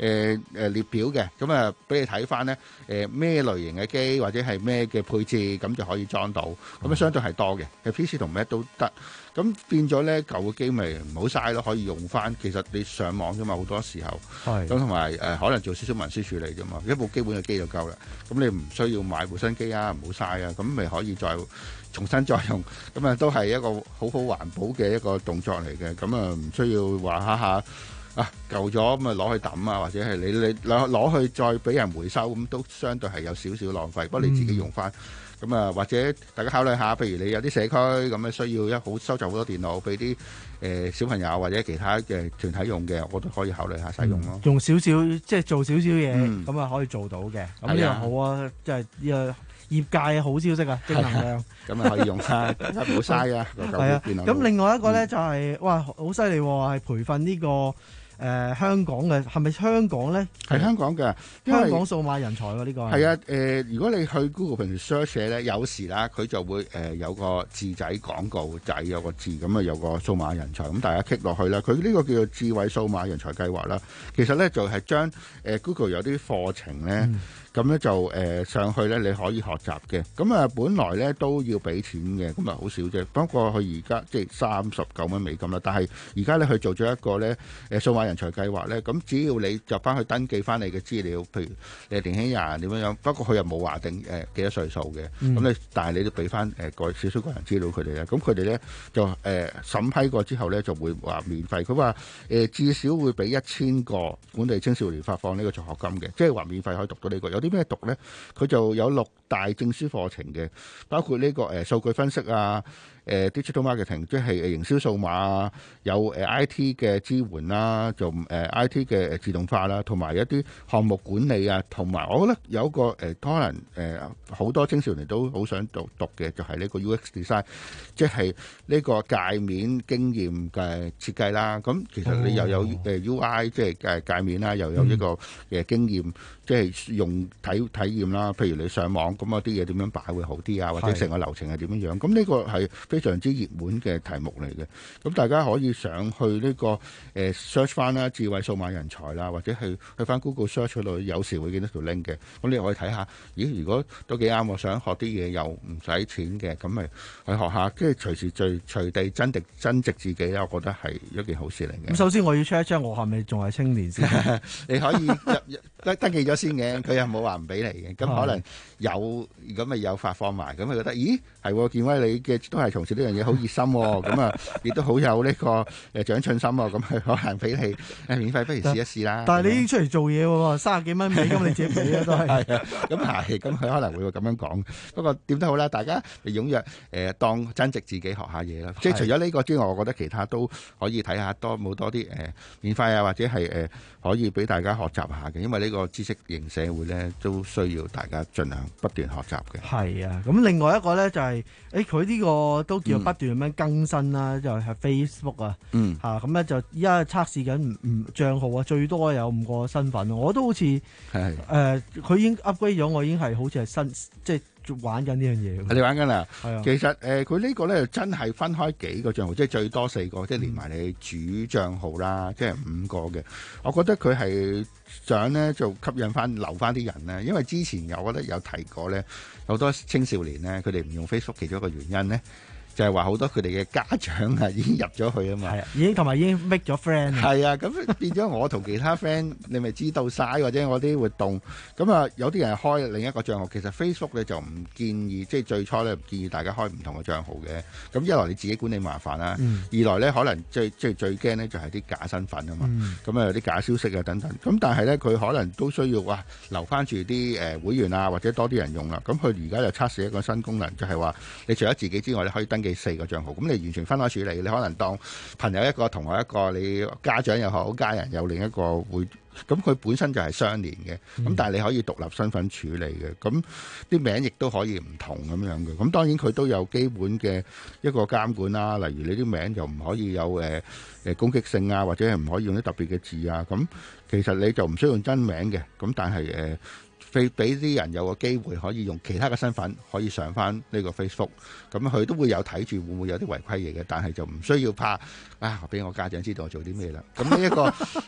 Speaker 16: 誒誒列表嘅，咁啊俾你睇翻咧誒咩類型嘅機或者係咩嘅配置，咁就可以裝到，咁啊相對係多嘅，其實 P C 同 Mac 都得。咁變咗咧舊嘅機咪唔好嘥咯，可以用翻。其實你上網啫嘛，好多時候。係。咁同埋誒，可能做少少文書處理啫嘛，一部基本嘅機就夠啦。咁你唔需要買部新機啊，唔好嘥啊，咁咪可以再重新再用。咁啊，都係一個好好環保嘅一個動作嚟嘅。咁啊，唔需要話下下啊舊咗咁啊攞去抌啊，或者係你你攞攞去再俾人回收，咁都相對係有少少浪費。不過你自己用翻。咁啊，或者大家考慮下，譬如你有啲社區咁啊，需要一好收集好多電腦俾啲誒小朋友或者其他嘅團體用嘅，我都可以考慮下使用咯、嗯。
Speaker 15: 用少少即係做少少嘢，咁啊、嗯、可以做到嘅。咁呢個好啊，即係呢個業界好消息啊，正能量。咁啊可以用下，唔好嘥啊。係啊。咁另外一個咧就係、是嗯、哇，好犀利喎，係培訓呢、這個。誒、呃、香港嘅係咪香港咧？係香港嘅，香港數碼人才喎呢個。係啊，誒、呃、如果你去 Google 平時 search 咧，有時啦佢就會誒、呃、有個字仔廣告仔有個字咁啊，有個數碼人才咁，大家 click 落去啦。佢呢個叫做智慧數碼人才計劃啦。其實咧就係、是、將誒、呃、Google 有啲課程咧。嗯咁咧就誒、呃、上去咧，你可以學習嘅。咁啊，本來咧都要俾錢嘅，咁啊好少啫。不過佢而家即係三十九蚊美金啦。但係而家咧佢做咗一個咧誒數碼人才計劃咧，咁只要你就翻去登記翻你嘅資料，譬如你係年輕人點樣樣。不過佢又冇話定誒幾多歲數嘅。咁、嗯、你但係你都俾翻誒個少少個人資料佢哋咧。咁佢哋咧就誒、呃、審批過之後咧就會話免費。佢話誒至少會俾一千個本地青少年發放呢個助學金嘅，即係話免費可以讀到呢、這個。有啲咩讀咧？佢就有六大證書課程嘅，包括呢、這個誒、呃、數據分析啊。誒 digital marketing 即係誒營銷數碼啊，有誒 I T 嘅支援啦，就誒 I T 嘅自動化啦，同埋一啲項目管理啊，同埋我覺得有一個誒可能誒好多青少年都好想讀讀嘅，就係呢個 U X design，即係呢個界面經驗嘅設計啦。咁其實你又有誒 U I 即係誒界面啦，又有呢個誒經驗，即係用體體驗啦。譬如你上網咁啊，啲嘢點樣擺會好啲啊，或者成個流程係點樣樣。咁呢個係非常之熱門嘅題目嚟嘅，咁大家可以上去呢、這個誒、呃、search 翻啦，智慧數碼人才啦，或者係去翻 Google search 度，有時會見到條 link 嘅。咁你可以睇下，咦？如果都幾啱，我想學啲嘢又唔使錢嘅，咁咪去學下，即係隨時隨隨地增值增值自己咧。我覺得係一件好事嚟嘅。咁首先我要 check 一 check 我係咪仲係青年先？你可以入登登記咗先嘅，佢又冇話唔俾你嘅。咁可能有，咁咪有發放埋，咁佢覺得咦係見威你嘅都係從事呢樣嘢。好熱心喎、哦，咁啊，亦都好有呢個誒長進心喎、哦，咁佢可能俾你誒免費，不如試一試啦。但係你已經出嚟做嘢喎，三十幾蚊美金你自己俾啊，都係。係啊，咁係，咁佢可能會咁樣講。不過點都好啦，大家踴躍誒當增值自己學下嘢啦。即係除咗呢個之外，我覺得其他都可以睇下多冇多啲誒、呃、免費啊，或者係誒、呃、可以俾大家學習下嘅。因為呢個知識型社會咧，都需要大家盡量不斷學習嘅。係啊，咁另外一個咧就係誒佢呢個都叫不斷咁樣更新啦，嗯、就係 Facebook 啊，嚇咁咧就依家測試緊唔唔帳號啊，最多有五個身份，我都好似誒佢已經 upgrade 咗，我已經係好似係新即係玩緊呢樣嘢。你玩緊啦？係啊。其實誒佢、呃、呢個咧真係分開幾個帳號，即係最多四個，即係連埋你主帳號啦，嗯、即係五個嘅。我覺得佢係想咧就吸引翻留翻啲人咧，因為之前我覺得有提過咧，好多青少年咧佢哋唔用 Facebook， 其中一個原因咧。就係話好多佢哋嘅家長啊，已經入咗去啊嘛，係啊，已經同埋已經 make 咗 friend。係啊，咁變咗我同其他 friend，你咪知道晒，或者我啲活動。咁啊，有啲人開另一個帳號，其實 Facebook 咧就唔建議，即係最初咧唔建議大家開唔同嘅帳號嘅。咁一來你自己管理麻煩啦，嗯、二來咧可能最即係最驚咧就係啲假身份啊嘛。咁啊有啲假消息啊等等。咁但係咧佢可能都需要哇留翻住啲誒會員啊，或者多啲人用啦。咁佢而家就測試一個新功能，就係、是、話你除咗自己之外，你可以登記四個帳號，咁你完全分開處理。你可能當朋友一個，同學一個，你家長又好，家人有另一個會，咁佢本身就係相連嘅。咁、嗯、但係你可以獨立身份處理嘅。咁啲名亦都可以唔同咁樣嘅。咁當然佢都有基本嘅一個監管啦。例如你啲名就唔可以有誒誒、呃、攻擊性啊，或者係唔可以用啲特別嘅字啊。咁其實你就唔需要用真名嘅。咁但係誒。呃俾俾啲人有個機會可以用其他嘅身份可以上翻呢個 Facebook，咁佢都會有睇住會唔會有啲違規嘢嘅，但係就唔需要怕啊！俾我家長知道我做啲咩啦。咁呢一個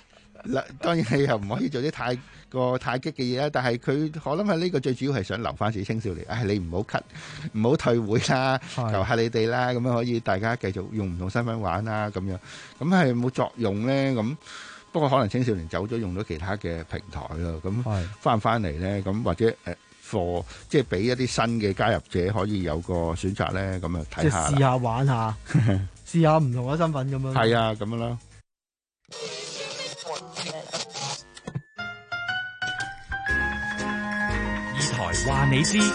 Speaker 16: 嗱，當然你又唔可以做啲太過太激嘅嘢啦。但係佢我諗係呢個最主要係想留翻自己青少年。唉、哎，你唔好 cut，唔好退會啦，求下你哋啦，咁樣可以大家繼續用唔同身份玩啦，咁樣咁係冇作用咧。咁不過可能青少年走咗用咗其他嘅平台咯。咁翻唔翻嚟咧？咁或者誒。呃課即係俾一啲新嘅加入者可以有個選擇咧，咁啊睇下，
Speaker 5: 即係試下玩下，試下唔同嘅身份咁樣。
Speaker 16: 係啊，咁樣咯。
Speaker 17: 二台話你知，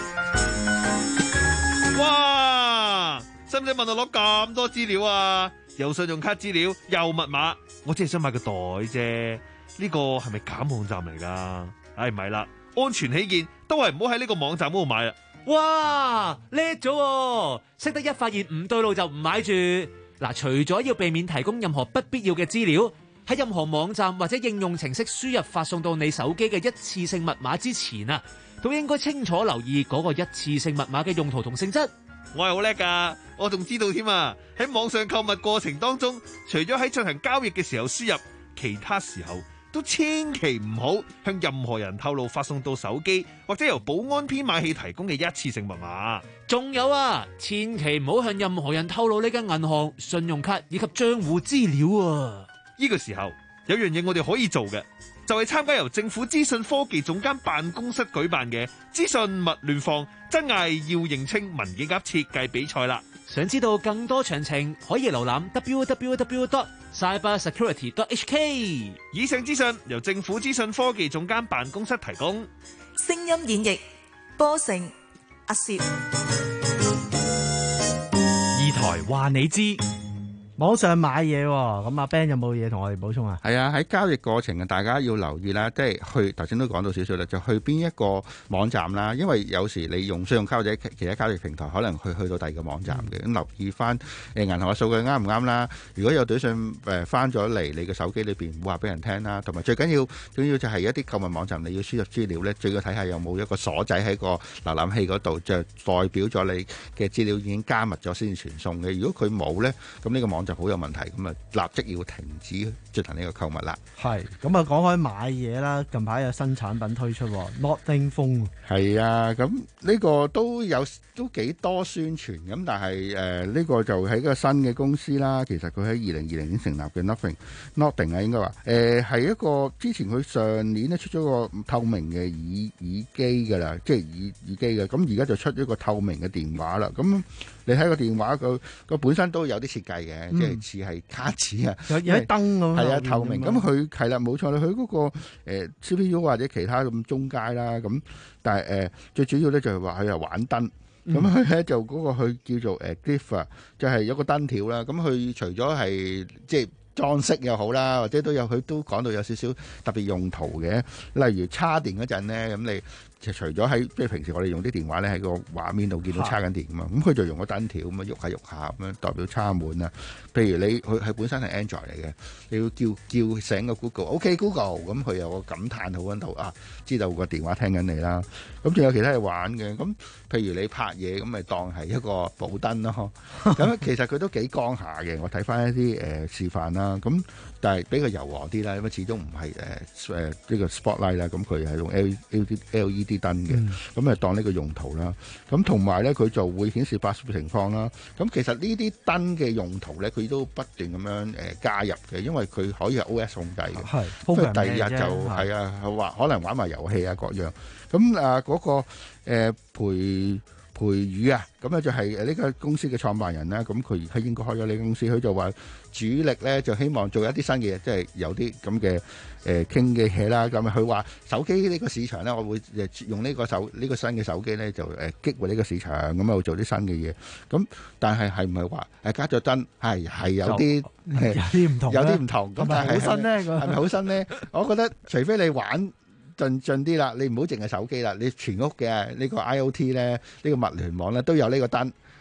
Speaker 17: 哇！使唔使問我攞咁多資料啊？又信用卡資料，又密碼，我只係想買個袋啫。呢個係咪假網站嚟噶？唉，唔係啦。安全起見，都係唔好喺呢個網站嗰度買啦。
Speaker 8: 哇，叻咗喎！識得一發現唔對路就唔買住。嗱，除咗要避免提供任何不必要嘅資料，喺任何網站或者應用程式輸入發送到你手機嘅一次性密碼之前啊，都應該清楚留意嗰個一次性密碼嘅用途同性質。
Speaker 17: 我係好叻噶，我仲知道添啊！喺網上購物過程當中，除咗喺進行交易嘅時候輸入，其他時候都千祈唔好向任何人透露發送到手機或者由保安編碼器提供嘅一次性密碼。
Speaker 8: 仲有啊，千祈唔好向任何人透露你嘅銀行、信用卡以及賬戶資料啊！
Speaker 17: 呢個時候有樣嘢我哋可以做嘅，就係參加由政府資訊科技總監辦公室舉辦嘅資訊勿亂放真偽要認清文件夾設計比賽啦！
Speaker 8: 想知道更多詳情，可以瀏覽 w w w dot cyber security dot h k。
Speaker 17: 以上資訊由政府資訊科技總監辦公室提供。
Speaker 18: 聲音演繹波成阿攝。
Speaker 17: 二台話你知。
Speaker 5: 網上買嘢喎，咁阿 Ben 有冇嘢同我哋補充啊？
Speaker 16: 係啊，喺交易過程啊，大家要留意啦，即係去頭先都講到少少啦，就去邊一個網站啦。因為有時你用信用卡或者其他交易平台，可能去去到第二個網站嘅，咁、嗯、留意翻誒銀行嘅數據啱唔啱啦。如果有短信誒翻咗嚟你嘅手機裏邊，唔好話俾人聽啦。同埋最緊要，最要就係一啲購物網站你要輸入資料咧，最要睇下有冇一個鎖仔喺個瀏覽器嗰度，就代表咗你嘅資料已經加密咗先至傳送嘅。如果佢冇咧，咁呢個網就好有問題，咁啊立即要停止進行呢個購物啦。
Speaker 5: 係，咁啊講開買嘢啦，近排有新產品推出，Notting Phone。
Speaker 16: 係啊，咁呢個都有都幾多宣傳，咁但係誒呢個就係一個新嘅公司啦。其實佢喺二零二零年成立嘅 Nothing Notting 啊，應該話誒係一個之前佢上年咧出咗個透明嘅耳耳機噶啦，即係耳耳機嘅，咁而家就出咗個透明嘅電話啦。咁你睇個電話，佢佢本身都有啲設計嘅，即係似係卡紙啊，
Speaker 5: 有有啲燈咁。
Speaker 16: 係啊，透明。咁佢係啦，冇錯啦。佢嗰個誒 C P U 或者其他咁中階啦，咁但係誒最主要咧就係話佢又玩燈。咁佢咧就嗰個佢叫做誒 Glyph 啊，就係有個燈條啦。咁佢除咗係即係裝飾又好啦，或者都有佢都講到有少少特別用途嘅，例如叉電嗰陣咧，咁你。就除咗喺即係平時我哋用啲電話咧喺個畫面度見到叉緊電㗎嘛，咁佢就用個燈條咁樣喐下喐下咁樣代表叉滿啊。譬如你佢係本身係 Android 嚟嘅，你要叫叫醒個 Google，OK Google，咁佢有個感嘆號喺度啊，知道個電話聽緊你啦。咁仲有其他嘢玩嘅，咁譬如你拍嘢咁咪當係一個補燈咯。咁其實佢都幾光下嘅，我睇翻一啲誒、呃、示範啦。咁但係比較柔和啲啦，因為始終唔係誒誒呢個 Spotlight 啦，咁佢係用 L L E D 啲燈嘅，咁誒、嗯、當呢個用途啦。咁同埋咧，佢就會顯示八十情況啦。咁其實呢啲燈嘅用途咧，佢都不斷咁樣誒加入嘅，因為佢可以係 O S 控制嘅。係，所以第二日就係啊，話可能玩埋遊戲啊各樣。咁啊嗰個誒、呃、陪。培宇啊，咁咧就係誒呢個公司嘅創辦人啦。咁佢喺英國開咗呢間公司，佢就話主力咧就希望做一啲新嘅嘢，即係有啲咁嘅誒傾嘅嘢啦。咁佢話手機呢個市場咧，我會誒用呢個手呢個新嘅手機咧，就誒激活呢個市場，咁啊做啲新嘅嘢。咁但係係唔係話誒加咗燈係係有啲
Speaker 5: 有啲唔同，
Speaker 16: 有啲唔同。咁但係
Speaker 5: 好新咧，
Speaker 16: 係咪好新咧？我覺得除非你玩。進進啲啦，你唔好淨係手機啦，你全屋嘅呢個 I O T 咧，呢個物聯網咧都有呢個燈，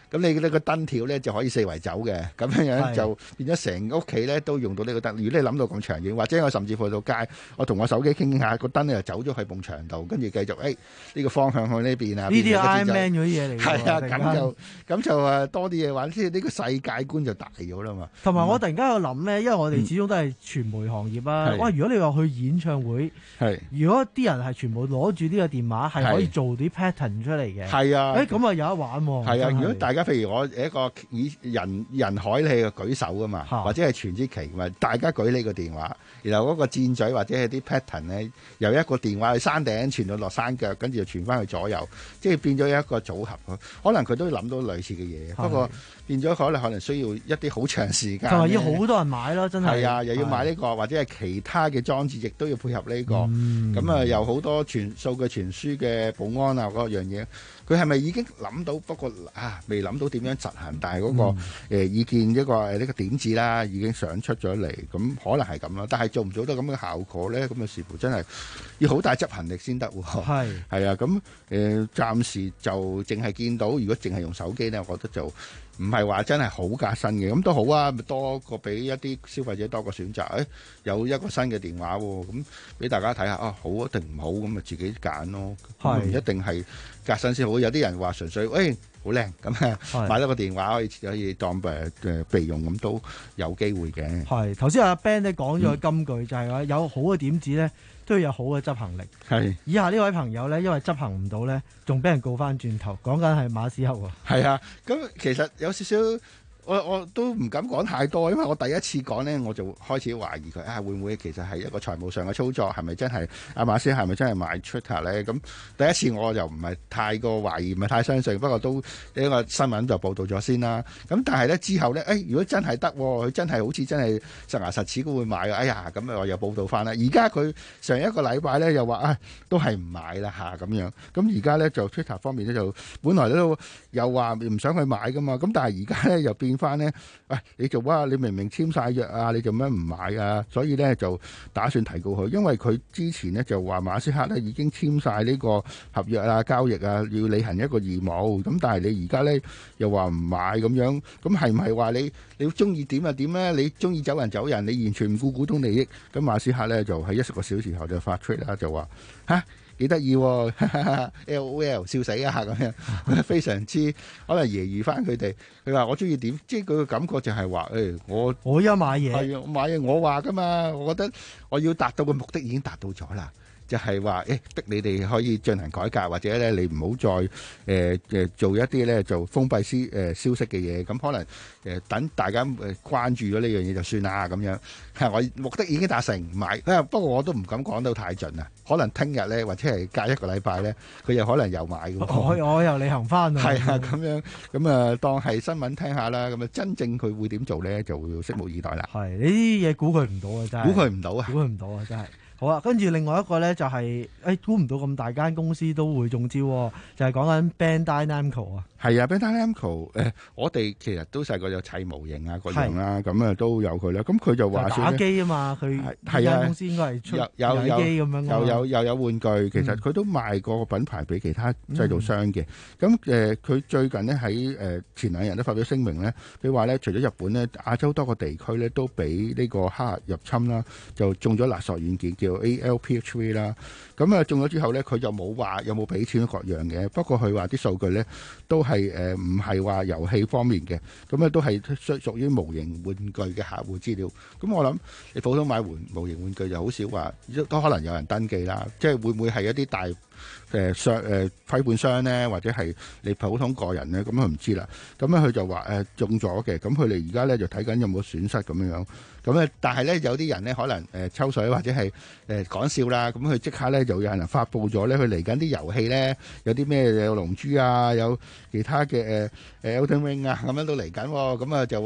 Speaker 16: 咁你呢個燈條咧就可以四圍走嘅，咁樣樣就變咗成屋企咧都用到呢個燈。如果你諗到咁長遠，或者我甚至乎到街，我同我手機傾下，個燈咧就走咗去埲牆度，跟住繼續誒呢個方向去呢邊啊。
Speaker 15: 呢啲 Iron Man 嗰啲嘢嚟㗎。
Speaker 16: 係啊，咁就咁就誒多啲嘢玩，即係呢個世界觀就大咗啦嘛。
Speaker 15: 同埋我突然間有諗咧，因為我哋始終都係傳媒行業啊。哇！如果你話去演唱會，如果啲人係全部攞住呢個電話，係可以做啲 pattern 出嚟嘅。係啊，誒咁啊有得玩喎。係啊，如果大家譬如我一個以人人海你嘅舉手啊嘛，或者係傳支旗嘛，大家舉呢個電話，然後嗰個箭嘴或者係啲 pattern 咧，由一個電話去山頂傳到落山腳，跟住就傳翻去左右，即係變咗一個組合。可能佢都諗到類似嘅嘢，不過變咗可能可能需要一啲好長時間，同埋要好多人買咯，真係。係啊，又要買呢個或者係其他嘅裝置，亦都要配合呢個。咁啊，有好多傳數據傳輸嘅保安啊嗰樣嘢。佢係咪已經諗到？不過啊，未諗到點樣執行，但係嗰、那個誒、嗯呃、意見一個誒呢個點子啦，已經想出咗嚟，咁可能係咁咯。但係做唔做到咁嘅效果咧？咁啊，視乎真係要好大執行力先得喎。係係啊，咁誒、呃、暫時就淨係見到，如果淨係用手機咧，我覺得就唔係話真係好革新嘅。咁都好啊，咪多個俾一啲消費者多個選擇。誒、哎，有一個新嘅電話喎，咁俾大家睇下啊，好一定唔好咁啊，自己揀咯。唔一定係革新先好。有啲人話純粹，誒好靚咁啊，買咗個電話可以可以當誒誒備用咁都有機會嘅。係頭先阿 Ben 咧講咗金句，嗯、就係話有好嘅點子咧，都要有好嘅執行力。係以下呢位朋友咧，因為執行唔到咧，仲俾人告翻轉頭，講緊係馬斯克喎。係啊，咁其實有少少。我我都唔敢講太多，因為我第一次講呢，我就開始懷疑佢啊，會唔會其實係一個財務上嘅操作，係咪真係阿馬斯克係咪真係買 Twitter 呢？咁第一次我就唔係太過懷疑，唔係太相信，不過都呢個新聞就報導咗先啦。咁但係呢之後呢，誒、哎、如果真係得，佢真係好似真係實牙實齒佢會買嘅，哎呀咁我又報導翻啦。而家佢上一個禮拜呢，又話啊，都係唔買啦嚇咁樣。咁而家呢，就 Twitter 方面呢，就本來都又話唔想去買噶嘛，咁但係而家呢，又變翻呢，喂、哎，你做啊？你明明簽晒約啊，你做咩唔買啊？所以呢，就打算提告佢，因為佢之前呢，就話馬斯克呢已經簽晒呢個合約啊、交易啊，要履行一個義務。咁但係你而家呢，又話唔買咁樣，咁係唔係話你你中意點就點呢？你中意走人走人，你完全唔顧股東利益。咁馬斯克呢，就喺一十個小時後就發 tweet 啦，就話嚇。幾得意喎 ，L O L 笑死啊咁樣，非常之可能揶揄翻佢哋。佢話我中意點，即係佢嘅感覺就係話，誒、欸、我我而家買嘢係啊買嘢，我話噶嘛，我覺得我要達到嘅目的已經達到咗啦。就係話誒逼你哋可以進行改革，或者咧你唔好再誒誒、呃、做一啲咧就封閉消誒消息嘅嘢，咁可能誒、呃、等大家誒關注咗呢樣嘢就算啦咁樣。我目的已經達成，唔買。不過我都唔敢講到太盡啊，可能聽日咧或者係隔一個禮拜咧，佢又可能又買嘅。我我又履行翻啊。係啊，咁樣咁啊，當係新聞聽下啦。咁啊，真正佢會點做咧，就會拭目以待啦。係呢啲嘢估佢唔到啊，真係估佢唔到啊，估佢唔到啊，真係。好啊，跟住另外一個咧就係、是，誒估唔到咁大間公司都會中招，就係講緊 Bandai Namco 啊。係啊 Bandai Namco 誒，我哋其實都細個有砌模型啊，嗰樣啦，咁啊都有佢啦。咁佢就話打機啊嘛，佢呢間公司應該係出有有有機咁樣，又有又有玩具，其實佢都賣過個品牌俾其他製造商嘅。咁誒，佢最近呢，喺誒前兩日都發表聲明咧，佢話咧除咗日本咧，亞洲多個地區咧都俾呢個黑客入侵啦，就中咗勒索軟件叫 A L P H V 啦。咁啊中咗之後咧，佢就冇話有冇俾錢各樣嘅，不過佢話啲數據咧都係誒唔係話遊戲方面嘅，咁咧都係屬屬於模型玩具嘅客戶資料。咁我諗你普通買玩模型玩具就好少話，都可能有人登記啦。即係會唔會係一啲大誒商誒批判商咧，或者係你普通個人咧？咁佢唔知啦。咁咧佢就話誒中咗嘅，咁佢哋而家咧就睇緊有冇損失咁樣樣。咁咧，但係咧有啲人咧可能誒抽水或者係誒講笑啦，咁佢即刻咧就有人發布咗咧，佢嚟緊啲遊戲咧有啲咩有龍珠啊，有其他嘅誒誒 Elden Ring 啊，咁樣都嚟緊，咁啊就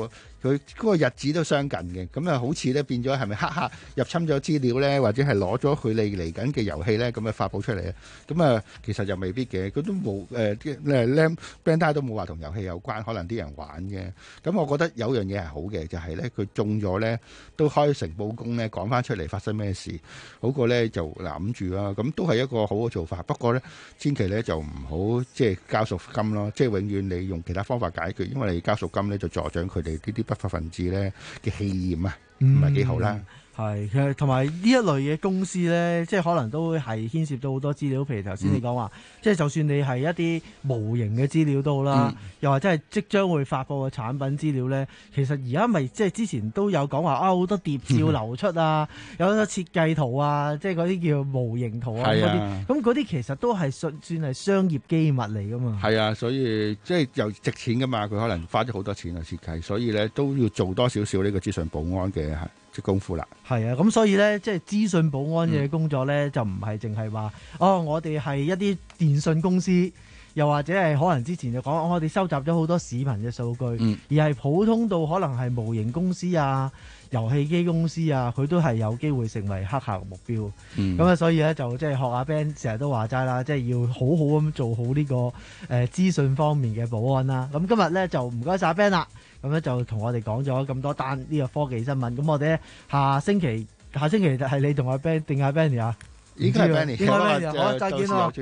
Speaker 16: 佢嗰個日子都相近嘅，咁啊好似咧變咗係咪黑客入侵咗資料咧，或者係攞咗佢哋嚟緊嘅遊戲咧，咁啊發布出嚟啊？咁啊其實又未必嘅，佢都冇誒啲誒 Bandai 都冇話同遊戲有關，可能啲人玩嘅。咁我覺得有樣嘢係好嘅，就係咧佢中咗咧都開誠佈公咧講翻出嚟發生咩事，好過咧就諗住啦。咁都係一個好嘅做法。不過咧千祈咧就唔好即係交贖金咯，即係永遠你用其他方法解決，因為你交贖金咧就助長佢哋呢啲不法分子咧嘅氣焰啊，唔係幾好啦。
Speaker 15: 係，其實同埋呢一類嘅公司咧，即係可能都係牽涉到好多資料，譬如頭先你講話，嗯、即係就算你係一啲模型嘅資料都好啦，嗯、又或者係即將會發佈嘅產品資料咧，其實而家咪即係之前都有講話啊，好多諜照流出啊，嗯、有好多設計圖啊，即係嗰啲叫模型圖啊嗰啲，咁嗰啲其實都係算算係商業機密嚟噶嘛。係啊，
Speaker 16: 所以即係又值錢噶嘛，佢可能花咗好多錢去設計，所以咧都要做多少少呢個資訊保安嘅即功夫啦。
Speaker 15: 係啊，咁所以咧，即係資訊保安嘅工作咧，嗯、就唔係淨係話哦，我哋係一啲電信公司，又或者係可能之前就講、哦、我哋收集咗好多市民嘅數據，嗯、而係普通到可能係模型公司啊、遊戲機公司啊，佢都係有機會成為黑客目標。咁啊、嗯，所以咧就即係學阿 Ben 成日都話齋啦，即係要好好咁做好呢、呢個誒、呃、資訊方面嘅保安啦。咁今日咧就唔該晒阿 Ben 啦。咁咧就同我哋講咗咁多單呢個科技新聞，咁我哋咧下星期下星期係你同阿 Ben 定阿 Benny 啊？
Speaker 16: 應該係 Benny，
Speaker 15: 應該係 Benny，好，再見咯。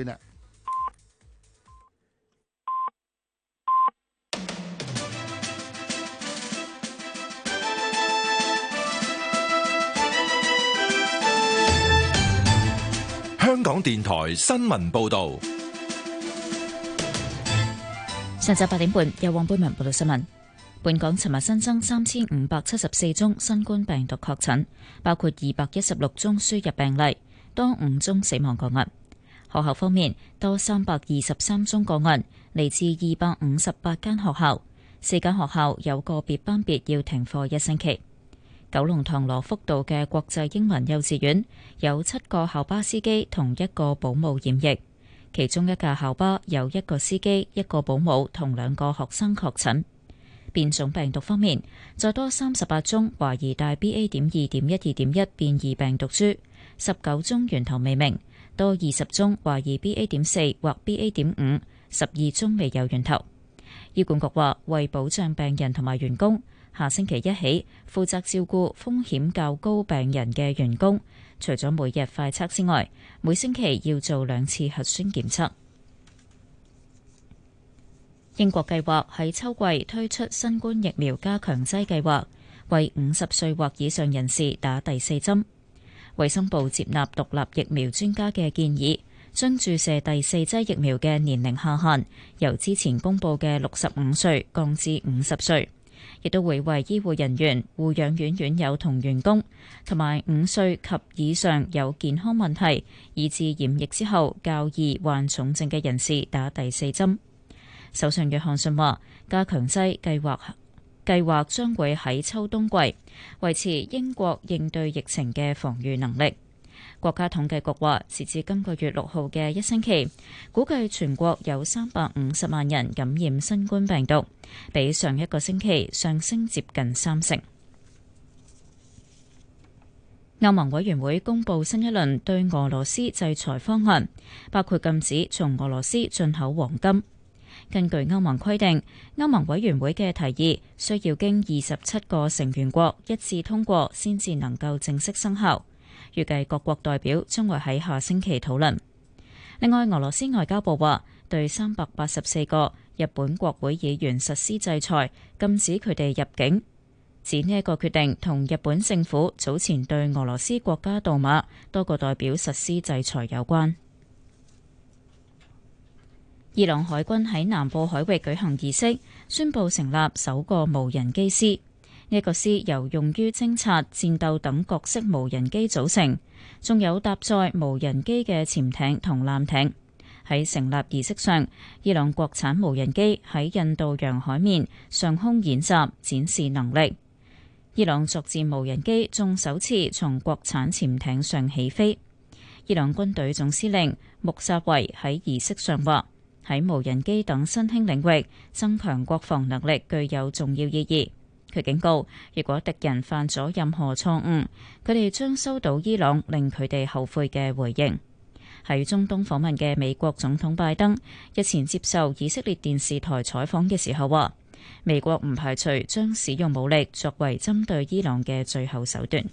Speaker 20: 香港電台新聞報導，
Speaker 1: 上晝八點半由黃貝文報道新聞。本港尋日新增三千五百七十四宗新冠病毒確診，包括二百一十六宗輸入病例，多五宗死亡個案。學校方面，多三百二十三宗個案，嚟自二百五十八間學校，四間學校有個別班別要停課一星期。九龍塘羅福道嘅國際英文幼稚園有七個校巴司機同一個保姆染疫，其中一架校巴有一個司機、一個保姆同兩個學生確診。變種病毒方面，再多三十八宗懷疑帶 B A 點二點一二點一變異病毒株，十九宗源頭未明，多二十宗懷疑 B A 點四或 B A 點五，十二宗未有源頭。醫管局話，為保障病人同埋員工，下星期一起負責照顧風險較高病人嘅員工，除咗每日快測之外，每星期要做兩次核酸檢測。英國計劃喺秋季推出新冠疫苗加強劑計劃，為五十歲或以上人士打第四針。衛生部接納獨立疫苗專家嘅建議，將注射第四劑疫苗嘅年齡下限由之前公布嘅六十五歲降至五十歲，亦都會為醫護人員、護養院院友同員工，同埋五歲及以上有健康問題以致染疫之後較易患重症嘅人士打第四針。首相約翰遜話，加強劑計劃計劃將會喺秋冬季維持英國應對疫情嘅防禦能力。國家統計局話，截至今個月六號嘅一星期，估計全國有三百五十萬人感染新冠病毒，比上一個星期上升接近三成。歐盟委員會公布新一輪對俄羅斯制裁方案，包括禁止從俄羅斯進口黃金。根據歐盟規定，歐盟委員會嘅提議需要經二十七個成員國一致通過，先至能夠正式生效。預計各國代表將會喺下星期討論。另外，俄羅斯外交部話，對三百八十四個日本國會議員實施制裁，禁止佢哋入境。指呢一個決定同日本政府早前對俄羅斯國家杜馬多個代表實施制裁有關。伊朗海軍喺南部海域舉行儀式，宣布成立首個無人機師。呢、這個師由用於偵察、戰鬥等各式無人機組成，仲有搭載無人機嘅潛艇同艦艇。喺成立儀式上，伊朗國產無人機喺印度洋海面上空演習，展示能力。伊朗作戰無人機仲首次從國產潛艇上起飛。伊朗軍隊總司令穆薩維喺儀式上話，喺無人機等新興領域增強國防能力具有重要意義。 佢警告，如果敵人犯咗任何錯誤，佢哋將收到伊朗令佢哋後悔嘅回應。喺中東訪問嘅美國總統拜登日前接受以色列電視台採訪嘅時候話，美國唔排除將使用武力作為針對伊朗嘅最後手段。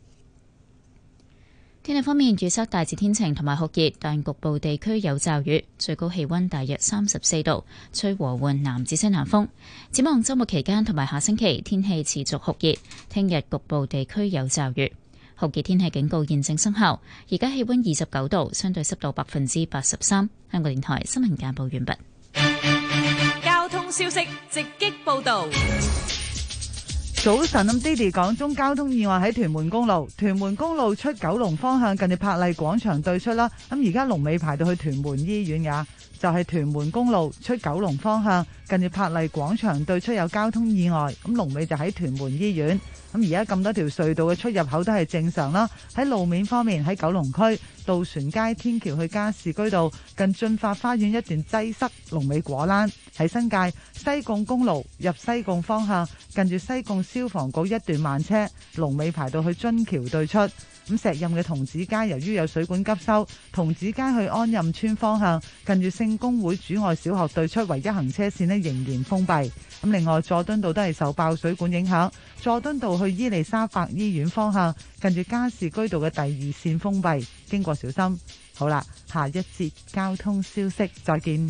Speaker 1: 天氣方面，預測大致天晴同埋酷熱，但局部地區有驟雨，最高氣溫大約三十四度，吹和緩南至西南風。展望周末期間同埋下星期天氣持續酷熱，聽日局部地區有驟雨。酷熱天氣警告現正生效，而家氣溫二十九度，相對濕度百分之八十三。香港電台新聞簡報完畢。
Speaker 19: 交通消息直擊報道。
Speaker 2: 早晨，咁 Diddy 講中交通意外喺屯門公路，屯門公路出九龍方向近住柏麗廣場對出啦。咁而家龍尾排到去屯門醫院㗎，就係屯門公路出九龍方向近住柏麗廣場對出有交通意外，咁龍尾就喺屯門醫院。咁而家咁多條隧道嘅出入口都係正常啦。喺路面方面，喺九龍區渡船街天橋去加士居道近駿發花園一段擠塞，龍尾果欄。喺新界西貢公路入西貢方向近住西貢消防局一段慢車，龍尾排到去津橋對出。咁石蔭嘅童子街由於有水管急修，童子街去安蔭村方向近住聖公會主愛小學對出唯一行車線呢仍然封閉。咁另外佐敦道都係受爆水管影響，佐敦道去伊利沙伯醫院方向近住加士居道嘅第二線封閉，經過小心。好啦，下一節交通消息再見。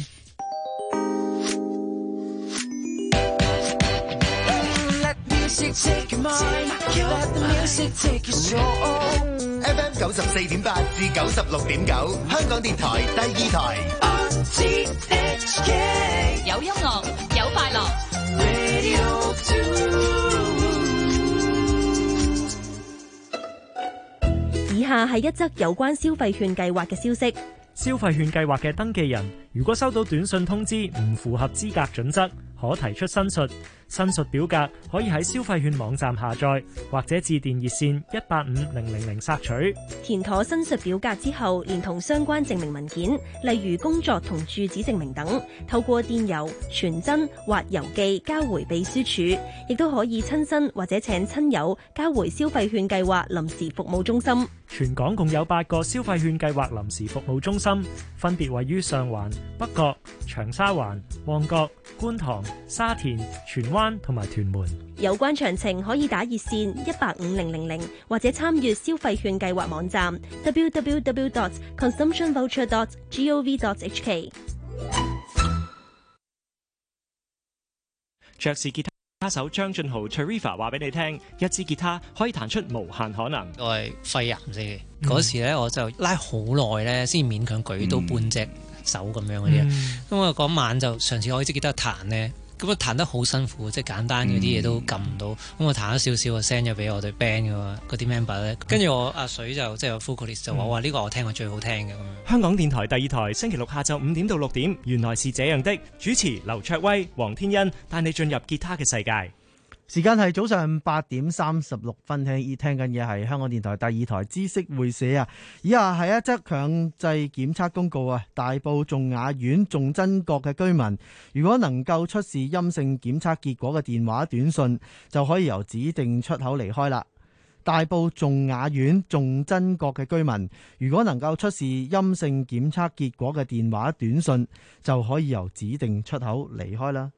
Speaker 12: F M 九十四點八至九十六點九，香港電台第二台。
Speaker 19: 有音樂，有快樂。
Speaker 22: 以下係一則有關消費券計劃嘅消息。
Speaker 23: 消費券計劃嘅登記人，如果收到短信通知唔符合資格準則，可提出申述。申述表格可以喺消費券網站下載，或者致電熱線一八五零零零索取。
Speaker 22: 填妥申述表格之後，連同相關證明文件，例如工作同住址證明等，透過電郵、傳真或郵寄交回秘書處，亦都可以親身或者請親友交回消費券計劃臨時服務中心。
Speaker 23: 全港共有八個消費券計劃臨時服務中心，分別位於上環、北角、長沙灣、旺角、觀塘、沙田、荃灣同埋屯門。
Speaker 22: 有關詳情可以打熱線一八五零零零，或者參閱消費券計劃網站 double-u double-u double-u dot consumption voucher dot gov dot h k。
Speaker 6: 爵士吉他手張俊豪 Cheriva 話俾你聽，一支吉他可以彈出無限可能。
Speaker 7: 我係肺癌死嘅，嗰、嗯、時咧我就拉好耐咧，先勉強舉到半隻手咁樣嘅啫。咁我嗰晚就嘗試開支吉他彈咧。咁啊彈得好辛苦，即係簡單嗰啲嘢都撳唔到。咁、嗯、我彈咗少少，我 send 咗俾我對 band 嘅嗰啲 member 咧。跟住我阿水就即係 vocalist 就話：哇，呢、嗯這個我聽過最好聽嘅咁樣。
Speaker 23: 香港電台第二台星期六下晝五點到六點，原來是這樣的。主持劉卓威、黃天恩帶你進入吉他嘅世界。
Speaker 5: 時間係早上八點三十六分，聽聽緊嘅係香港電台第二台知識會社啊！以下係一則強制檢測公告啊！大埔頌雅苑頌珍閣嘅居民，如果能夠出示陰性檢測結果嘅電話短信，就可以由指定出口離開啦。大埔頌雅苑頌珍閣嘅居民，如果能夠出示陰性檢測結果嘅電話短信，就可以由指定出口離開啦。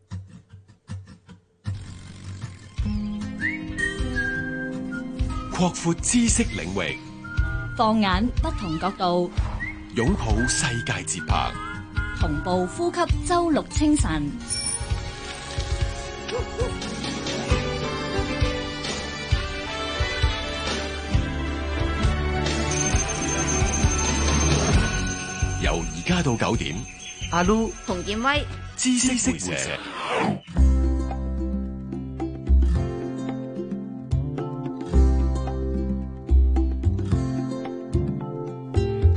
Speaker 20: 擴闊知識領域，
Speaker 19: 放眼不同角度，
Speaker 20: 擁抱世界節拍，
Speaker 19: 同步呼吸周六清晨。
Speaker 20: 由而家到九點，
Speaker 5: 阿 Lu、
Speaker 19: 馮建威，
Speaker 20: 知識會社。
Speaker 21: 今日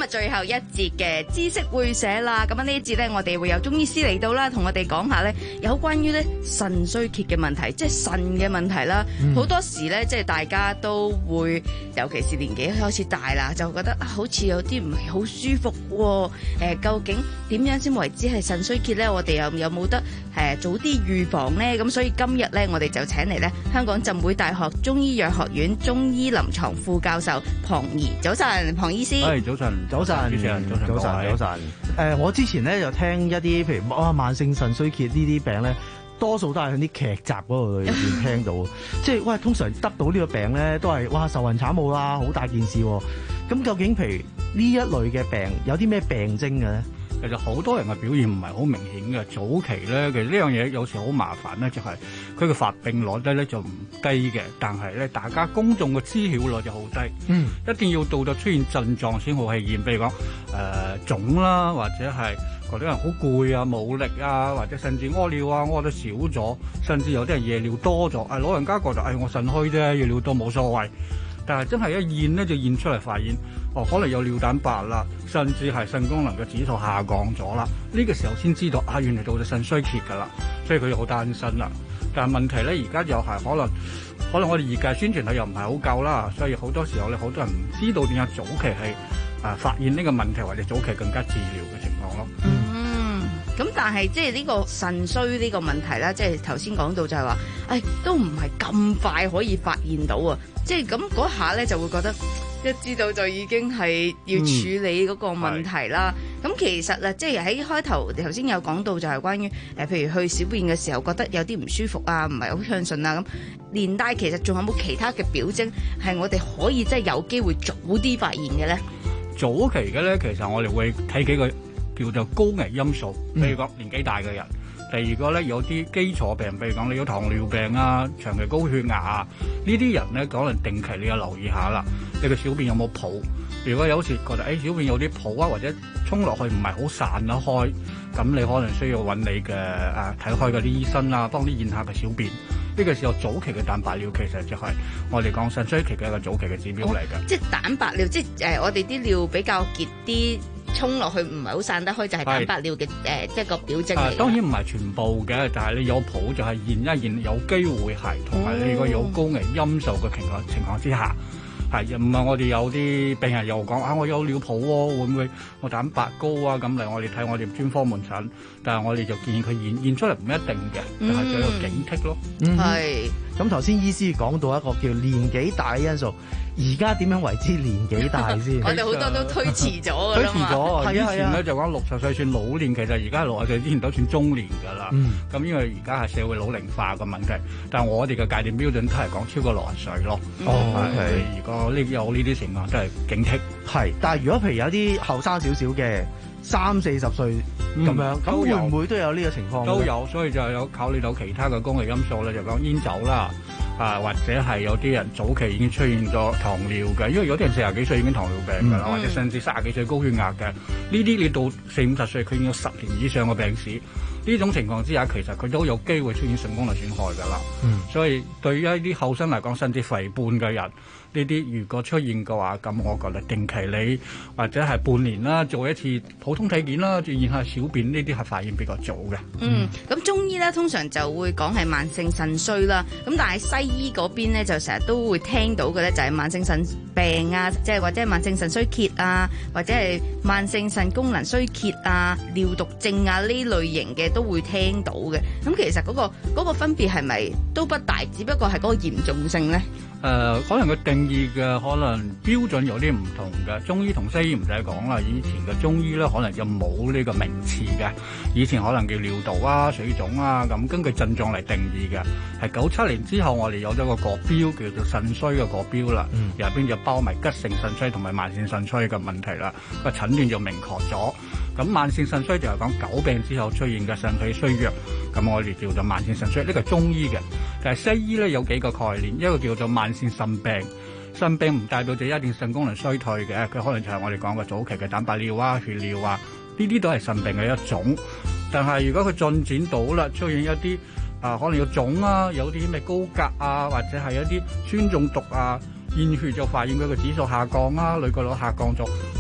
Speaker 4: 日最後一節嘅知識會社啦。咁啊呢一節咧，我哋會有中醫師嚟到啦，同我哋講下咧有關於咧腎衰竭嘅問題，即係腎嘅問題啦。好、嗯、多時咧，即係大家都會，尤其是年紀開始大啦，就覺得好似有啲唔係好舒服喎。誒、呃，究竟點樣先為之係腎衰竭咧？我哋又有冇得誒、呃、早啲預防咧？咁所以今日咧，我哋就請嚟咧香港浸會大學中醫藥學院中醫臨床副教授龐怡。早晨，龐醫師。
Speaker 15: 係早晨，早晨，主持人，早晨，早晨，早晨。誒，我之前咧就聽一啲譬如啊慢性腎衰竭呢啲病咧，多數都係喺啲劇集嗰度裏邊聽到，即係哇，通常得到呢個病咧都係哇愁雲慘霧啦，好大件事。咁究竟譬如呢一類嘅病有啲咩病徵嘅咧？
Speaker 9: 其實好多人嘅表現唔係好明顯嘅，早期咧，其實呢樣嘢有時好麻煩咧，就係佢嘅發病率咧就唔低嘅，但係咧大家公眾嘅知曉率就好低。嗯，一定要到到出現症狀先好氣驗，譬如講誒腫啦，或者係覺得人好攰啊、冇力啊，或者甚至屙尿啊屙得少咗，甚至有啲人夜尿多咗。誒老人家覺得誒、哎、我腎虛啫，夜尿多冇所謂。但係真係一驗咧就驗出嚟發現，哦可能有尿蛋白啦，甚至係腎功能嘅指數下降咗啦。呢、這個時候先知道啊，原來到咗腎衰竭㗎啦，所以佢就好擔心啦。但係問題咧，而家又係可能，可能我哋業界宣傳係又唔係好夠啦，所以好多時候咧，好多人唔知道點解早期係啊發現呢個問題，或者早期更加治療嘅情況咯。
Speaker 4: 嗯，咁但係即係呢個腎衰呢個問題啦，即係頭先講到就係話，誒都唔係咁快可以發現到啊。即係咁嗰下咧，就會覺得一知道就已經係要處理嗰個問題啦。咁、嗯、其實咧，即係喺開頭頭先有講到，就係關於誒，譬如去小便嘅時候覺得有啲唔舒服啊，唔係好暢順啊，咁連帶其實仲有冇其他嘅表徵係我哋可以即係有機會早啲發現嘅咧？
Speaker 9: 早期嘅咧，其實我哋會睇幾個叫做高危因素，譬如講年紀大嘅人。第二個咧，有啲基礎病，譬如講你有糖尿病啊、長期高血壓啊，呢啲人咧可能定期你要留意下啦。你個小便有冇泡？如果有時覺得誒、哎、小便有啲泡啊，或者沖落去唔係好散得開，咁你可能需要揾你嘅誒睇開嗰啲醫生啦，幫你驗下個小便。呢、這個時候早期嘅蛋白尿其實就係我哋講腎衰竭嘅一個早期嘅指標嚟嘅、哦。即係蛋白尿，即係誒、呃、我哋啲尿比較結啲。沖落去唔係好散得開，就係、是、蛋白尿嘅誒，即係個表徵嚟、啊。當然唔係全部嘅，但係你有泡就係驗一驗，有機會係同埋你個有高危因素嘅情況情況之下，係唔係我哋有啲病人又講啊，我有尿泡喎、哦，會唔會我蛋白高啊？咁嚟我哋睇我哋專科門診，但係我哋就建議佢驗驗出嚟唔一定嘅，但係就有警惕咯。係
Speaker 15: 咁頭先醫師講到一個叫年紀大嘅因素。而家點樣為之年紀大先？
Speaker 4: 我哋好多都推遲咗㗎啦嘛。推遲
Speaker 9: 咗，以前咧就講六十歲算老年，其實而家六十歲之前都算中年㗎啦。咁、嗯、因為而家係社會老齡化嘅問題，但係我哋嘅界定標準都係講超過六十歲咯。哦，係。如果呢有呢啲情況，都係警惕。
Speaker 15: 係，但係如果譬如有啲後生少少嘅三四十歲咁樣，咁、嗯、會唔會都有呢個情況？
Speaker 9: 都有，所以就有考慮到其他嘅公共因素咧，就講煙酒啦。啊，或者係有啲人早期已經出現咗糖尿嘅，因為有啲人四十幾歲已經糖尿病㗎啦、嗯，或者甚至三十幾歲高血壓嘅，呢啲你到四五十歲佢已經有十年以上嘅病史，呢種情況之下，其實佢都有機會出現腎功能損害㗎啦、嗯。所以對於一啲後生嚟講，甚至肥胖嘅人，呢啲如果出現嘅話，咁我覺得定期你或者係半年啦，做一次普通體檢啦，再驗下小便，呢啲係發現比較早嘅。
Speaker 4: 嗯，咁中醫咧通常就會講係慢性腎衰啦，咁但係西醫嗰邊咧就成日都會聽到嘅咧就係慢性腎病啊，即係或者係慢性腎衰竭啊，或者係慢性腎功能衰竭啊、尿毒症啊呢類型嘅都會聽到嘅。咁其實嗰個嗰個分別係咪都不大，只不過係嗰個嚴重性咧？
Speaker 9: 誒、呃，可能個定義嘅可能標準有啲唔同嘅，中醫同西醫唔使講啦。以前嘅中醫咧，可能就冇呢個名詞嘅，以前可能叫尿道啊、水腫啊，咁根據症狀嚟定義嘅。係九七年之後，我哋有咗個國標叫做腎衰嘅國標啦，入邊就包埋急性腎衰同埋慢性腎衰嘅問題啦，個診斷就明確咗。咁慢性腎衰就係講久病之後出現嘅腎氣衰弱，咁我哋叫做慢性腎衰，呢個係中醫嘅。但係西醫咧有幾個概念，一個叫做慢性腎病，腎病唔代表就一定腎功能衰退嘅，佢可能就係我哋講嘅早期嘅蛋白尿啊、血尿啊，呢啲都係腎病嘅一種。但係如果佢進展到啦，出現一啲啊可能有腫啊，有啲咩高鉀啊，或者係一啲酸中毒啊，驗血就發現佢個指數下降啊，濾過率下降咗，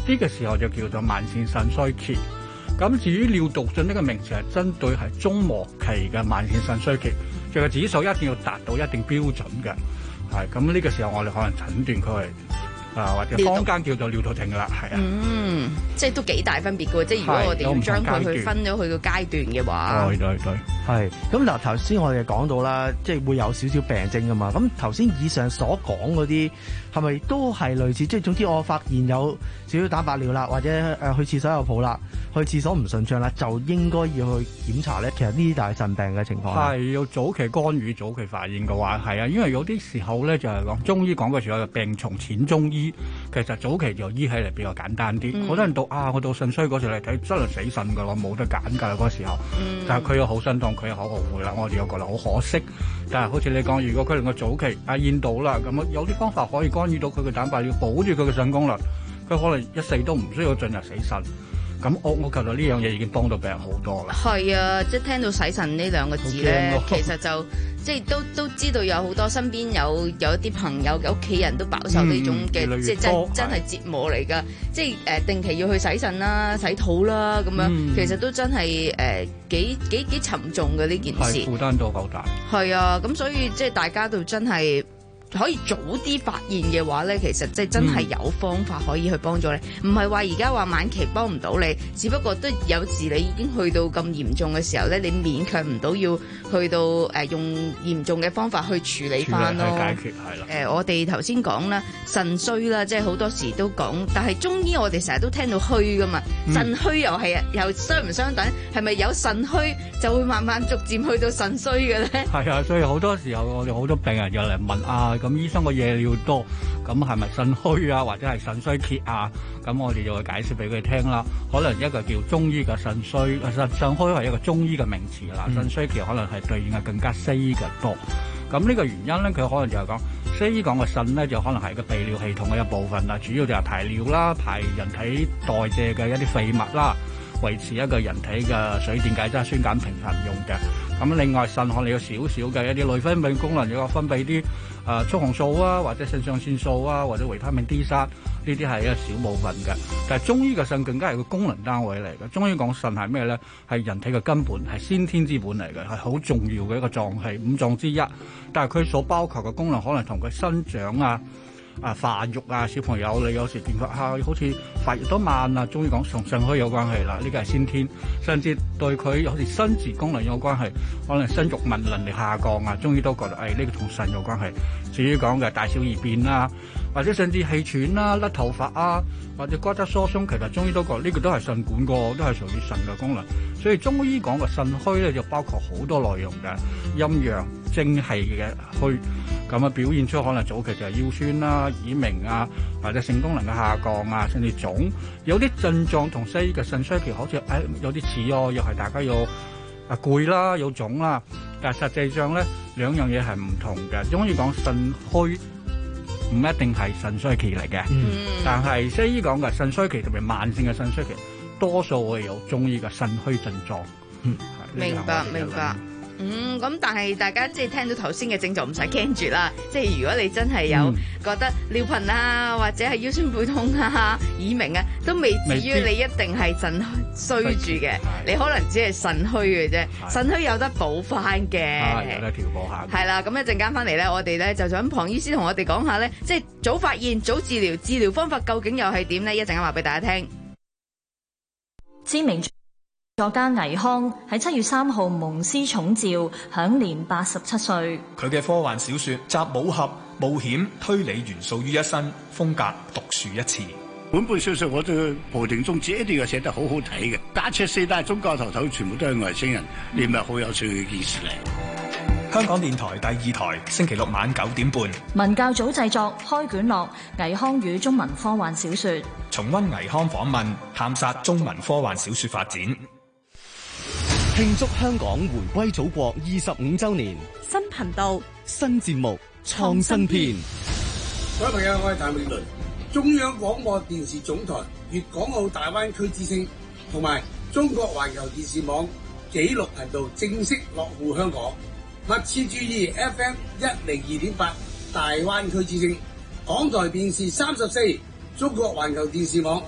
Speaker 9: 呢個時候就叫做慢性腎衰竭。咁至於尿毒症呢個名詞係針對係中末期嘅慢性腎衰竭，就個指數一定要達到一定標準嘅，係咁呢個時候我哋可能診斷佢係啊或者坊間叫做尿毒症㗎啦，係啊。
Speaker 4: 嗯，即係都幾大分別嘅喎，即係如果我哋要將佢去分咗佢個階段嘅話，
Speaker 9: 對對對，
Speaker 5: 係。咁嗱頭先我哋講到啦，即係會有少少病徵㗎嘛。咁頭先以上所講嗰啲係咪都係類似？即係總之我發現有少少蛋白尿啦，或者誒去廁所有泡啦，去廁所唔順暢啦，就應該要去檢查咧。其實呢啲就係腎病嘅情況。
Speaker 9: 係要早期干預、早期發現嘅話，係啊，因為有啲時候咧就係講中醫講嘅時候，病從淺中醫，其實早期就醫起嚟比較簡單啲。好、嗯、多人到啊，我到腎衰嗰時嚟睇，真係死腎㗎咯，冇得揀㗎啦嗰時候。嗯、但係佢又好心痛，佢又好後悔啦，我哋又覺得好可惜。但係好似你講，如果佢能夠早期發現到啦，咁有啲方法可以干預到佢嘅蛋白尿，保住佢嘅腎功能，佢可能一世都唔需要進入死腎。咁我我覺得呢樣嘢已經幫到病人好多啦。
Speaker 4: 係啊，即係聽到洗腎呢兩個字咧，其實就即係都都知道有好多身邊有有一啲朋友嘅屋企人都飽受呢種嘅、嗯，即係真真係折磨嚟㗎。即係誒、呃、定期要去洗腎啦、洗肚啦咁樣、嗯，其實都真係誒、呃、幾幾幾沉重嘅呢件事。
Speaker 9: 負擔都好大。係
Speaker 4: 啊，咁所以即係大家都真係。可以早啲發現嘅話咧，其實即係真係有方法可以去幫助你，唔係話而家話晚期幫唔到你，只不過都有時你已經去到咁嚴重嘅時候咧，你勉強唔到要去到誒、呃、用嚴重嘅方法去處理翻咯。
Speaker 9: 解決係啦。誒、
Speaker 4: 呃，我哋頭先講啦，腎衰啦，即係好多時都講，但係中醫我哋成日都聽到虛噶嘛，腎虛又係啊，又相唔相等？係咪有腎虛就會慢慢逐漸去到腎衰嘅咧？
Speaker 9: 係啊，所以好多時候我哋好多病人又嚟問啊。咁醫生個夜尿多，咁係咪腎虛啊，或者係腎衰竭啊？咁我哋就會解釋俾佢聽啦。可能一個叫中醫嘅腎衰，腎腎虛係一個中醫嘅名詞啦。腎衰竭可能係對應係更加西醫嘅多。咁呢個原因咧，佢可能就係講西醫講嘅腎咧，就可能係個泌尿系統嘅一部分啦。主要就係排尿啦，排人體代謝嘅一啲廢物啦，維持一個人體嘅水電解質酸鹼平衡用嘅。咁另外腎可能有少少嘅一啲內分泌功能，有個分泌啲誒促紅素啊，或者腎上腺素啊，或者維他命 D 三，呢啲係一小部分嘅。但係中醫嘅腎更加係個功能單位嚟嘅。中醫講腎係咩咧？係人體嘅根本，係先天之本嚟嘅，係好重要嘅一個臟器，五臟之一。但係佢所包括嘅功能，可能同佢生長啊、啊發育啊，小朋友你有時見佢啊，好似發育得慢啊，中醫講同腎虛有關係啦，呢個係先天，甚至對佢好似生殖功能有關係，可能生育物能力下降啊，中醫都覺得誒呢個同腎有關係。至於講嘅大小二便啊，或者甚至氣喘啦、甩頭髮啊，或者骨質疏鬆，其實中醫都覺得呢個都係腎管個，都係屬於腎嘅功能。所以中醫講嘅腎虛咧，就包括好多內容嘅陰陽精氣嘅虛，咁啊表現出可能早期就係腰酸啦、耳鳴啊，或者性功能嘅下降啊，甚至腫。有啲症狀同西醫嘅腎衰竭好似誒、哎、有啲似哦，又係大家有啊攰啦，有腫啦，但係實際上咧兩樣嘢係唔同嘅。中醫講腎虛唔一定係腎衰竭嚟嘅，嗯、但係西醫講嘅腎衰竭特別慢性嘅腎衰竭，多數會有中醫嘅腎虛症狀。嗯，
Speaker 4: 明白明白。嗯，咁但係大家即係聽到頭先嘅症狀唔使驚住啦，即係如果你真係有覺得尿頻啊，或者係腰酸背痛啊、耳鳴啊，都未至於你一定係腎衰住嘅，你可能只係腎虛嘅啫，腎虛有得補翻嘅，
Speaker 9: 有得調補下。
Speaker 4: 係啦，咁一陣間翻嚟咧，我哋咧就想龐醫師同我哋講下咧，即係早發現、早治療，治療方法究竟又係點咧？一陣間話俾大家聽。
Speaker 1: 知名作家倪匡喺七月三號蒙師寵召，享年八十七歲。
Speaker 3: 佢嘅科幻小說集武俠、冒險、推理元素於一身，風格獨樹一幟。
Speaker 10: 本本小說我對蒲定中這一段寫得好好睇嘅，假設四大宗教頭頭全部都係外星人，你咪好有趣嘅意思嚟。
Speaker 3: 香港電台第二台，星期六晚九點半。
Speaker 1: 文教組製作，開卷樂，倪匡與中文科幻小說。
Speaker 3: 重溫倪匡訪問，探索中文科幻小說發展。
Speaker 11: 慶祝香港回歸祖國二十五周年，
Speaker 13: 新頻道、
Speaker 11: 新節目、創新篇。
Speaker 21: 各位朋友，我係譚詠麟。中央廣播電視總台粵港澳大灣區之聲同埋中國環球電視網紀錄頻道正式落戶香港，密切注意 F M 一零二點八大灣區之聲、港台電視三十四、中國環球電視網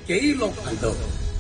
Speaker 21: 紀錄頻道。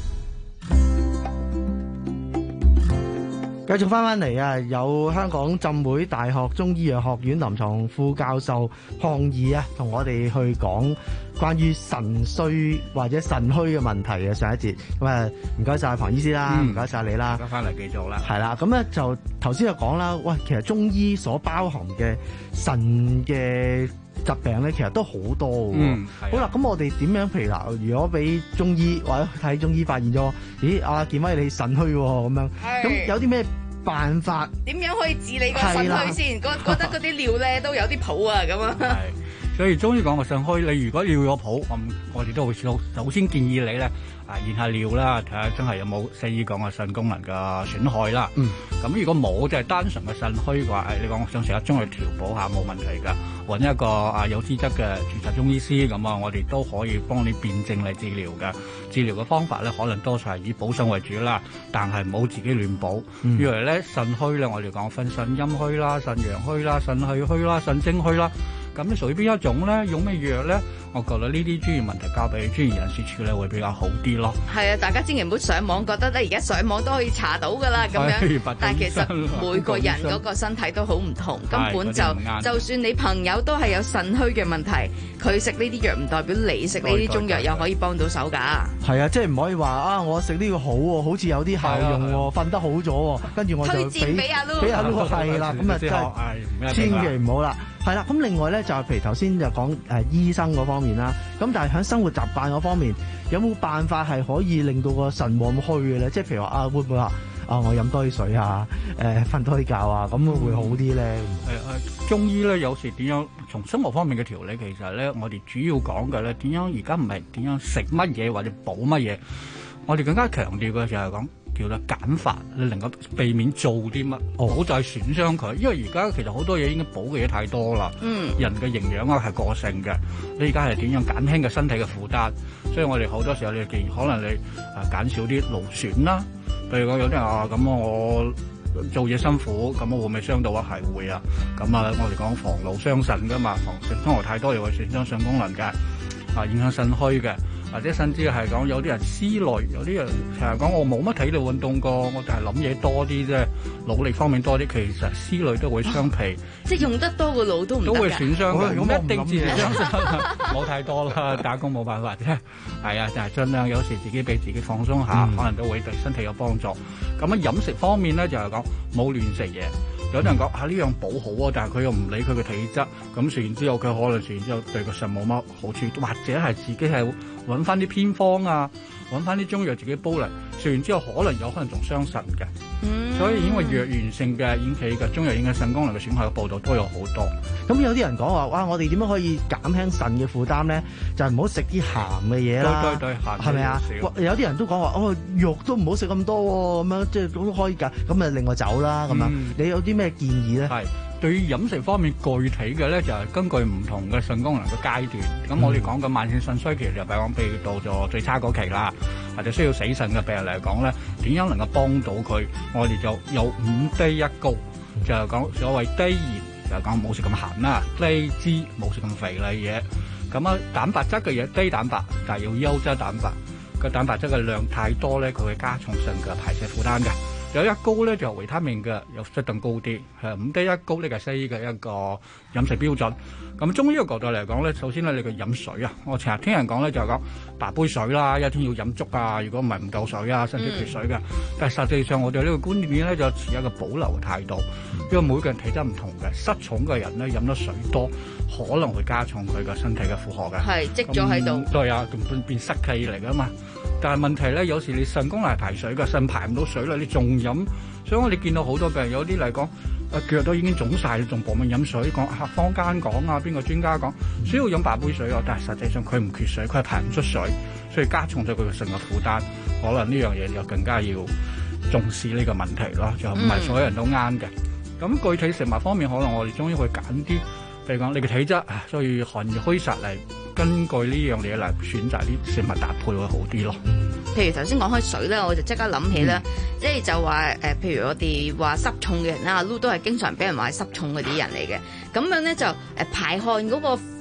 Speaker 15: 繼續翻翻嚟啊！有香港浸會大學中醫藥學院臨床副教授項義啊，同我哋去講關於腎衰或者腎虛嘅問題嘅上一節。咁啊，唔該晒龐醫師啦，唔該晒你啦。
Speaker 9: 翻嚟繼續啦。
Speaker 15: 係啦，咁咧就頭先就講啦，喂，其實中醫所包含嘅腎嘅疾病咧，其實都好多嘅。嗯，好啦，咁我哋點樣？譬如嗱，如果俾中醫或者睇中醫發現咗，咦，阿健威你腎虛咁樣，咁有啲咩辦法？
Speaker 4: 點樣可以治理個腎虛先？覺覺得嗰啲尿咧都有啲譜啊，咁啊。
Speaker 9: 係，所以中醫講個腎虛，你如果尿有譜，咁我哋都會首首先建議你咧。啊，驗下尿啦，睇下真係有冇西醫講嘅腎功能嘅損害啦。嗯。咁如果冇，就係、是、單純嘅腎虛嘅話，誒，你講想食一中去調補下冇問題㗎。揾一個啊有資質嘅註冊中醫師，咁啊，我哋都可以幫你辨證嚟治療嘅。治療嘅方法咧，可能多數係以補腎為主啦，但係唔好自己亂補。嗯、因為咧腎虛咧，我哋講分腎陰虛啦、腎陽虛啦、腎氣虛啦、腎精虛啦。咁你屬於邊一種咧？用咩藥咧？我覺得呢啲專業問題交俾專業人士處理會比較好啲咯。係
Speaker 4: 啊，大家千祈唔好上網，覺得咧而家上網都可以查到噶啦咁樣。但係其實每個人嗰個身體都好唔同，根本就就算你朋友都係有腎虛嘅問題，佢食呢啲藥唔代表你食呢啲中藥又可以幫到手㗎。
Speaker 15: 係啊，即係唔可以話啊，我食呢個好喎，好似有啲效用喎，瞓得好咗喎，跟住我就
Speaker 4: 推薦俾阿 Lu，
Speaker 15: 俾阿 Lu 係啦，咁啊真係千祈唔好啦。係啦，咁另外咧就係譬如頭先就講誒、呃、醫生嗰方面啦，咁但係喺生活習慣嗰方面有冇辦法係可以令到個腎冇咁虛嘅咧？即係譬如話啊，會唔會話啊我飲多啲水啊，誒、呃、瞓多啲覺啊，咁會好啲咧？誒誒、
Speaker 9: 呃，中醫咧有時點樣從生活方面嘅調理，其實咧我哋主要講嘅咧點樣而家唔係點樣食乜嘢或者補乜嘢，我哋更加強調嘅就係講。叫做減法，你能夠避免做啲乜，唔好再損傷佢。因為而家其實好多嘢應該補嘅嘢太多啦。嗯，人嘅營養啊係個性嘅，你而家係點樣減輕個身體嘅負擔？所以我哋好多時候你見可能你啊減少啲勞損啦。譬如講有啲人話咁我做嘢辛苦，咁我會唔會傷到啊？係會啊。咁啊，我哋講防勞傷腎噶嘛，防腎生活太多又會損傷腎功能嘅，啊影響腎虛嘅。或者甚至係講有啲人思慮，有啲人成日講我冇乜體力運動過，我就係諗嘢多啲啫，腦力方面多啲，其實思慮都會傷脾。
Speaker 4: 即係用得多個腦都唔得㗎。都會損傷嘅，
Speaker 9: 咁一定自然傷身。冇太多啦，打工冇辦法啫。係啊，就係盡量有時自己俾自己放鬆下，嗯、可能都會對身體有幫助。咁啊飲食方面咧就係講冇亂食嘢。有啲人講啊呢樣補好啊，但係佢又唔理佢嘅體質，咁食完之後佢可能食完之後對個腎冇乜好處，或者係自己係揾翻啲偏方啊，揾翻啲中藥自己煲嚟食完之後，可能有可能仲傷腎嘅。嗯，所以因為藥源性嘅引起嘅中藥引起腎功能嘅損害嘅報道都有好多。
Speaker 15: 咁有啲人講話哇，我哋點樣可以減輕腎嘅負擔咧？就係唔好食啲鹹嘅嘢啦。
Speaker 9: 對對對，鹹
Speaker 15: 係咪啊？有啲人都講話哦，肉都唔好食咁多喎，咁樣即係都可以㗎。咁啊，另外走啦咁樣。嗯、你有啲咩建議咧？
Speaker 9: 係對於飲食方面具體嘅咧，就係、是、根據唔同嘅腎功能嘅階段。咁、嗯、我哋講緊慢性腎衰期就比講，譬如到咗最差嗰期啦，或者需要死腎嘅病人嚟講咧，點樣能夠幫到佢？我哋就有五低一高，就係講所謂低鹽，就係講冇食咁鹹啦；低脂冇食咁肥膩嘢。咁啊，蛋白質嘅嘢低蛋白，但係要優質蛋白。個蛋白質嘅量太多咧，佢會加重腎嘅排泄負擔嘅。有一高咧就維他命嘅，有質量高啲，係五低一高呢個係西醫嘅一個飲食標準。咁中醫嘅角度嚟講咧，首先咧你嘅飲水啊，我成日聽人講咧就係講八杯水啦，一天要飲足啊，如果唔係唔夠水啊，身體缺水嘅。嗯、但係實際上我哋呢個觀念咧就持一個保留嘅態度，因為每個人體質唔同嘅，濕重嘅人咧飲得水多，可能會加重佢嘅身體嘅負荷嘅。係積咗喺度。對啊，變變濕氣嚟噶嘛。但係問題咧，有時你腎功能係排水嘅，腎排唔到水啦，你仲飲，所以我哋見到好多病人有啲嚟講，啊腳都已經腫晒，你仲搏命飲水？講坊間講啊，邊個專家講需要飲八杯水啊，但係實際上佢唔缺水，佢係排唔出水，所以加重咗佢嘅腎嘅負擔。可能呢樣嘢就更加要重視呢個問題咯，就唔係所有人都啱嘅。咁、嗯、具體食物方面，可能我哋終於會揀啲，譬如講你嘅體質啊，所以寒熱虛實嚟。根據呢樣嘢嚟選擇啲食物搭配會好啲咯。
Speaker 4: 譬如頭先講開水咧，我就即刻諗起啦，嗯、即係就話誒、呃，譬如我哋話濕重嘅人啦，阿 Lu 都係經常俾人話濕重嗰啲人嚟嘅。咁樣咧就誒排汗嗰個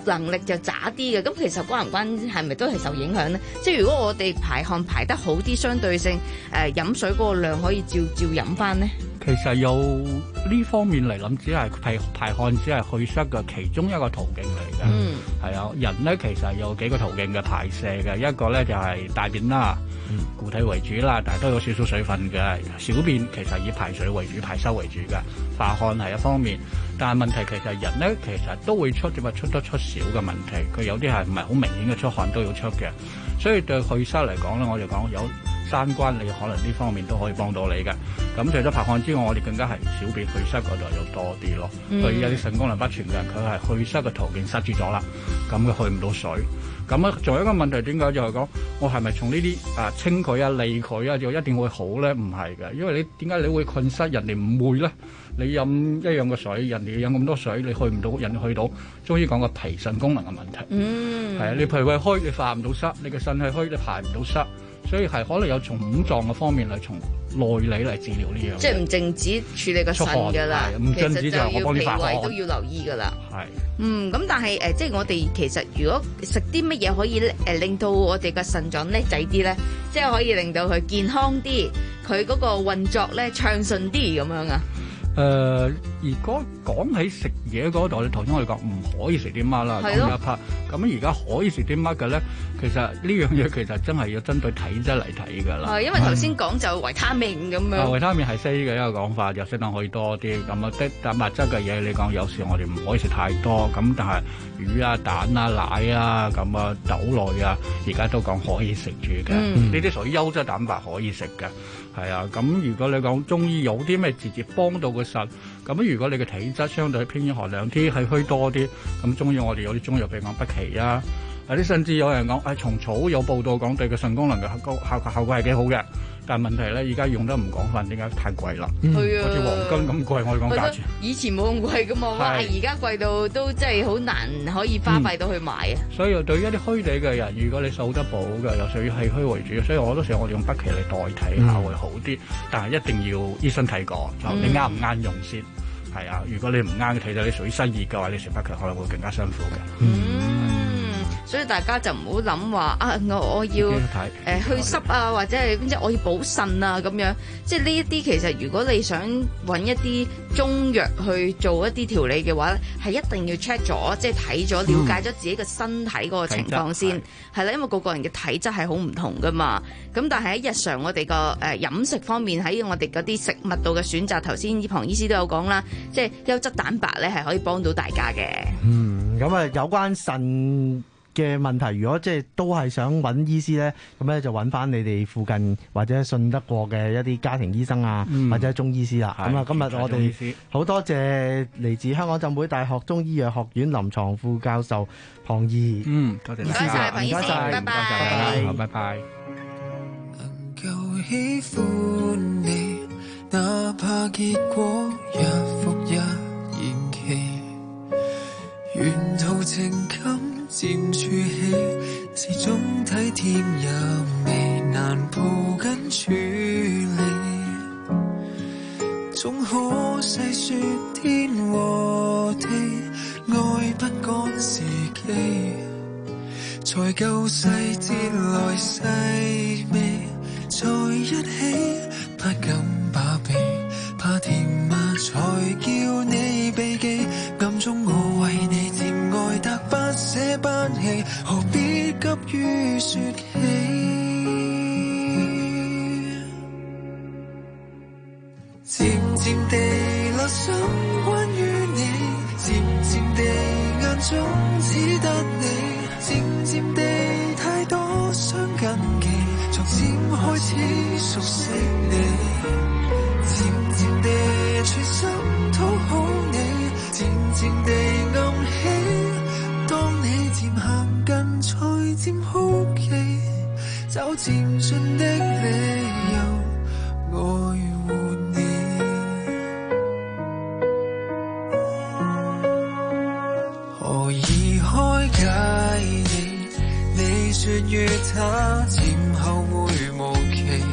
Speaker 4: 能力就渣啲嘅，咁其實關唔關係咪都係受影響呢？即係如果我哋排汗排得好啲，相對性誒飲水嗰個量可以照照飲翻呢？
Speaker 9: 其實有呢方面嚟諗，只係排排汗只係去濕嘅其中一個途徑嚟嘅。嗯，係啊，人咧其實有幾個途徑嘅排泄嘅，一個咧就係大便啦，固體為主啦，但係都有少少水分嘅。小便其實以排水為主、排濕為主嘅。排汗係一方面，但係問題其實人咧其實都會出，只不過出得出少嘅問題。佢有啲係唔係好明顯嘅出汗都要出嘅，所以對去濕嚟講咧，我就講有三關，你可能呢方面都可以幫到你嘅。咁除咗排汗之外，我哋更加係小便去濕嗰度要多啲咯。對於有啲腎功能不全嘅人，佢係去濕嘅途徑塞住咗啦，咁佢去唔到水。咁啊，仲有一個問題，點解就係講我係咪從呢啲啊清佢啊利佢啊就一定會好咧？唔係嘅，因為你點解你會困濕，人哋唔會咧？你飲一樣嘅水，人哋飲咁多水，你去唔到，人哋去到。中醫講個脾腎功能嘅問題，嗯，係啊，你脾胃虛，你化唔到濕；你嘅腎氣虛，你排唔到濕。所以係可能有從五臟嘅方面嚟，從內理嚟治療呢樣。即係唔淨止處理個腎㗎啦，其實就要脾胃都要留意㗎啦。係，嗯，咁但係誒、呃，即係我哋其實如果食啲乜嘢可以誒、呃、令到我哋個腎臟叻仔啲咧，即係可以令到佢健康啲，佢嗰個運作咧暢順啲咁樣啊？誒、呃，如果講起食嘢嗰度，你頭先我哋講唔可以食啲乜啦，咁一 part。咁而家可以食啲乜嘅咧？其實呢樣嘢其實真係要針對體質嚟睇㗎啦。係，因為頭先講就維他命咁樣。啊，維他命係西嘅一個講法，就適當可以多啲。咁啊，啲蛋白質嘅嘢，你講有時我哋唔可以食太多。咁但係魚啊、蛋啊、奶啊、咁啊豆類啊，而家都講可以食住嘅。呢啲屬於優質蛋白可以食嘅。係啊，咁如果你講中醫有啲咩直接幫到個腎，咁如果你嘅體質相對偏寒涼啲，係虛多啲，咁中醫我哋有啲中藥譬如講北芪啊，有啲甚至有人講誒蟲草有報道講對個腎功能嘅效效效果係幾好嘅。但係問題咧，而家用得唔廣泛，點解太貴啦？係、嗯、啊，好似黃金咁貴，我哋講價錢。以前冇咁貴噶嘛，哇！而家貴到都真係好難可以花費到去買啊、嗯。所以對於一啲虛地嘅人，如果你受得補嘅，又屬於氣虛為主，所以好多時候我哋用北芪嚟代替下會好啲、嗯。但係一定要醫生睇過，就你啱唔啱用先。係、嗯、啊，如果你唔啱嘅體質，你屬於濕熱嘅話，你食北芪可能會更加辛苦嘅。嗯。所以大家就唔好諗話啊，我我要誒、呃、去濕啊，或者係即係我要補腎啊咁樣。即係呢一啲其實如果你想揾一啲中藥去做一啲調理嘅話咧，係一定要 check 咗，即係睇咗了解咗自己嘅身體嗰個情況先係啦。因為個個人嘅體質係好唔同噶嘛。咁但係喺日常我哋個誒飲食方面，喺我哋嗰啲食物度嘅選擇，頭先龐醫師都有講啦，即係優質蛋白咧係可以幫到大家嘅。嗯，咁啊有關腎嘅問題，如果即係都係想揾醫師咧，咁咧就揾翻你哋附近或者信得過嘅一啲家庭醫生啊，嗯、或者中醫師啦。咁啊，今日我哋好多謝嚟自香港浸會大學中醫藥學院臨床副教授龐儀。嗯，多謝你，唔該曬，龐醫師，拜拜，好，拜拜。能夠喜歡你，哪怕結果日復日延期，沿途情感漸儲起，始終體貼入微，難抱緊處理，總可細說天和地，愛不趕時機，才夠細節來細味，在一起不敢把臂，怕甜蜜才叫你避忌，暗中我為你漸愛得不捨不棄，何必急於說起？漸漸地留心關於你，漸漸地眼中只得你，漸漸地太多傷感記，從漸開始熟悉你，漸漸地全心討好你，漸漸地暗喜，當你漸行近才漸好奇，找漸進的理由愛護你。何以開解你？你說與他漸後會無期，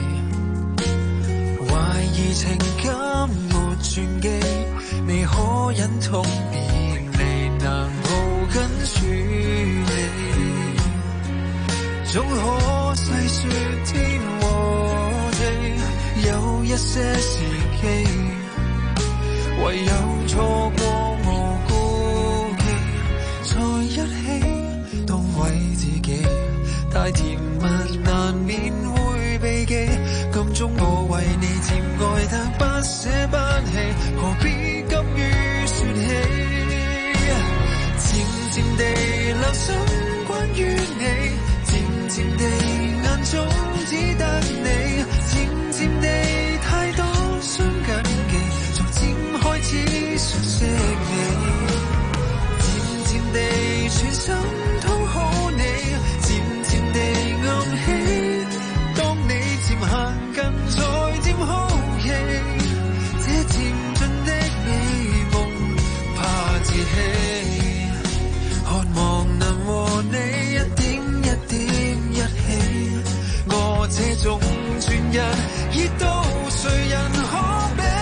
Speaker 9: 懷疑情感沒轉機，你可忍痛別離，難抱
Speaker 8: 緊處理，總可細說天和地，有一些時機，唯有錯過無顧忌，在一起當為自己，太甜蜜難免會避忌，暗中我為你漸愛得不捨不棄，何必急於說起，漸漸地留心關於你，漸漸地眼中只得你，漸漸地太多傷感記，逐漸開始熟悉你，漸漸地全心討好你，漸漸地暗喜，當你漸行近才漸好奇，這漸進的美夢怕自欺，渴望能和你一點一點一起，我這種專一熱到誰人可比，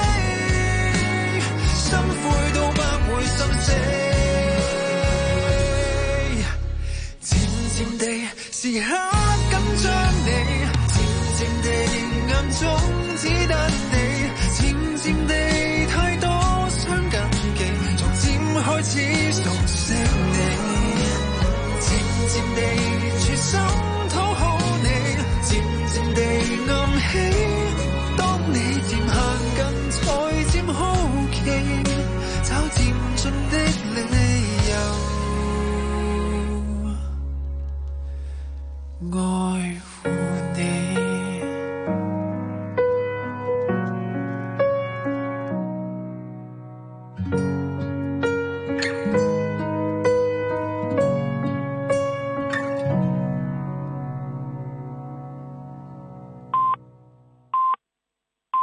Speaker 8: 心灰都不會心死，漸漸地時候